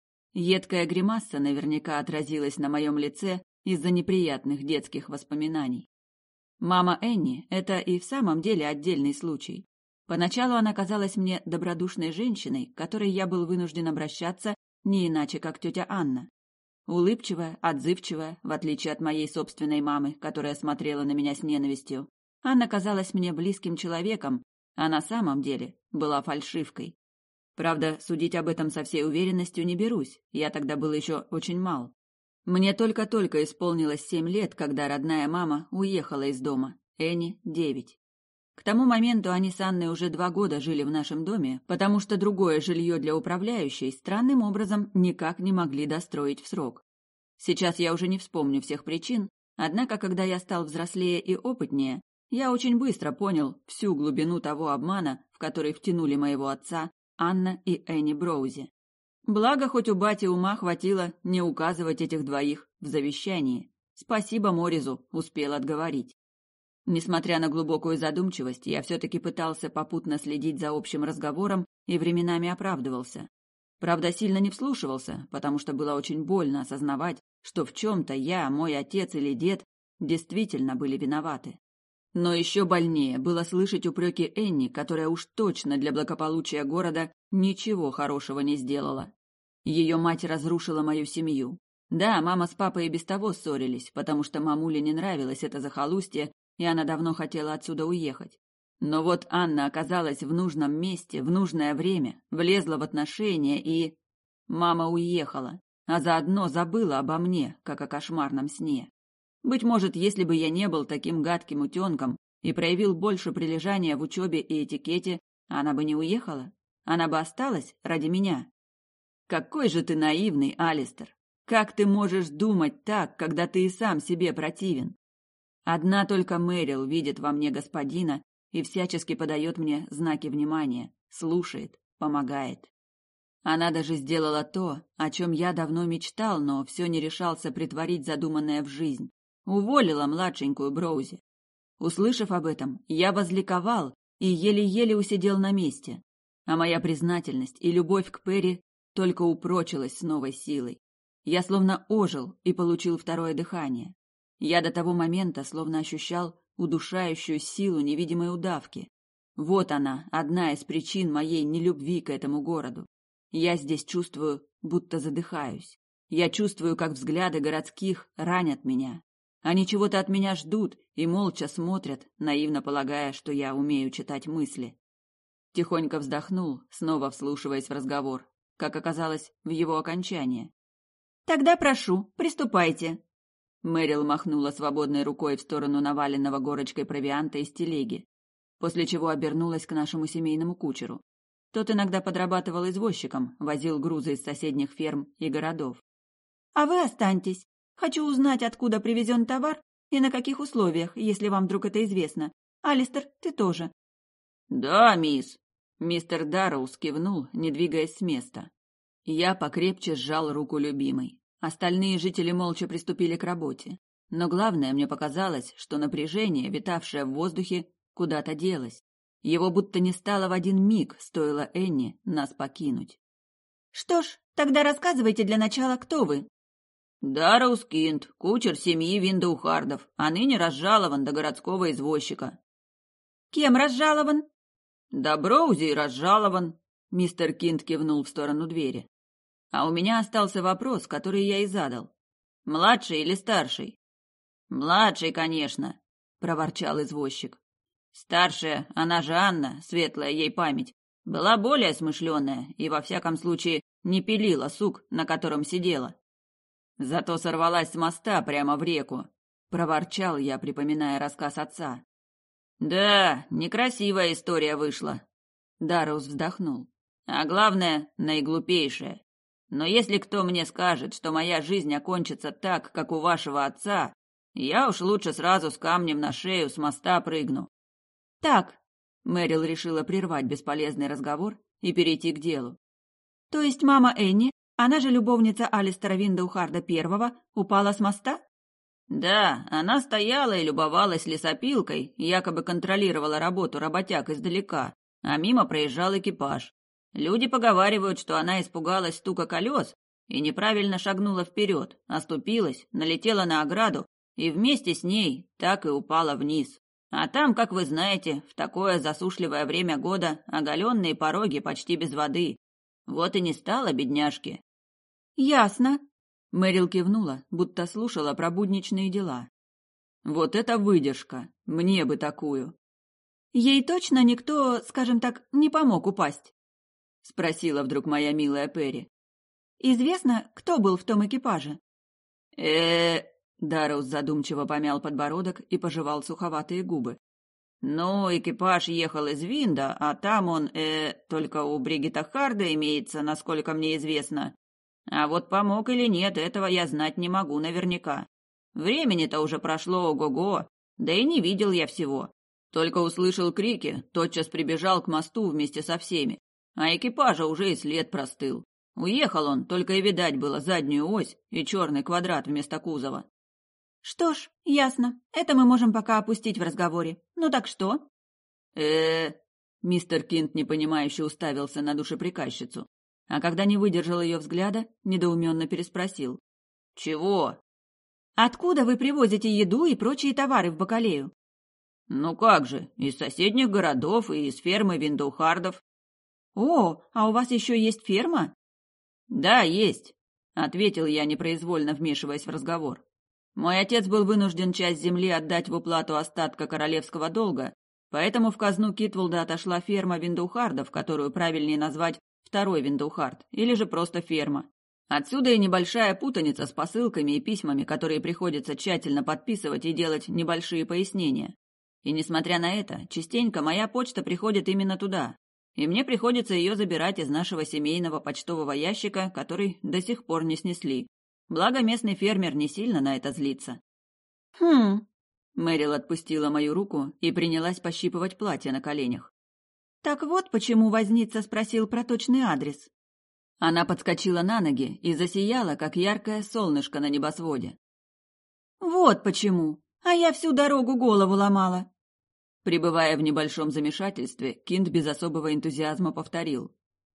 Едкая гримаса наверняка отразилась на моем лице из-за неприятных детских воспоминаний. Мама Энни – это и в самом деле отдельный случай. Поначалу она казалась мне добродушной женщиной, к которой я был вынужден обращаться не иначе, как тетя Анна. Улыбчивая, отзывчивая, в отличие от моей собственной мамы, которая смотрела на меня с ненавистью, Анна казалась мне близким человеком, а на самом деле была фальшивкой. Правда, судить об этом со всей уверенностью не берусь, я тогда был еще очень мал. Мне только-только исполнилось 7 лет, когда родная мама уехала из дома, Энни – 9. К тому моменту они с Анной уже 2 года жили в нашем доме, потому что другое жилье для управляющей странным образом никак не могли достроить в срок. Сейчас я уже не вспомню всех причин, однако, когда я стал взрослее и опытнее, я очень быстро понял всю глубину того обмана, в который втянули моего отца Анна и Энни Броузи. Благо, хоть у бати ума хватило не указывать этих двоих в завещании. Спасибо Моризу, успел отговорить. Несмотря на глубокую задумчивость, я все-таки пытался попутно следить за общим разговором и временами оправдывался. Правда, сильно не вслушивался, потому что было очень больно осознавать, что в чем-то я, мой отец или дед действительно были виноваты. Но еще больнее было слышать упреки Энни, которая уж точно для благополучия города ничего хорошего не сделала. Ее мать разрушила мою семью. Да, мама с папой и без того ссорились, потому что мамуле не нравилось это захолустье, и она давно хотела отсюда уехать. Но вот Анна оказалась в нужном месте, в нужное время, влезла в отношения и... Мама уехала, а заодно забыла обо мне, как о кошмарном сне. Быть может, если бы я не был таким гадким утенком и проявил больше прилежания в учебе и этикете, она бы не уехала? Она бы осталась ради меня? Какой же ты наивный, Алистер! Как ты можешь думать так, когда ты и сам себе противен? Одна только Мэрил видит во мне господина и всячески подает мне знаки внимания, слушает, помогает. Она даже сделала то, о чем я давно мечтал, но все не решался претворить задуманное в жизнь. Уволила младшенькую Броузи. Услышав об этом, я возликовал и еле-еле усидел на месте. А моя признательность и любовь к Перри только упрочилась с новой силой. Я словно ожил и получил второе дыхание. Я до того момента словно ощущал удушающую силу невидимой удавки. Вот она, одна из причин моей нелюбви к этому городу. Я здесь чувствую, будто задыхаюсь. Я чувствую, как взгляды городских ранят меня. Они чего-то от меня ждут и молча смотрят, наивно полагая, что я умею читать мысли. Тихонько вздохнул, снова вслушиваясь в разговор, как оказалось, в его окончание. «Тогда прошу, приступайте». Мэрил махнула свободной рукой в сторону наваленного горочкой провианта из телеги, после чего обернулась к нашему семейному кучеру. Тот иногда подрабатывал извозчиком, возил грузы из соседних ферм и городов. «А вы останьтесь. Хочу узнать, откуда привезен товар и на каких условиях, если вам вдруг это известно. Алистер, ты тоже». «Да, мисс». Мистер Дарроуз кивнул, не двигаясь с места. Я покрепче сжал руку любимой. Остальные жители молча приступили к работе. Но главное, мне показалось, что напряжение, витавшее в воздухе, куда-то делось. Его будто не стало в один миг, стоило Энни нас покинуть. «Что ж, тогда рассказывайте для начала, кто вы». «Дарроуз Кинт, кучер семьи Виндоухардов, а ныне разжалован до городского извозчика». «Кем разжалован?» «Да Броузи разжалован», — мистер Кинт кивнул в сторону двери. «А у меня остался вопрос, который я и задал. Младший или старший?» «Младший, конечно», — проворчал извозчик. «Старшая, она же Анна, светлая ей память, была более смышленая и, во всяком случае, не пилила сук, на котором сидела. Зато сорвалась с моста прямо в реку», — проворчал я, припоминая рассказ отца. «Да, некрасивая история вышла», — Дарроуз вздохнул. «А главное, наиглупейшая. Но если кто мне скажет, что моя жизнь окончится так, как у вашего отца, я уж лучше сразу с камнем на шею с моста прыгну». «Так», — Мэрил решила прервать бесполезный разговор и перейти к делу. «То есть мама Энни, она же любовница Алистера Виндоухарда I, упала с моста?» «Да, она стояла и любовалась лесопилкой, якобы контролировала работу работяг издалека, а мимо проезжал экипаж. Люди поговаривают, что она испугалась стука колес и неправильно шагнула вперед, оступилась, налетела на ограду и вместе с ней так и упала вниз. А там, как вы знаете, в такое засушливое время года оголенные пороги почти без воды. Вот и не стало бедняжки». «Ясно», — Мэрил кивнула, будто слушала про будничные дела. «Вот это выдержка! Мне бы такую!» «Ей точно никто, скажем так, не помог упасть?» — спросила вдруг моя милая Перри. «Известно, кто был в том экипаже?» Дарроуз задумчиво помял подбородок и пожевал суховатые губы. «Ну, экипаж ехал из Винда, а там он, только у Бригитта Харда имеется, насколько мне известно. А вот помог или нет, этого я знать не могу наверняка. Времени-то уже прошло ого-го, да и не видел я всего. Только услышал крики, тотчас прибежал к мосту вместе со всеми, а экипажа уже и след простыл. Уехал он, только и видать было заднюю ось и черный квадрат вместо кузова». «Что ж, ясно. Это мы можем пока опустить в разговоре. Ну так что?» Мистер Кинт непонимающе уставился на душеприказчицу, а когда не выдержал ее взгляда, недоуменно переспросил. «Чего?» «Откуда вы привозите еду и прочие товары в Бакалею?» Ну как же, из соседних городов и из фермы Виндоухардов. О, а у вас еще есть ферма? Да, есть, ответил я, непроизвольно вмешиваясь в разговор. Мой отец был вынужден часть земли отдать в уплату остатка королевского долга, поэтому в казну Китволда отошла ферма Виндоухардов, которую правильнее назвать второй Виндоухард, или же просто ферма. Отсюда и небольшая путаница с посылками и письмами, которые приходится тщательно подписывать и делать небольшие пояснения. И несмотря на это, частенько моя почта приходит именно туда, и мне приходится ее забирать из нашего семейного почтового ящика, который до сих пор не снесли. Благо местный фермер не сильно на это злится. Хм. Мэрил отпустила мою руку и принялась пощипывать платье на коленях. Так вот почему возница спросил про точный адрес. Она подскочила на ноги и засияла, как яркое солнышко на небосводе. Вот почему. А я всю дорогу голову ломала. Пребывая в небольшом замешательстве, Кинт без особого энтузиазма повторил.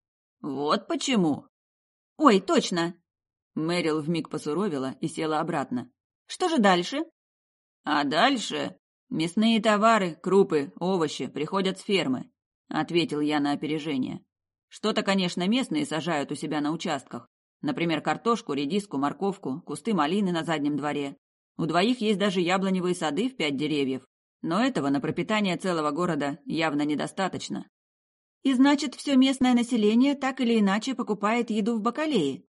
Вот почему. Ой, точно. Мэрил вмиг посуровила и села обратно. Что же дальше? А дальше мясные товары, крупы, овощи приходят с фермы, ответил я на опережение. Что-то, конечно, местные сажают у себя на участках. Например, картошку, редиску, морковку, кусты малины на заднем дворе. У двоих есть даже яблоневые сады в 5 деревьев. Но этого на пропитание целого города явно недостаточно. И значит, все местное население так или иначе покупает еду в бакалее?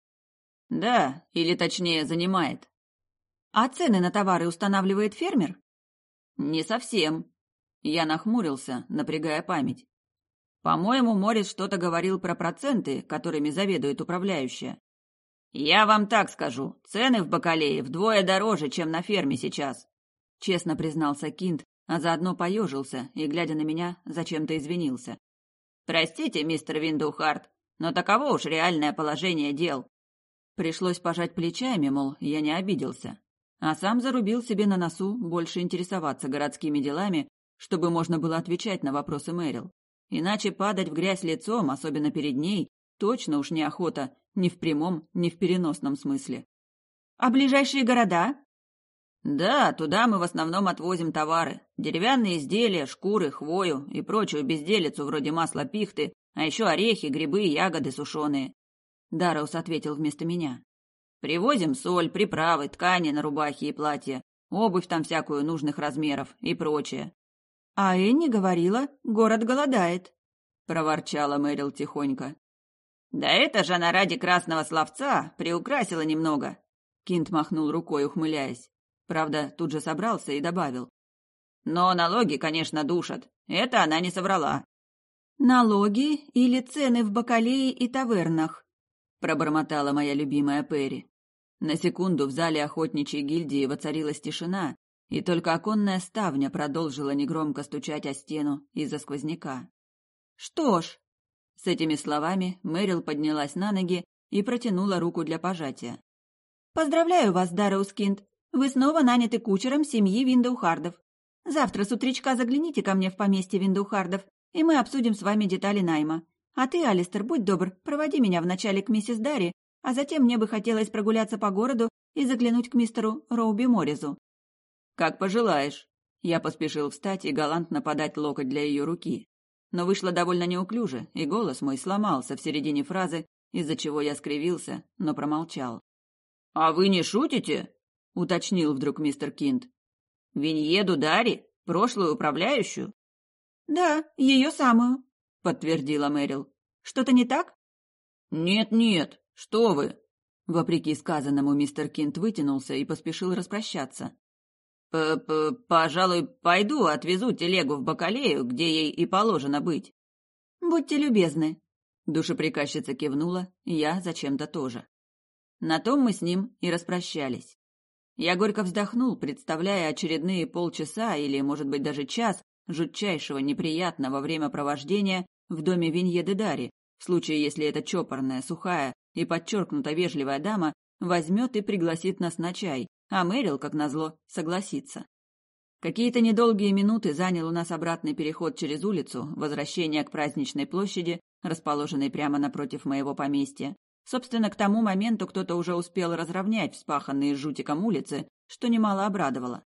Да, или точнее, занимает. А цены на товары устанавливает фермер? Не совсем. Я нахмурился, напрягая память. По-моему, Морис что-то говорил про проценты, которыми заведует управляющая. Я вам так скажу, цены в бакалее вдвое дороже, чем на ферме сейчас, честно признался Кинт, а заодно поежился и, глядя на меня, зачем-то извинился. Простите, мистер Виндоухард, но таково уж реальное положение дел. Пришлось пожать плечами, мол, я не обиделся, а сам зарубил себе на носу больше интересоваться городскими делами, чтобы можно было отвечать на вопросы Мэрил. Иначе падать в грязь лицом, особенно перед ней, точно уж неохота ни в прямом, ни в переносном смысле. А ближайшие города? Да, туда мы в основном отвозим товары. Деревянные изделия, шкуры, хвою и прочую безделицу вроде масла пихты, а еще орехи, грибы, ягоды сушеные. Дараус ответил вместо меня. Привозим соль, приправы, ткани на рубахи и платья, обувь там всякую нужных размеров и прочее. А Энни говорила, город голодает, проворчала Мэрил тихонько. Да это же она ради красного словца приукрасила немного. Кинт махнул рукой, ухмыляясь. Правда, тут же собрался и добавил. Но налоги, конечно, душат. Это она не соврала. Налоги или цены в бакалее и тавернах? Пробормотала моя любимая Перри. На секунду в зале охотничьей гильдии воцарилась тишина, и только оконная ставня продолжила негромко стучать о стену из-за сквозняка. Что ж, с этими словами Мэрил поднялась на ноги и протянула руку для пожатия. Поздравляю вас, Дараус Кинт. Вы снова наняты кучером семьи Виндоухардов. Завтра с утречка загляните ко мне в поместье Виндоухардов, и мы обсудим с вами детали найма. А ты, Алистер, будь добр, проводи меня вначале к миссис Дарри, а затем мне бы хотелось прогуляться по городу и заглянуть к мистеру Роуби Морризу. Как пожелаешь. Я поспешил встать и галантно подать локоть для ее руки. Но вышло довольно неуклюже, и голос мой сломался в середине фразы, из-за чего я скривился, но промолчал. «А вы не шутите?» — уточнил вдруг мистер Кинт. «Виньеду Дарри? Прошлую управляющую?» «Да, ее самую», — подтвердила Мэрил. «Что-то не так?» «Нет-нет, что вы!» Вопреки сказанному, мистер Кинт вытянулся и поспешил распрощаться. «Пожалуй, пойду отвезу телегу в бакалею, где ей и положено быть». «Будьте любезны», — душеприказчица кивнула, я зачем-то тоже. На том мы с ним и распрощались. Я горько вздохнул, представляя очередные полчаса или, может быть, даже час жутчайшего неприятного времяпровождения в доме Виньеды Дарри, в случае, если эта чопорная, сухая и подчеркнуто вежливая дама возьмет и пригласит нас на чай, а Мэрил, как назло, согласится. Какие-то недолгие минуты занял у нас обратный переход через улицу, возвращение к праздничной площади, расположенной прямо напротив моего поместья. Собственно, к тому моменту кто-то уже успел разровнять вспаханные жутиком улицы, что немало обрадовало.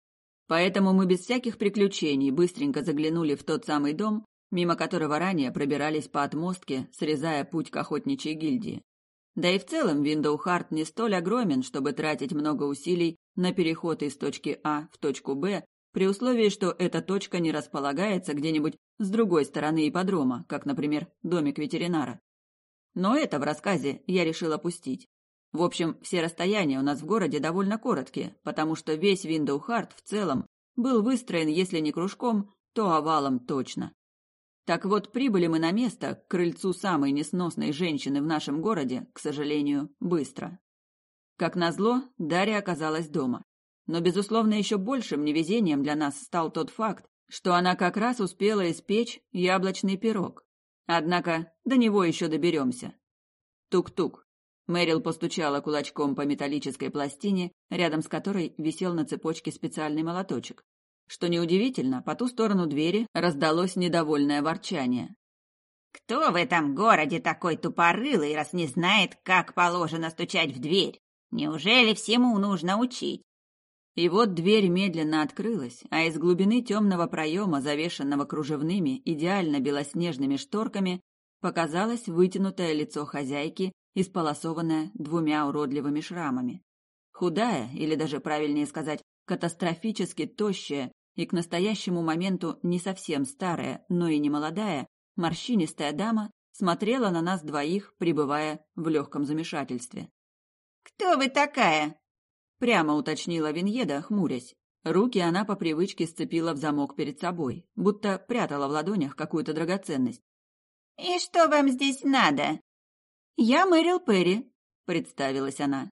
Поэтому мы без всяких приключений быстренько заглянули в тот самый дом, мимо которого ранее пробирались по отмостке, срезая путь к охотничьей гильдии. Да и в целом Виндоухарт не столь огромен, чтобы тратить много усилий на переход из точки А в точку Б, при условии, что эта точка не располагается где-нибудь с другой стороны ипподрома, как, например, домик ветеринара. Но это в рассказе я решил опустить. В общем, все расстояния у нас в городе довольно короткие, потому что весь Виндоухарт в целом был выстроен, если не кружком, то овалом точно. Так вот, прибыли мы на место, к крыльцу самой несносной женщины в нашем городе, к сожалению, быстро. Как назло, Дарья оказалась дома. Но, безусловно, еще большим невезением для нас стал тот факт, что она как раз успела испечь яблочный пирог. Однако до него еще доберемся. Тук-тук. Мэрил постучала кулачком по металлической пластине, рядом с которой висел на цепочке специальный молоточек. Что неудивительно, по ту сторону двери раздалось недовольное ворчание. «Кто в этом городе такой тупорылый, раз не знает, как положено стучать в дверь? Неужели всему нужно учить?» И вот дверь медленно открылась, а из глубины темного проема, завешенного кружевными, идеально белоснежными шторками, показалось вытянутое лицо хозяйки, исполосованное 2 уродливыми шрамами. Худая, или даже правильнее сказать, катастрофически тощая и к настоящему моменту не совсем старая, но и не молодая, морщинистая дама смотрела на нас двоих, пребывая в легком замешательстве. «Кто вы такая?» Прямо уточнила Виньеда, хмурясь. Руки она по привычке сцепила в замок перед собой, будто прятала в ладонях какую-то драгоценность. «И что вам здесь надо?» «Я Мэрил Перри», — представилась она.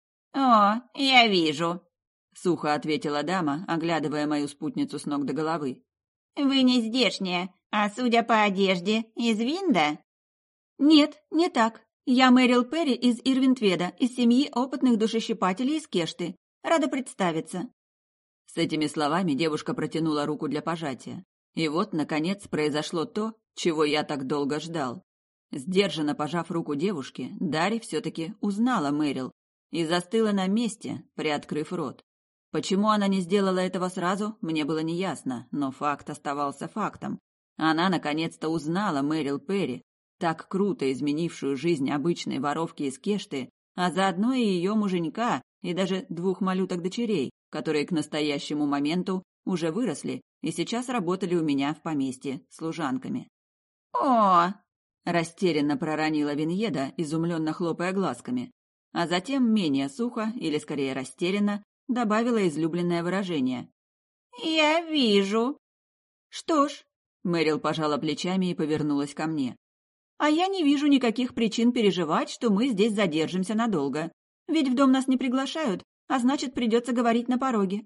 «О, я вижу», — сухо ответила дама, оглядывая мою спутницу с ног до головы. «Вы не здешняя, а, судя по одежде, из Винда?» «Нет, не так. Я Мэрил Перри из Ирвинтведа, из семьи опытных душещипателей из Кешты. Рада представиться». С этими словами девушка протянула руку для пожатия. И вот, наконец, произошло то, чего я так долго ждал. Сдержанно пожав руку девушки, Дарья все-таки узнала Мэрил и застыла на месте, приоткрыв рот. Почему она не сделала этого сразу, мне было неясно, но факт оставался фактом. Она наконец-то узнала Мэрил Перри, так круто изменившую жизнь обычной воровки из Кешты, а заодно и ее муженька, и даже 2 малюток-дочерей, которые к настоящему моменту уже выросли и сейчас работали у меня в поместье служанками. «О!» – растерянно проронила Виньеда, изумленно хлопая глазками, а затем менее сухо, или скорее растерянно, добавила излюбленное выражение. «Я вижу». «Что ж», – Мэрил пожала плечами и повернулась ко мне. «А я не вижу никаких причин переживать, что мы здесь задержимся надолго. Ведь в дом нас не приглашают, а значит, придется говорить на пороге».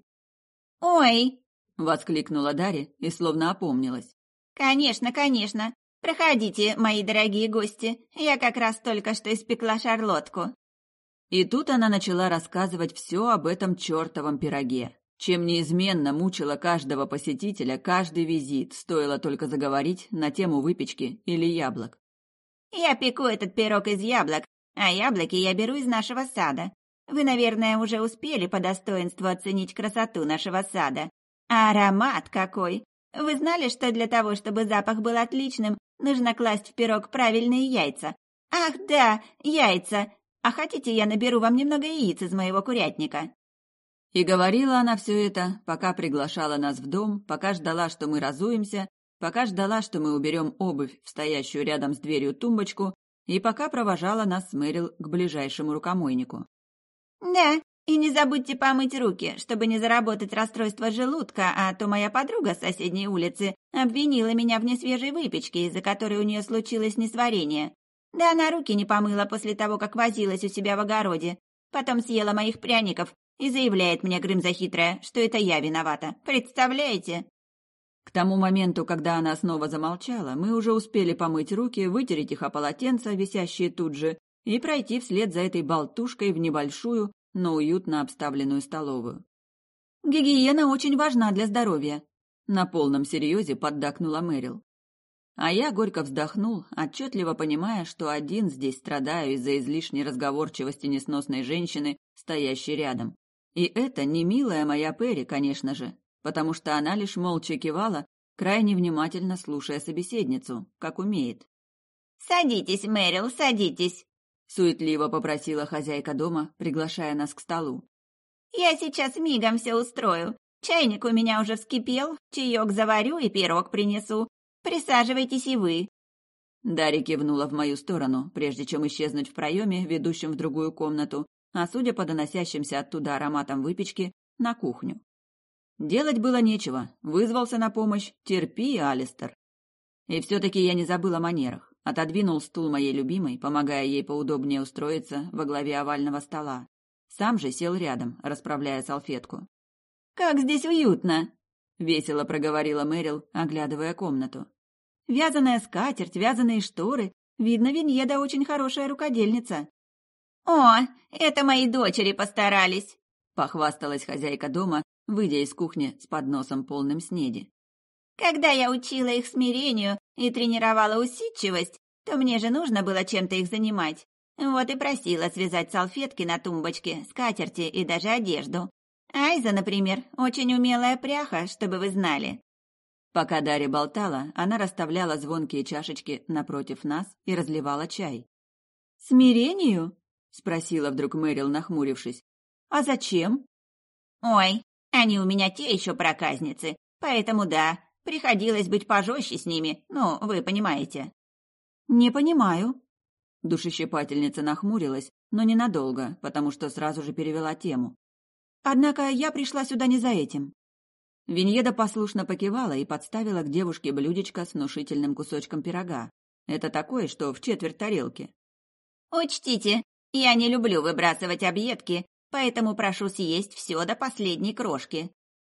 «Ой!» — воскликнула Дарья и словно опомнилась. «Конечно, конечно. Проходите, мои дорогие гости. Я как раз только что испекла шарлотку». И тут она начала рассказывать все об этом чертовом пироге, чем неизменно мучила каждого посетителя каждый визит, стоило только заговорить на тему выпечки или яблок. «Я пеку этот пирог из яблок, а яблоки я беру из нашего сада. Вы, наверное, уже успели по достоинству оценить красоту нашего сада. А аромат какой! Вы знали, что для того, чтобы запах был отличным, нужно класть в пирог правильные яйца? Ах да, яйца! А хотите, я наберу вам немного яиц из моего курятника?» И говорила она все это, пока приглашала нас в дом, пока ждала, что мы разуемся, пока ждала, что мы уберем обувь в стоящую рядом с дверью тумбочку, и пока провожала нас с Мэрил к ближайшему рукомойнику. «Да, и не забудьте помыть руки, чтобы не заработать расстройство желудка, а то моя подруга с соседней улицы обвинила меня в несвежей выпечке, из-за которой у нее случилось несварение. Да она руки не помыла после того, как возилась у себя в огороде. Потом съела моих пряников и заявляет мне, Грымза хитрая, что это я виновата. Представляете?» К тому моменту, когда она снова замолчала, мы уже успели помыть руки, вытереть их о полотенца, висящие тут же, и пройти вслед за этой болтушкой в небольшую, но уютно обставленную столовую. «Гигиена очень важна для здоровья», — на полном серьезе поддакнула Мэрил. А я горько вздохнул, отчетливо понимая, что один здесь страдаю из-за излишней разговорчивости несносной женщины, стоящей рядом. И это не милая моя Перри, конечно же. потому что она лишь молча кивала, крайне внимательно слушая собеседницу, как умеет. «Садитесь, Мэрил, садитесь», — суетливо попросила хозяйка дома, приглашая нас к столу. «Я сейчас мигом все устрою. Чайник у меня уже вскипел, чаек заварю и пирог принесу. Присаживайтесь и вы». Дарья кивнула в мою сторону, прежде чем исчезнуть в проеме, ведущем в другую комнату, а судя по доносящимся оттуда ароматам выпечки, на кухню. Делать было нечего, вызвался на помощь «терпи, Алистер». И все-таки я не забыл о манерах, отодвинул стул моей любимой, помогая ей поудобнее устроиться во главе овального стола. Сам же сел рядом, расправляя салфетку. «Как здесь уютно!» — весело проговорила Мэрил, оглядывая комнату. «Вязаная скатерть, вязаные шторы. Видно, Виньеда очень хорошая рукодельница». «О, это мои дочери постарались!» — похвасталась хозяйка дома, выйдя из кухни с подносом полным снеди. «Когда я учила их смирению и тренировала усидчивость, то мне же нужно было чем-то их занимать. Вот и просила связать салфетки на тумбочке, скатерти и даже одежду. Айза, например, очень умелая пряха, чтобы вы знали». Пока Дарья болтала, она расставляла звонкие чашечки напротив нас и разливала чай. «Смирению?» — спросила вдруг Мэрил, нахмурившись. «А зачем?» «Ой, они у меня те еще проказницы, поэтому да, приходилось быть пожестче с ними, ну, вы понимаете». «Не понимаю». Душещипательница нахмурилась, но ненадолго, потому что сразу же перевела тему. «Однако я пришла сюда не за этим». Виньеда послушно покивала и подставила к девушке блюдечко с внушительным кусочком пирога. Это такое, что в четверть тарелки. «Учтите, я не люблю выбрасывать объедки, поэтому прошу съесть все до последней крошки».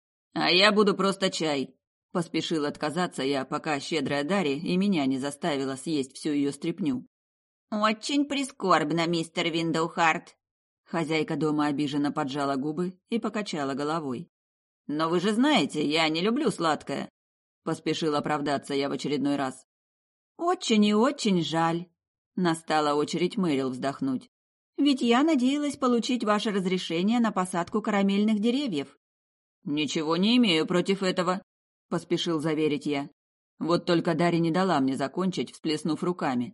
«А я буду просто чай», — поспешил отказаться я, пока щедрая Дарья и меня не заставила съесть всю ее стряпню. «Очень прискорбно, мистер Виндоухарт». Хозяйка дома обиженно поджала губы и покачала головой. «Но вы же знаете, я не люблю сладкое», — поспешил оправдаться я в очередной раз. «Очень и очень жаль», — настала очередь Мэрил вздохнуть. «Ведь я надеялась получить ваше разрешение на посадку карамельных деревьев». «Ничего не имею против этого», — поспешил заверить я. Вот только Дарья не дала мне закончить, всплеснув руками.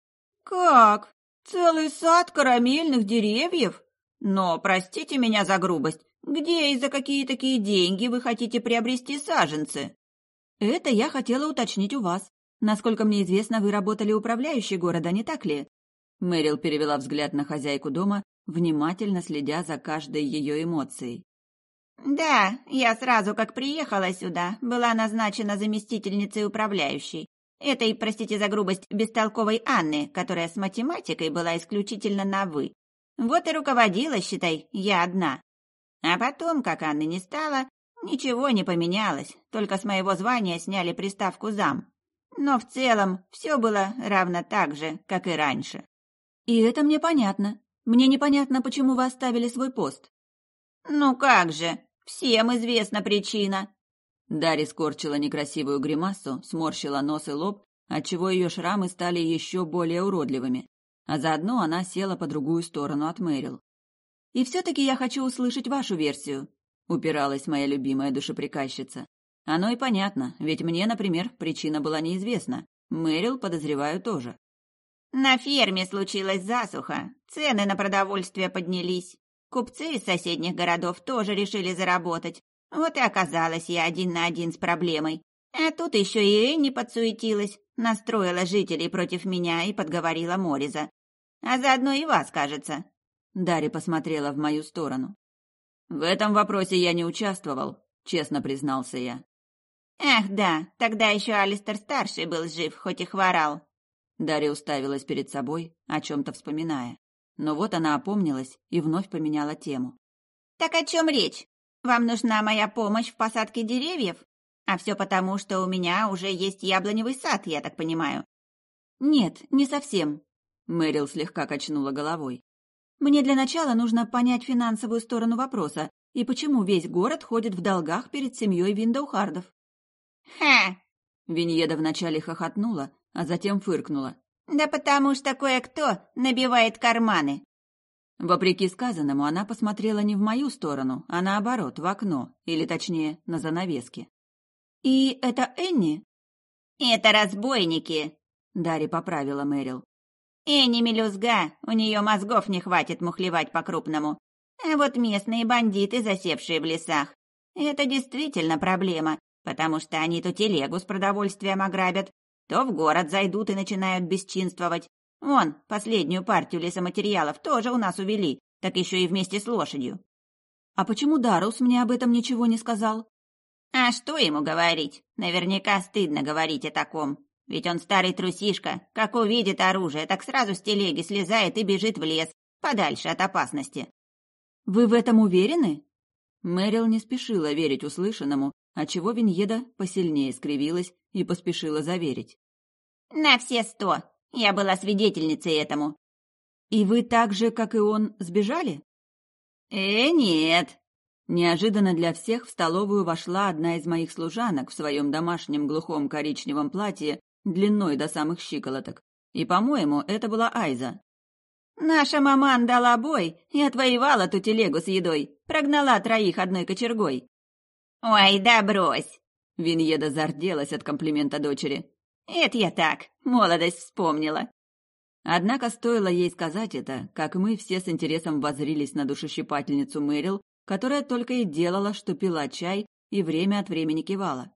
«Как? Целый сад карамельных деревьев? Но, простите меня за грубость, где и за какие такие деньги вы хотите приобрести саженцы?» «Это я хотела уточнить у вас. Насколько мне известно, вы работали управляющей города, не так ли?» Мэрил перевела взгляд на хозяйку дома, внимательно следя за каждой ее эмоцией. «Да, я сразу, как приехала сюда, была назначена заместительницей управляющей. Этой, простите за грубость, бестолковой Анны, которая с математикой была исключительно на «вы». Вот и руководила, считай, я одна. А потом, как Анны не стало, ничего не поменялось, только с моего звания сняли приставку «зам». Но в целом все было равно так же, как и раньше». «И это мне понятно. Мне непонятно, почему вы оставили свой пост». «Ну как же, всем известна причина». Дарья скорчила некрасивую гримасу, сморщила нос и лоб, отчего ее шрамы стали еще более уродливыми. А заодно она села по другую сторону от Мэрил. «И все-таки я хочу услышать вашу версию», — упиралась моя любимая душеприказчица. «Оно и понятно, ведь мне, например, причина была неизвестна. Мэрил, подозреваю, тоже». «На ферме случилась засуха, цены на продовольствие поднялись. Купцы из соседних городов тоже решили заработать. Вот и оказалась я один на один с проблемой. А тут еще и Энни подсуетилась, настроила жителей против меня и подговорила Мориза. А заодно и вас, кажется». Дарья посмотрела в мою сторону. «В этом вопросе я не участвовал», — честно признался я. «Ах да, тогда еще Алистер-старший был жив, хоть и хворал». Дарья уставилась перед собой, о чем-то вспоминая. Но вот она опомнилась и вновь поменяла тему. «Так о чем речь? Вам нужна моя помощь в посадке деревьев? А все потому, что у меня уже есть яблоневый сад, я так понимаю». «Нет, не совсем», — Мэрил слегка качнула головой. «Мне для начала нужно понять финансовую сторону вопроса и почему весь город ходит в долгах перед семьей Виндоухардов». «Ха!» Виньеда вначале хохотнула, а затем фыркнула. «Да потому что кое-кто набивает карманы». Вопреки сказанному, она посмотрела не в мою сторону, а наоборот, в окно, или точнее, на занавески. «И это Энни?» «Это разбойники», — Дарья поправила Мэрил. «Энни мелюзга, у нее мозгов не хватит мухлевать по-крупному. А вот местные бандиты, засевшие в лесах, это действительно проблема, потому что они то телегу с продовольствием ограбят, то в город зайдут и начинают бесчинствовать. Вон, последнюю партию лесоматериалов тоже у нас увели, так еще и вместе с лошадью». «А почему Дарус мне об этом ничего не сказал?» «А что ему говорить? Наверняка стыдно говорить о таком. Ведь он старый трусишка, как увидит оружие, так сразу с телеги слезает и бежит в лес, подальше от опасности». «Вы в этом уверены?» Мэрил не спешила верить услышанному, отчего Виньеда посильнее скривилась и поспешила заверить. «На все 100. Я была свидетельницей этому». «И вы так же, как и он, сбежали?» Нет!» Неожиданно для всех в столовую вошла одна из моих служанок в своем домашнем глухом коричневом платье длиной до самых щиколоток. И, по-моему, это была Айза. «Наша маман дала бой и отвоевала ту телегу с едой, прогнала 3 одной кочергой». «Ой, да брось!» Виньеда зарделась от комплимента дочери. «Это я так, молодость вспомнила». Однако стоило ей сказать это, как мы все с интересом воззрились на душещипательницу Мэрил, которая только и делала, что пила чай и время от времени кивала.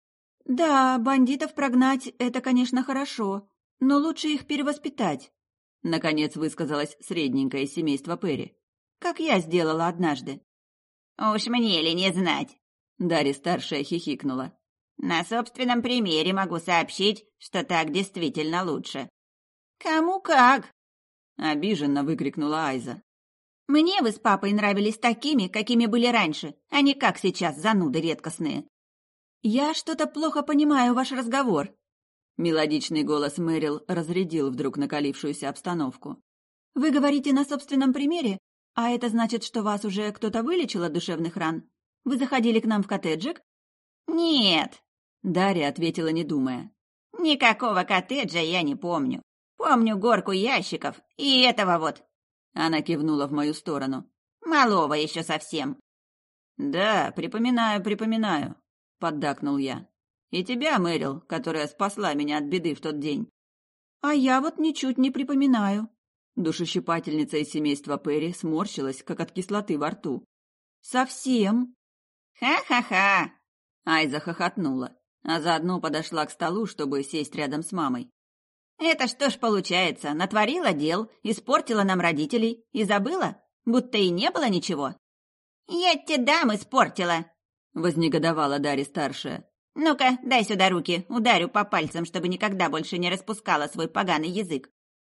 «Да, бандитов прогнать – это, конечно, хорошо, но лучше их перевоспитать», – наконец высказалось средненькое семейство Перри. «Как я сделала однажды». «Уж мне ли не знать?» – Дарья-старшая хихикнула. «На собственном примере могу сообщить, что так действительно лучше». «Кому как?» – обиженно выкрикнула Айза. «Мне вы с папой нравились такими, какими были раньше, а не как сейчас, зануды редкостные». «Я что-то плохо понимаю ваш разговор». Мелодичный голос Мэрил разрядил вдруг накалившуюся обстановку. «Вы говорите на собственном примере? А это значит, что вас уже кто-то вылечил от душевных ран? Вы заходили к нам в коттеджик?» «Нет», — Дарья ответила, не думая. «Никакого коттеджа я не помню. Помню горку ящиков и этого вот». Она кивнула в мою сторону. «Малого еще совсем». «Да, припоминаю», — поддакнул я. «И тебя, Мэрил, которая спасла меня от беды в тот день». «А я вот ничуть не припоминаю». Душещипательница из семейства Перри сморщилась, как от кислоты во рту. «Совсем?» «Ха-ха-ха!» Айза хохотнула, а заодно подошла к столу, чтобы сесть рядом с мамой. «Это что ж получается, натворила дел, испортила нам родителей и забыла, будто и не было ничего?» «Я те дам испортила!» — вознегодовала Дарья-старшая. «Ну-ка, дай сюда руки, ударю по пальцам, чтобы никогда больше не распускала свой поганый язык».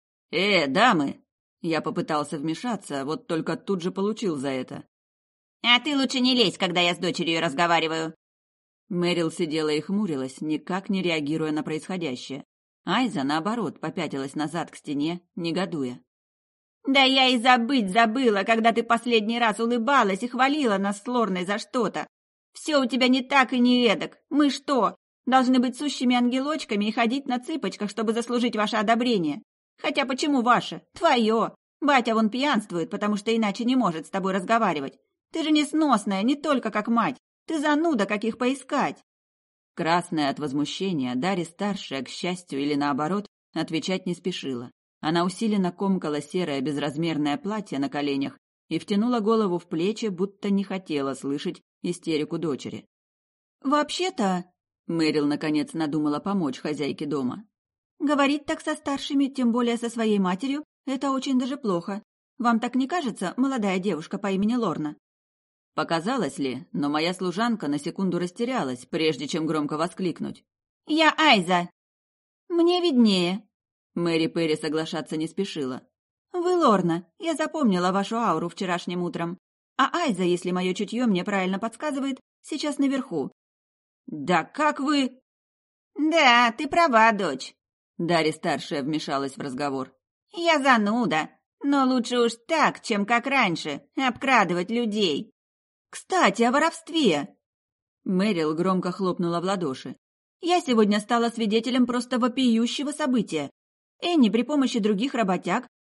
Дамы!» Я попытался вмешаться, вот только тут же получил за это. «А ты лучше не лезь, когда я с дочерью разговариваю». Мэрил сидела и хмурилась, никак не реагируя на происходящее. Айза, наоборот, попятилась назад к стене, негодуя. «Да я и забыть забыла, когда ты последний раз улыбалась и хвалила нас с Лорной за что-то. Все у тебя не так и не эдак. Мы что, должны быть сущими ангелочками и ходить на цыпочках, чтобы заслужить ваше одобрение? Хотя почему ваше? Твое. Батя вон пьянствует, потому что иначе не может с тобой разговаривать. Ты же несносная, не только как мать. Ты зануда, каких поискать». Красная от возмущения, Дарья-старшая, к счастью или наоборот, отвечать не спешила. Она усиленно комкала серое безразмерное платье на коленях и втянула голову в плечи, будто не хотела слышать истерику дочери. «Вообще-то...» — Мэрил наконец надумала помочь хозяйке дома. «Говорить так со старшими, тем более со своей матерью, это очень даже плохо. Вам так не кажется, молодая девушка по имени Лорна?» Показалось ли, но моя служанка на секунду растерялась, прежде чем громко воскликнуть. «Я Айза!» «Мне виднее!» Мэри Перри соглашаться не спешила. «Вы Лорна, я запомнила вашу ауру вчерашним утром. А Айза, если мое чутье мне правильно подсказывает, сейчас наверху». «Да как вы...» «Да, ты права, дочь!» Дарья-старшая вмешалась в разговор. «Я зануда, но лучше уж так, чем как раньше, обкрадывать людей». «Кстати, о воровстве!» Мэрил громко хлопнула в ладоши. «Я сегодня стала свидетелем просто вопиющего события. Энни при помощи других работяг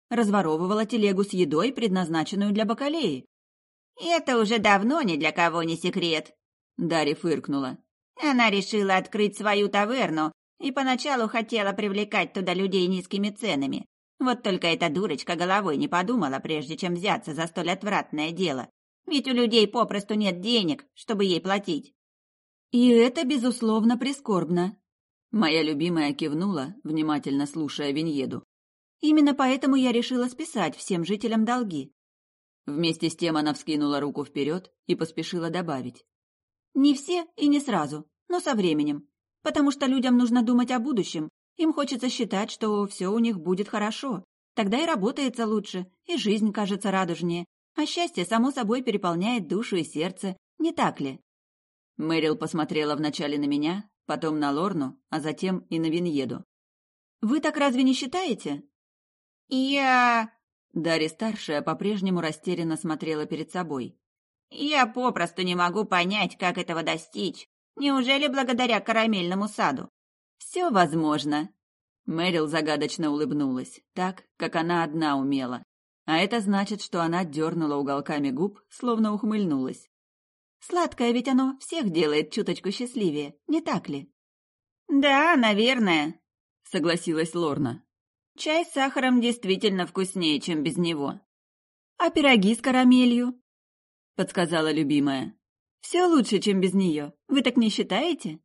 разворовывала телегу с едой, предназначенную для бакалеи. «Это уже давно ни для кого не секрет», — Дарья фыркнула. «Она решила открыть свою таверну и поначалу хотела привлекать туда людей низкими ценами. Вот только эта дурочка головой не подумала, прежде чем взяться за столь отвратное дело. Ведь у людей попросту нет денег, чтобы ей платить». «И это, безусловно, прискорбно», — моя любимая кивнула, внимательно слушая Виньеду. «Именно поэтому я решила списать всем жителям долги». Вместе с тем она вскинула руку вперед и поспешила добавить. «Не все и не сразу, но со временем. Потому что людям нужно думать о будущем. Им хочется считать, что все у них будет хорошо. Тогда и работается лучше, и жизнь кажется радужнее. А счастье, само собой, переполняет душу и сердце. Не так ли?» Мэрил посмотрела вначале на меня, потом на Лорну, а затем и на Виньеду. «Вы так разве не считаете?» «Я...» Дарья-старшая по-прежнему растерянно смотрела перед собой. «Я попросту не могу понять, как этого достичь. Неужели благодаря карамельному саду?» «Все возможно». Мэрил загадочно улыбнулась, так, как она одна умела. А это значит, что она дернула уголками губ, словно ухмыльнулась. «Сладкое ведь оно всех делает чуточку счастливее, не так ли?» «Да, наверное», — согласилась Лорна. «Чай с сахаром действительно вкуснее, чем без него». «А пироги с карамелью?» — подсказала любимая. «Все лучше, чем без нее. Вы так не считаете?»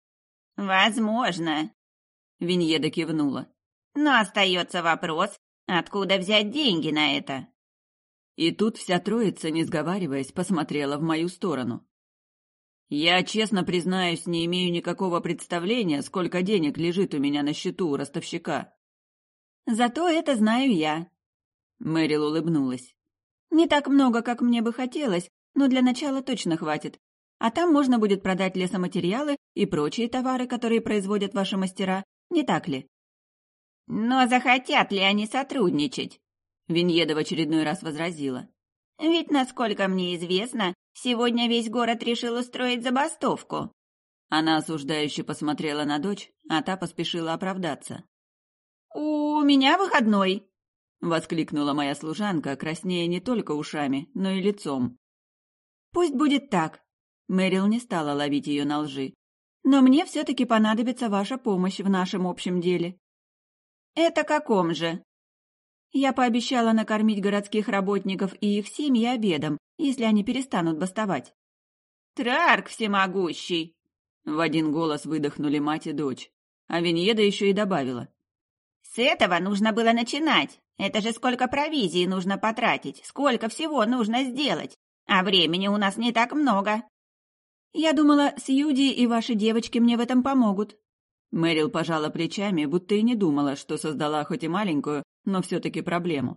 «Возможно», — Виньеда кивнула. «Но остается вопрос, откуда взять деньги на это?» И тут вся троица, не сговариваясь, посмотрела в мою сторону. «Я, честно признаюсь, не имею никакого представления, сколько денег лежит у меня на счету у ростовщика». «Зато это знаю я», — Мэрил улыбнулась. «Не так много, как мне бы хотелось, но для начала точно хватит. А там можно будет продать лесоматериалы и прочие товары, которые производят ваши мастера, не так ли?» «Но захотят ли они сотрудничать?» Виньеда в очередной раз возразила. «Ведь, насколько мне известно, сегодня весь город решил устроить забастовку». Она осуждающе посмотрела на дочь, а та поспешила оправдаться. «У меня выходной», — воскликнула моя служанка, краснея не только ушами, но и лицом. «Пусть будет так», — Мэрил не стала ловить ее на лжи. «Но мне все-таки понадобится ваша помощь в нашем общем деле». «Это каком же?» «Я пообещала накормить городских работников и их семьи обедом, если они перестанут бастовать». «Трарк всемогущий!» В один голос выдохнули мать и дочь. А Виньеда еще и добавила. «С этого нужно было начинать. Это же сколько провизии нужно потратить, сколько всего нужно сделать. А времени у нас не так много». «Я думала, Сьюди и ваши девочки мне в этом помогут». Мэрил пожала плечами, будто и не думала, что создала хоть и маленькую, но все-таки проблему.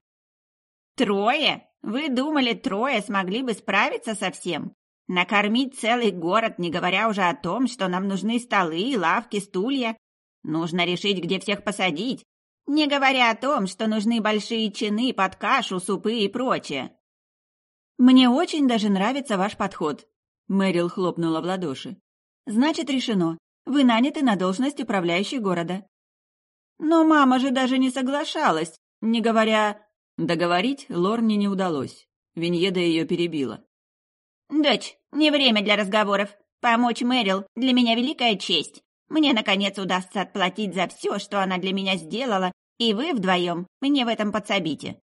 «Трое? Вы думали, трое смогли бы справиться со всем? Накормить целый город, не говоря уже о том, что нам нужны столы, лавки, стулья. Нужно решить, где всех посадить, не говоря о том, что нужны большие чины под кашу, супы и прочее». «Мне очень даже нравится ваш подход», — Мэрил хлопнула в ладоши. «Значит, решено. Вы наняты на должность управляющей города». «Но мама же даже не соглашалась, не говоря...» Договорить Лорне не удалось. Виньеда ее перебила. «Дочь, не время для разговоров. Помочь Мэрил для меня великая честь. Мне, наконец, удастся отплатить за все, что она для меня сделала, и вы вдвоем мне в этом подсобите.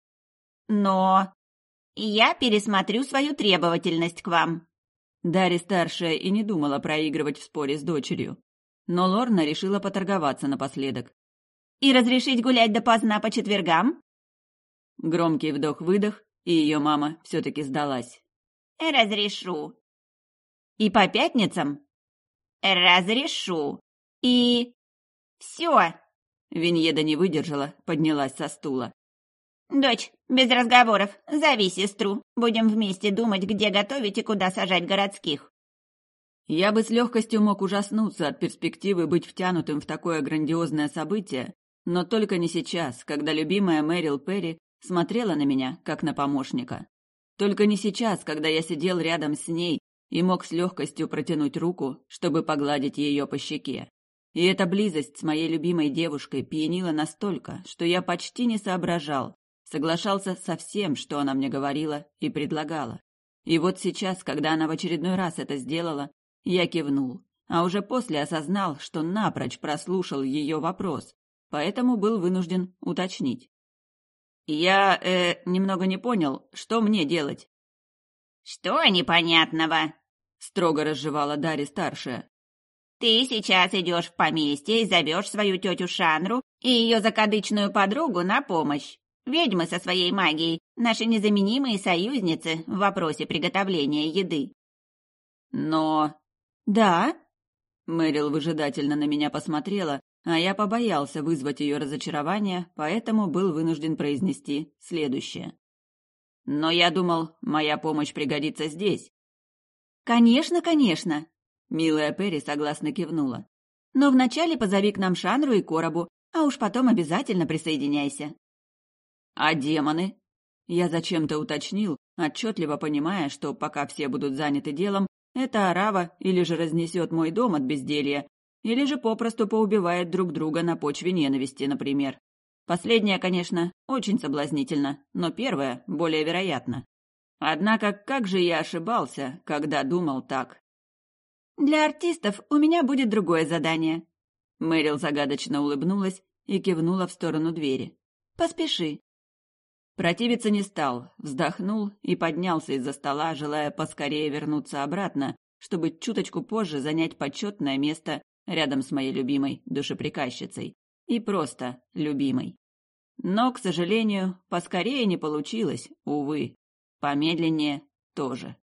Но я пересмотрю свою требовательность к вам». Дарья-старшая и не думала проигрывать в споре с дочерью. Но Лорна решила поторговаться напоследок. «И разрешить гулять допоздна по четвергам?» Громкий вдох-выдох, и ее мама все-таки сдалась. «Разрешу». «И по пятницам?» «Разрешу. И... все». Виньеда не выдержала, поднялась со стула. «Дочь, без разговоров, зови сестру. Будем вместе думать, где готовить и куда сажать городских». Я бы с легкостью мог ужаснуться от перспективы быть втянутым в такое грандиозное событие, но только не сейчас, когда любимая Мэрил Перри смотрела на меня, как на помощника. Только не сейчас, когда я сидел рядом с ней и мог с легкостью протянуть руку, чтобы погладить ее по щеке. И эта близость с моей любимой девушкой пьянила настолько, что я почти не соображал, соглашался со всем, что она мне говорила и предлагала. И вот сейчас, когда она в очередной раз это сделала, я кивнул, а уже после осознал, что напрочь прослушал ее вопрос, поэтому был вынужден уточнить. «Я, немного не понял, что мне делать?» «Что непонятного?» — строго разжевала Дарья-старшая. «Ты сейчас идешь в поместье и зовешь свою тетю Шанру и ее закадычную подругу на помощь. Ведьмы со своей магией — наши незаменимые союзницы в вопросе приготовления еды». «Но...» «Да?» Мэрил выжидательно на меня посмотрела, а я побоялся вызвать ее разочарование, поэтому был вынужден произнести следующее. «Но я думал, моя помощь пригодится здесь». «Конечно, конечно!» Милая Перри согласно кивнула. «Но вначале позови к нам Шанру и Коробу, а уж потом обязательно присоединяйся». «А демоны?» Я зачем-то уточнил, отчетливо понимая, что пока все будут заняты делом, эта орава или же разнесет мой дом от безделья, или же попросту поубивает друг друга на почве ненависти, например. Последнее, конечно, очень соблазнительно, но первое более вероятно. Однако как же я ошибался, когда думал так? «Для артистов у меня будет другое задание». Мэрил загадочно улыбнулась и кивнула в сторону двери. «Поспеши». Противиться не стал, вздохнул и поднялся из-за стола, желая поскорее вернуться обратно, чтобы чуточку позже занять почетное место рядом с моей любимой душеприказчицей. И просто любимой. Но, к сожалению, поскорее не получилось, увы. Помедленнее тоже.